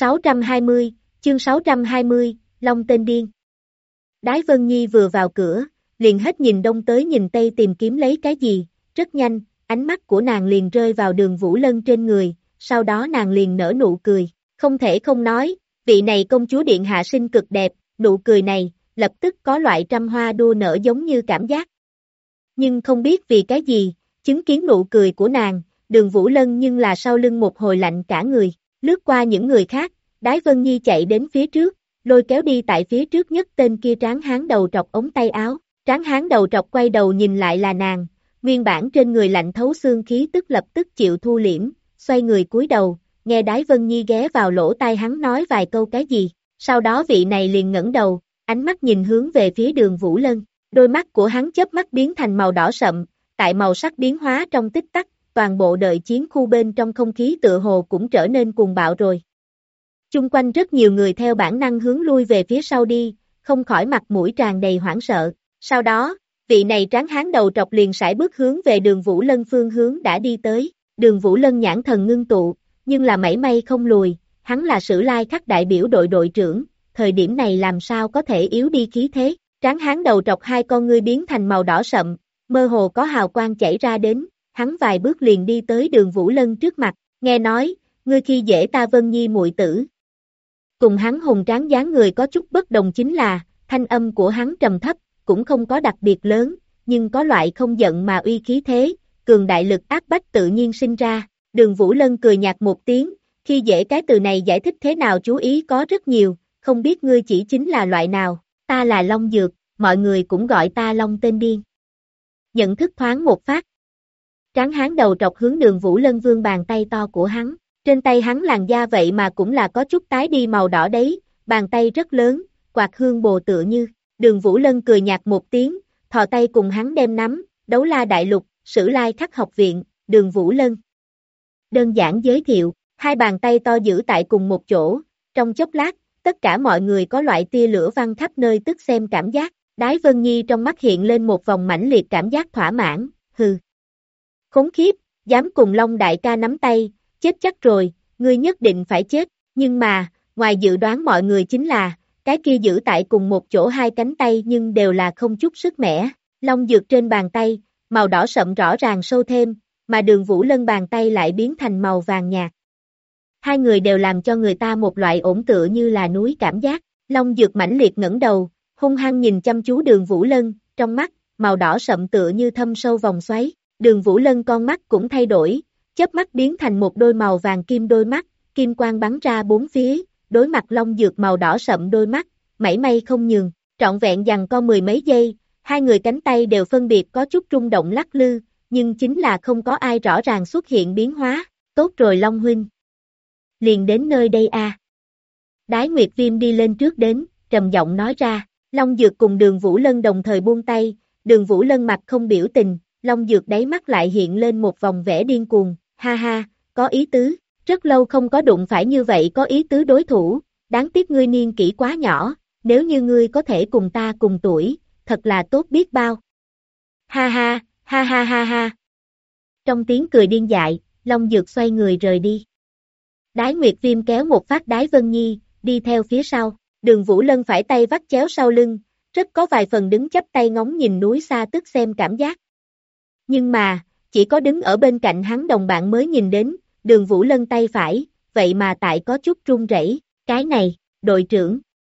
620, Long tên điên. Đái Vân Nhi vừa vào cửa, liền hết nhìn đông tới nhìn tây tìm kiếm lấy cái gì, rất nhanh, ánh mắt của nàng liền rơi vào Đường Vũ Lân trên người, sau đó nàng liền nở nụ cười, không thể không nói, vị này công chúa điện hạ xinh cực đẹp, nụ cười này, lập tức có loại trăm hoa đua nở giống như cảm giác. Nhưng không biết vì cái gì, chứng kiến nụ cười của nàng, Đường Vũ Lân nhưng là sau lưng một hồi lạnh cả người. Lướt qua những người khác, Đái Vân Nhi chạy đến phía trước, lôi kéo đi tại phía trước nhất tên kia tráng hán đầu trọc ống tay áo, tráng hán đầu trọc quay đầu nhìn lại là nàng, nguyên bản trên người lạnh thấu xương khí tức lập tức chịu thu liễm, xoay người cúi đầu, nghe Đái Vân Nhi ghé vào lỗ tai hắn nói vài câu cái gì, sau đó vị này liền ngẩng đầu, ánh mắt nhìn hướng về phía Đường Vũ Lân, Đôi mắt của hắn chớp mắt biến thành màu đỏ sậm, tại màu sắc biến hóa trong tích tắc, toàn bộ đợi chiến khu bên trong không khí tựa hồ cũng trở nên cuồng bạo rồi. Chung quanh rất nhiều người theo bản năng hướng lui về phía sau đi, không khỏi mặt mũi tràn đầy hoảng sợ. Sau đó, vị này tráng hán đầu trọc liền sải bước hướng về Đường Vũ Lân phương hướng đã đi tới. Đường Vũ Lân nhãn thần ngưng tụ, nhưng là mảy may không lùi, hắn là Sử Lai Khắc đại biểu đội đội trưởng, thời điểm này làm sao có thể yếu đi khí thế. Tráng hán đầu trọc hai con ngươi biến thành màu đỏ sậm, mơ hồ có hào quang chảy ra đến, hắn vài bước liền đi tới Đường Vũ Lân trước mặt, nghe nói, ngươi khi dễ ta Vân Nhi muội tử. Cùng hắn hùng tráng dáng người có chút bất đồng chính là, thanh âm của hắn trầm thấp, cũng không có đặc biệt lớn, nhưng có loại không giận mà uy khí thế, cường đại lực áp bách tự nhiên sinh ra. Đường Vũ Lân cười nhạt một tiếng, khi dễ cái từ này giải thích thế nào chú ý có rất nhiều, không biết ngươi chỉ chính là loại nào, ta là Long Dược, mọi người cũng gọi ta Long tên điên. Nhận thức thoáng một phát. Tráng hán đầu trọc hướng Đường Vũ Lân vươn bàn tay to của hắn, trên tay hắn làn da vậy mà cũng là có chút tái đi màu đỏ đấy, bàn tay rất lớn, quạt hương bồ tựa như. Đường Vũ Lân cười nhạt một tiếng, thò tay cùng hắn đem nắm, Đấu La Đại Lục, Sử Lai Khắc học viện, Đường Vũ Lân. Đơn giản giới thiệu, hai bàn tay to giữ tại cùng một chỗ, trong chốc lát, tất cả mọi người có loại tia lửa văng khắp nơi tức xem cảm giác, Đái Vân Nhi trong mắt hiện lên một vòng mãnh liệt cảm giác thỏa mãn, hừ. Khốn khiếp, dám cùng Long đại ca nắm tay, chết chắc rồi, ngươi nhất định phải chết, nhưng mà, ngoài dự đoán mọi người chính là, cái kia giữ tại cùng một chỗ hai cánh tay nhưng đều là không chút sức mẻ, Long Dược trên bàn tay, màu đỏ sậm rõ ràng sâu thêm, mà Đường Vũ Lân bàn tay lại biến thành màu vàng nhạt. Hai người đều làm cho người ta một loại ổn tựa như là núi cảm giác, Long Dược mãnh liệt ngẩng đầu, hung hăng nhìn chăm chú Đường Vũ Lân, trong mắt, màu đỏ sậm tựa như thâm sâu vòng xoáy, Đường Vũ Lân con mắt cũng thay đổi, chớp mắt biến thành một đôi màu vàng kim đôi mắt, kim quang bắn ra bốn phía, đối mặt Long Dược màu đỏ sậm đôi mắt, mảy may không nhường, trọn vẹn giằng co mười mấy giây, hai người cánh tay đều phân biệt có chút rung động lắc lư, nhưng chính là không có ai rõ ràng xuất hiện biến hóa, tốt rồi Long huynh. Liền đến nơi đây a. Đái Nguyệt Viêm đi lên trước đến, trầm giọng nói ra, Long Dược cùng Đường Vũ Lân đồng thời buông tay, Đường Vũ Lân mặt không biểu tình, Long Dược đáy mắt lại hiện lên một vòng vẻ điên cuồng, ha ha, có ý tứ, rất lâu không có đụng phải như vậy có ý tứ đối thủ, đáng tiếc ngươi niên kỷ quá nhỏ, nếu như ngươi có thể cùng ta cùng tuổi, thật là tốt biết bao. Ha ha, ha ha ha ha. Trong tiếng cười điên dại, Long Dược xoay người rời đi. Đái Nguyệt Viêm kéo một phát Đái Vân Nhi, đi theo phía sau, Đường Vũ Lân phải tay vắt chéo sau lưng, rất có vài phần đứng chắp tay ngóng nhìn núi xa tức xem cảm giác. Nhưng mà, chỉ có đứng ở bên cạnh hắn đồng bạn mới nhìn đến, Đường Vũ Lân tay phải, vậy mà tại có chút run rẩy, cái này, đội trưởng.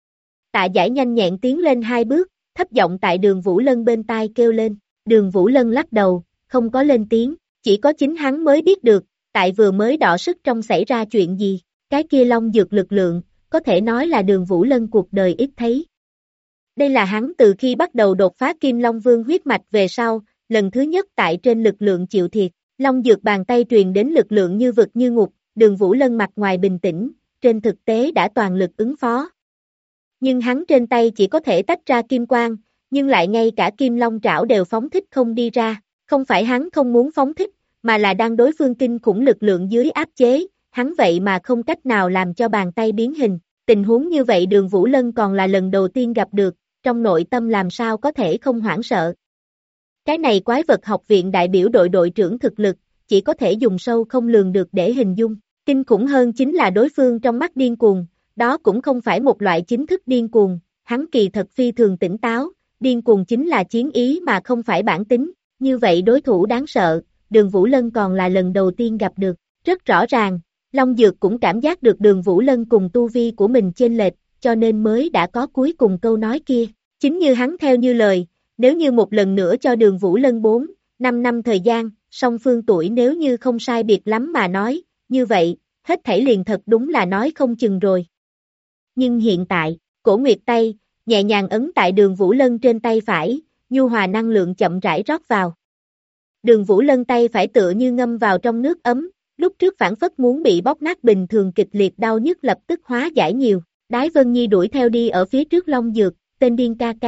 Tạ Giải nhanh nhẹn tiến lên hai bước, thấp giọng tại Đường Vũ Lân bên tai kêu lên, Đường Vũ Lân lắc đầu, không có lên tiếng, chỉ có chính hắn mới biết được, tại vừa mới đọ sức trong xảy ra chuyện gì, cái kia Long Dược lực lượng, có thể nói là Đường Vũ Lân cuộc đời ít thấy. Đây là hắn từ khi bắt đầu đột phá Kim Long Vương huyết mạch về sau, lần thứ nhất tại trên lực lượng chịu thiệt, Long Dược bàn tay truyền đến lực lượng như vực như ngục, Đường Vũ Lân mặt ngoài bình tĩnh, trên thực tế đã toàn lực ứng phó. Nhưng hắn trên tay chỉ có thể tách ra kim quang, nhưng lại ngay cả Kim Long trảo đều phóng thích không đi ra, không phải hắn không muốn phóng thích, mà là đang đối phương kinh khủng lực lượng dưới áp chế, hắn vậy mà không cách nào làm cho bàn tay biến hình, tình huống như vậy Đường Vũ Lân còn là lần đầu tiên gặp được, trong nội tâm làm sao có thể không hoảng sợ. Cái này quái vật học viện đại biểu đội đội trưởng thực lực, chỉ có thể dùng sâu không lường được để hình dung, kinh khủng hơn chính là đối phương trong mắt điên cuồng, đó cũng không phải một loại chính thức điên cuồng, hắn kỳ thật phi thường tỉnh táo, điên cuồng chính là chiến ý mà không phải bản tính, như vậy đối thủ đáng sợ, Đường Vũ Lân còn là lần đầu tiên gặp được, rất rõ ràng, Long Dược cũng cảm giác được Đường Vũ Lân cùng tu vi của mình chênh lệch, cho nên mới đã có cuối cùng câu nói kia, chính như hắn theo như lời, nếu như một lần nữa cho Đường Vũ Lân 4, 5 năm thời gian, song phương tuổi nếu như không sai biệt lắm mà nói, như vậy, hết thảy liền thật đúng là nói không chừng rồi. Nhưng hiện tại, Cổ Nguyệt tay, nhẹ nhàng ấn tại Đường Vũ Lân trên tay phải, nhu hòa năng lượng chậm rãi rót vào. Đường Vũ Lân tay phải tựa như ngâm vào trong nước ấm, lúc trước phản phất muốn bị bóp nát bình thường kịch liệt đau nhức lập tức hóa giải nhiều. Đái Vân Nhi đuổi theo đi ở phía trước Long Dược, tên điên ca ca,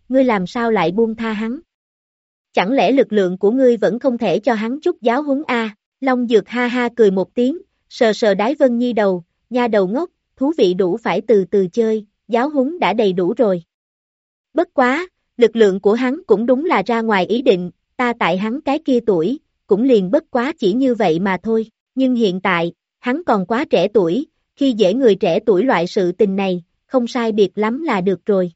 ngươi làm sao lại buông tha hắn? Chẳng lẽ lực lượng của ngươi vẫn không thể cho hắn chút giáo huấn a? Long Dược ha ha cười một tiếng, sờ sờ Đái Vân Nhi đầu, nha đầu ngốc, thú vị đủ phải từ từ chơi, giáo huấn đã đầy đủ rồi. Bất quá, lực lượng của hắn cũng đúng là ra ngoài ý định, ta tại hắn cái kia tuổi, cũng liền bất quá chỉ như vậy mà thôi, nhưng hiện tại, hắn còn quá trẻ tuổi, khi dễ người trẻ tuổi loại sự tình này, không sai biệt lắm là được rồi.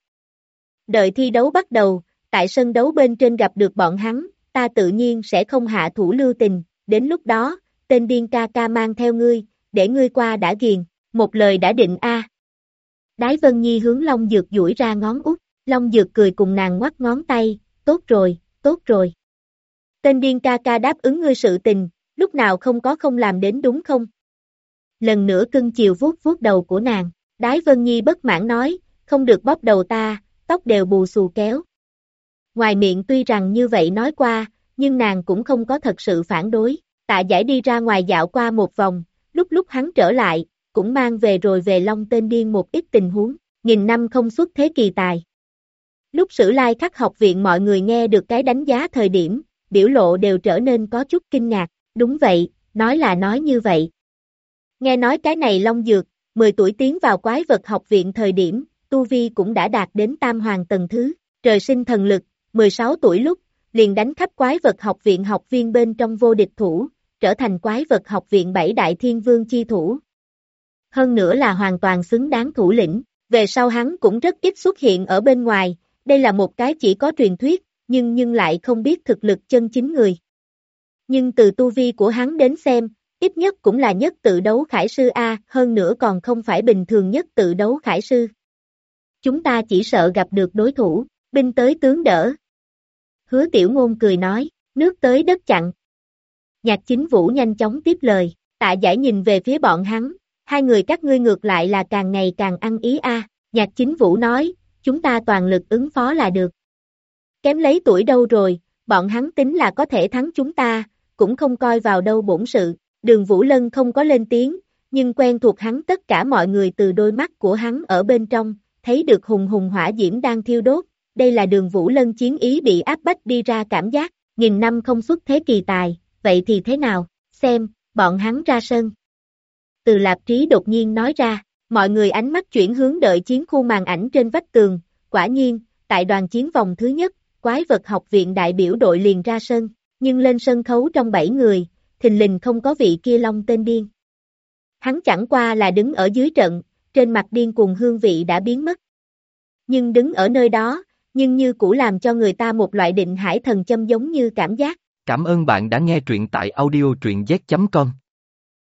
Đợi thi đấu bắt đầu, tại sân đấu bên trên gặp được bọn hắn, ta tự nhiên sẽ không hạ thủ lưu tình, đến lúc đó, tên điên ca ca mang theo ngươi, để ngươi qua đã ghiền, một lời đã định a. Đái Vân Nhi hướng Long Dược duỗi ra ngón út, Long Dược cười cùng nàng ngoắc ngón tay, tốt rồi, tốt rồi. Tên điên ca ca đáp ứng ngươi sự tình, lúc nào không làm đến đúng không? Lần nữa cưng chiều vuốt vuốt đầu của nàng, Đái Vân Nhi bất mãn nói, không được bóp đầu ta, tóc đều bù xù kéo. Ngoài miệng tuy rằng như vậy nói qua, nhưng nàng cũng không có thật sự phản đối, Tạ Giải đi ra ngoài dạo qua một vòng, lúc hắn trở lại, cũng mang về rồi về Long tên điên một ít tình huống, nghìn năm không xuất thế kỳ tài. Lúc Sử Lai Khắc học viện mọi người nghe được cái đánh giá thời điểm, biểu lộ đều trở nên có chút kinh ngạc, đúng vậy, nói là nói như vậy. Nghe nói cái này Long Dược, 10 tuổi tiến vào quái vật học viện thời điểm, Tu Vi cũng đã đạt đến tam hoàng tầng thứ, trời sinh thần lực, 16 tuổi lúc, liền đánh khắp quái vật học viện học viên bên trong vô địch thủ, trở thành quái vật học viện 7 đại thiên vương chi thủ. Hơn nữa là hoàn toàn xứng đáng thủ lĩnh, về sau hắn cũng rất ít xuất hiện ở bên ngoài, đây là một cái chỉ có truyền thuyết, nhưng lại không biết thực lực chân chính người. Nhưng từ tu vi của hắn đến xem, ít nhất cũng là nhất tự đấu khải sư A, hơn nữa còn không phải bình thường nhất tự đấu khải sư. Chúng ta chỉ sợ gặp được đối thủ, binh tới tướng đỡ. Hứa Tiểu Ngôn cười nói, nước tới đất chặn. Nhạc Chính Vũ nhanh chóng tiếp lời, Tạ Giải nhìn về phía bọn hắn, hai người các ngươi ngược lại là càng ngày càng ăn ý a. Nhạc Chính Vũ nói, chúng ta toàn lực ứng phó là được. Kém lấy tuổi đâu rồi, bọn hắn tính là có thể thắng chúng ta, cũng không coi vào đâu bổn sự. Đường Vũ Lân không có lên tiếng, nhưng quen thuộc hắn tất cả mọi người từ đôi mắt của hắn ở bên trong, thấy được hùng hùng hỏa diễm đang thiêu đốt. Đây là Đường Vũ Lân chiến ý bị áp bách đi ra cảm giác, nghìn năm không xuất thế kỳ tài, vậy thì thế nào, xem, bọn hắn ra sân. Từ Lạp Trí đột nhiên nói ra, mọi người ánh mắt chuyển hướng đợi chiến khu màn ảnh trên vách tường, quả nhiên, tại đoàn chiến vòng thứ nhất, quái vật học viện đại biểu đội liền ra sân, nhưng lên sân khấu trong 7 người, thình lình không có vị kia Long tên điên. Hắn chẳng qua là đứng ở dưới trận, trên mặt điên cuồng hương vị đã biến mất. Nhưng đứng ở nơi đó, nhưng như cũ làm cho người ta một loại định hải thần châm giống như cảm giác.
Cảm ơn bạn đã nghe truyện tại audio truyện z.com.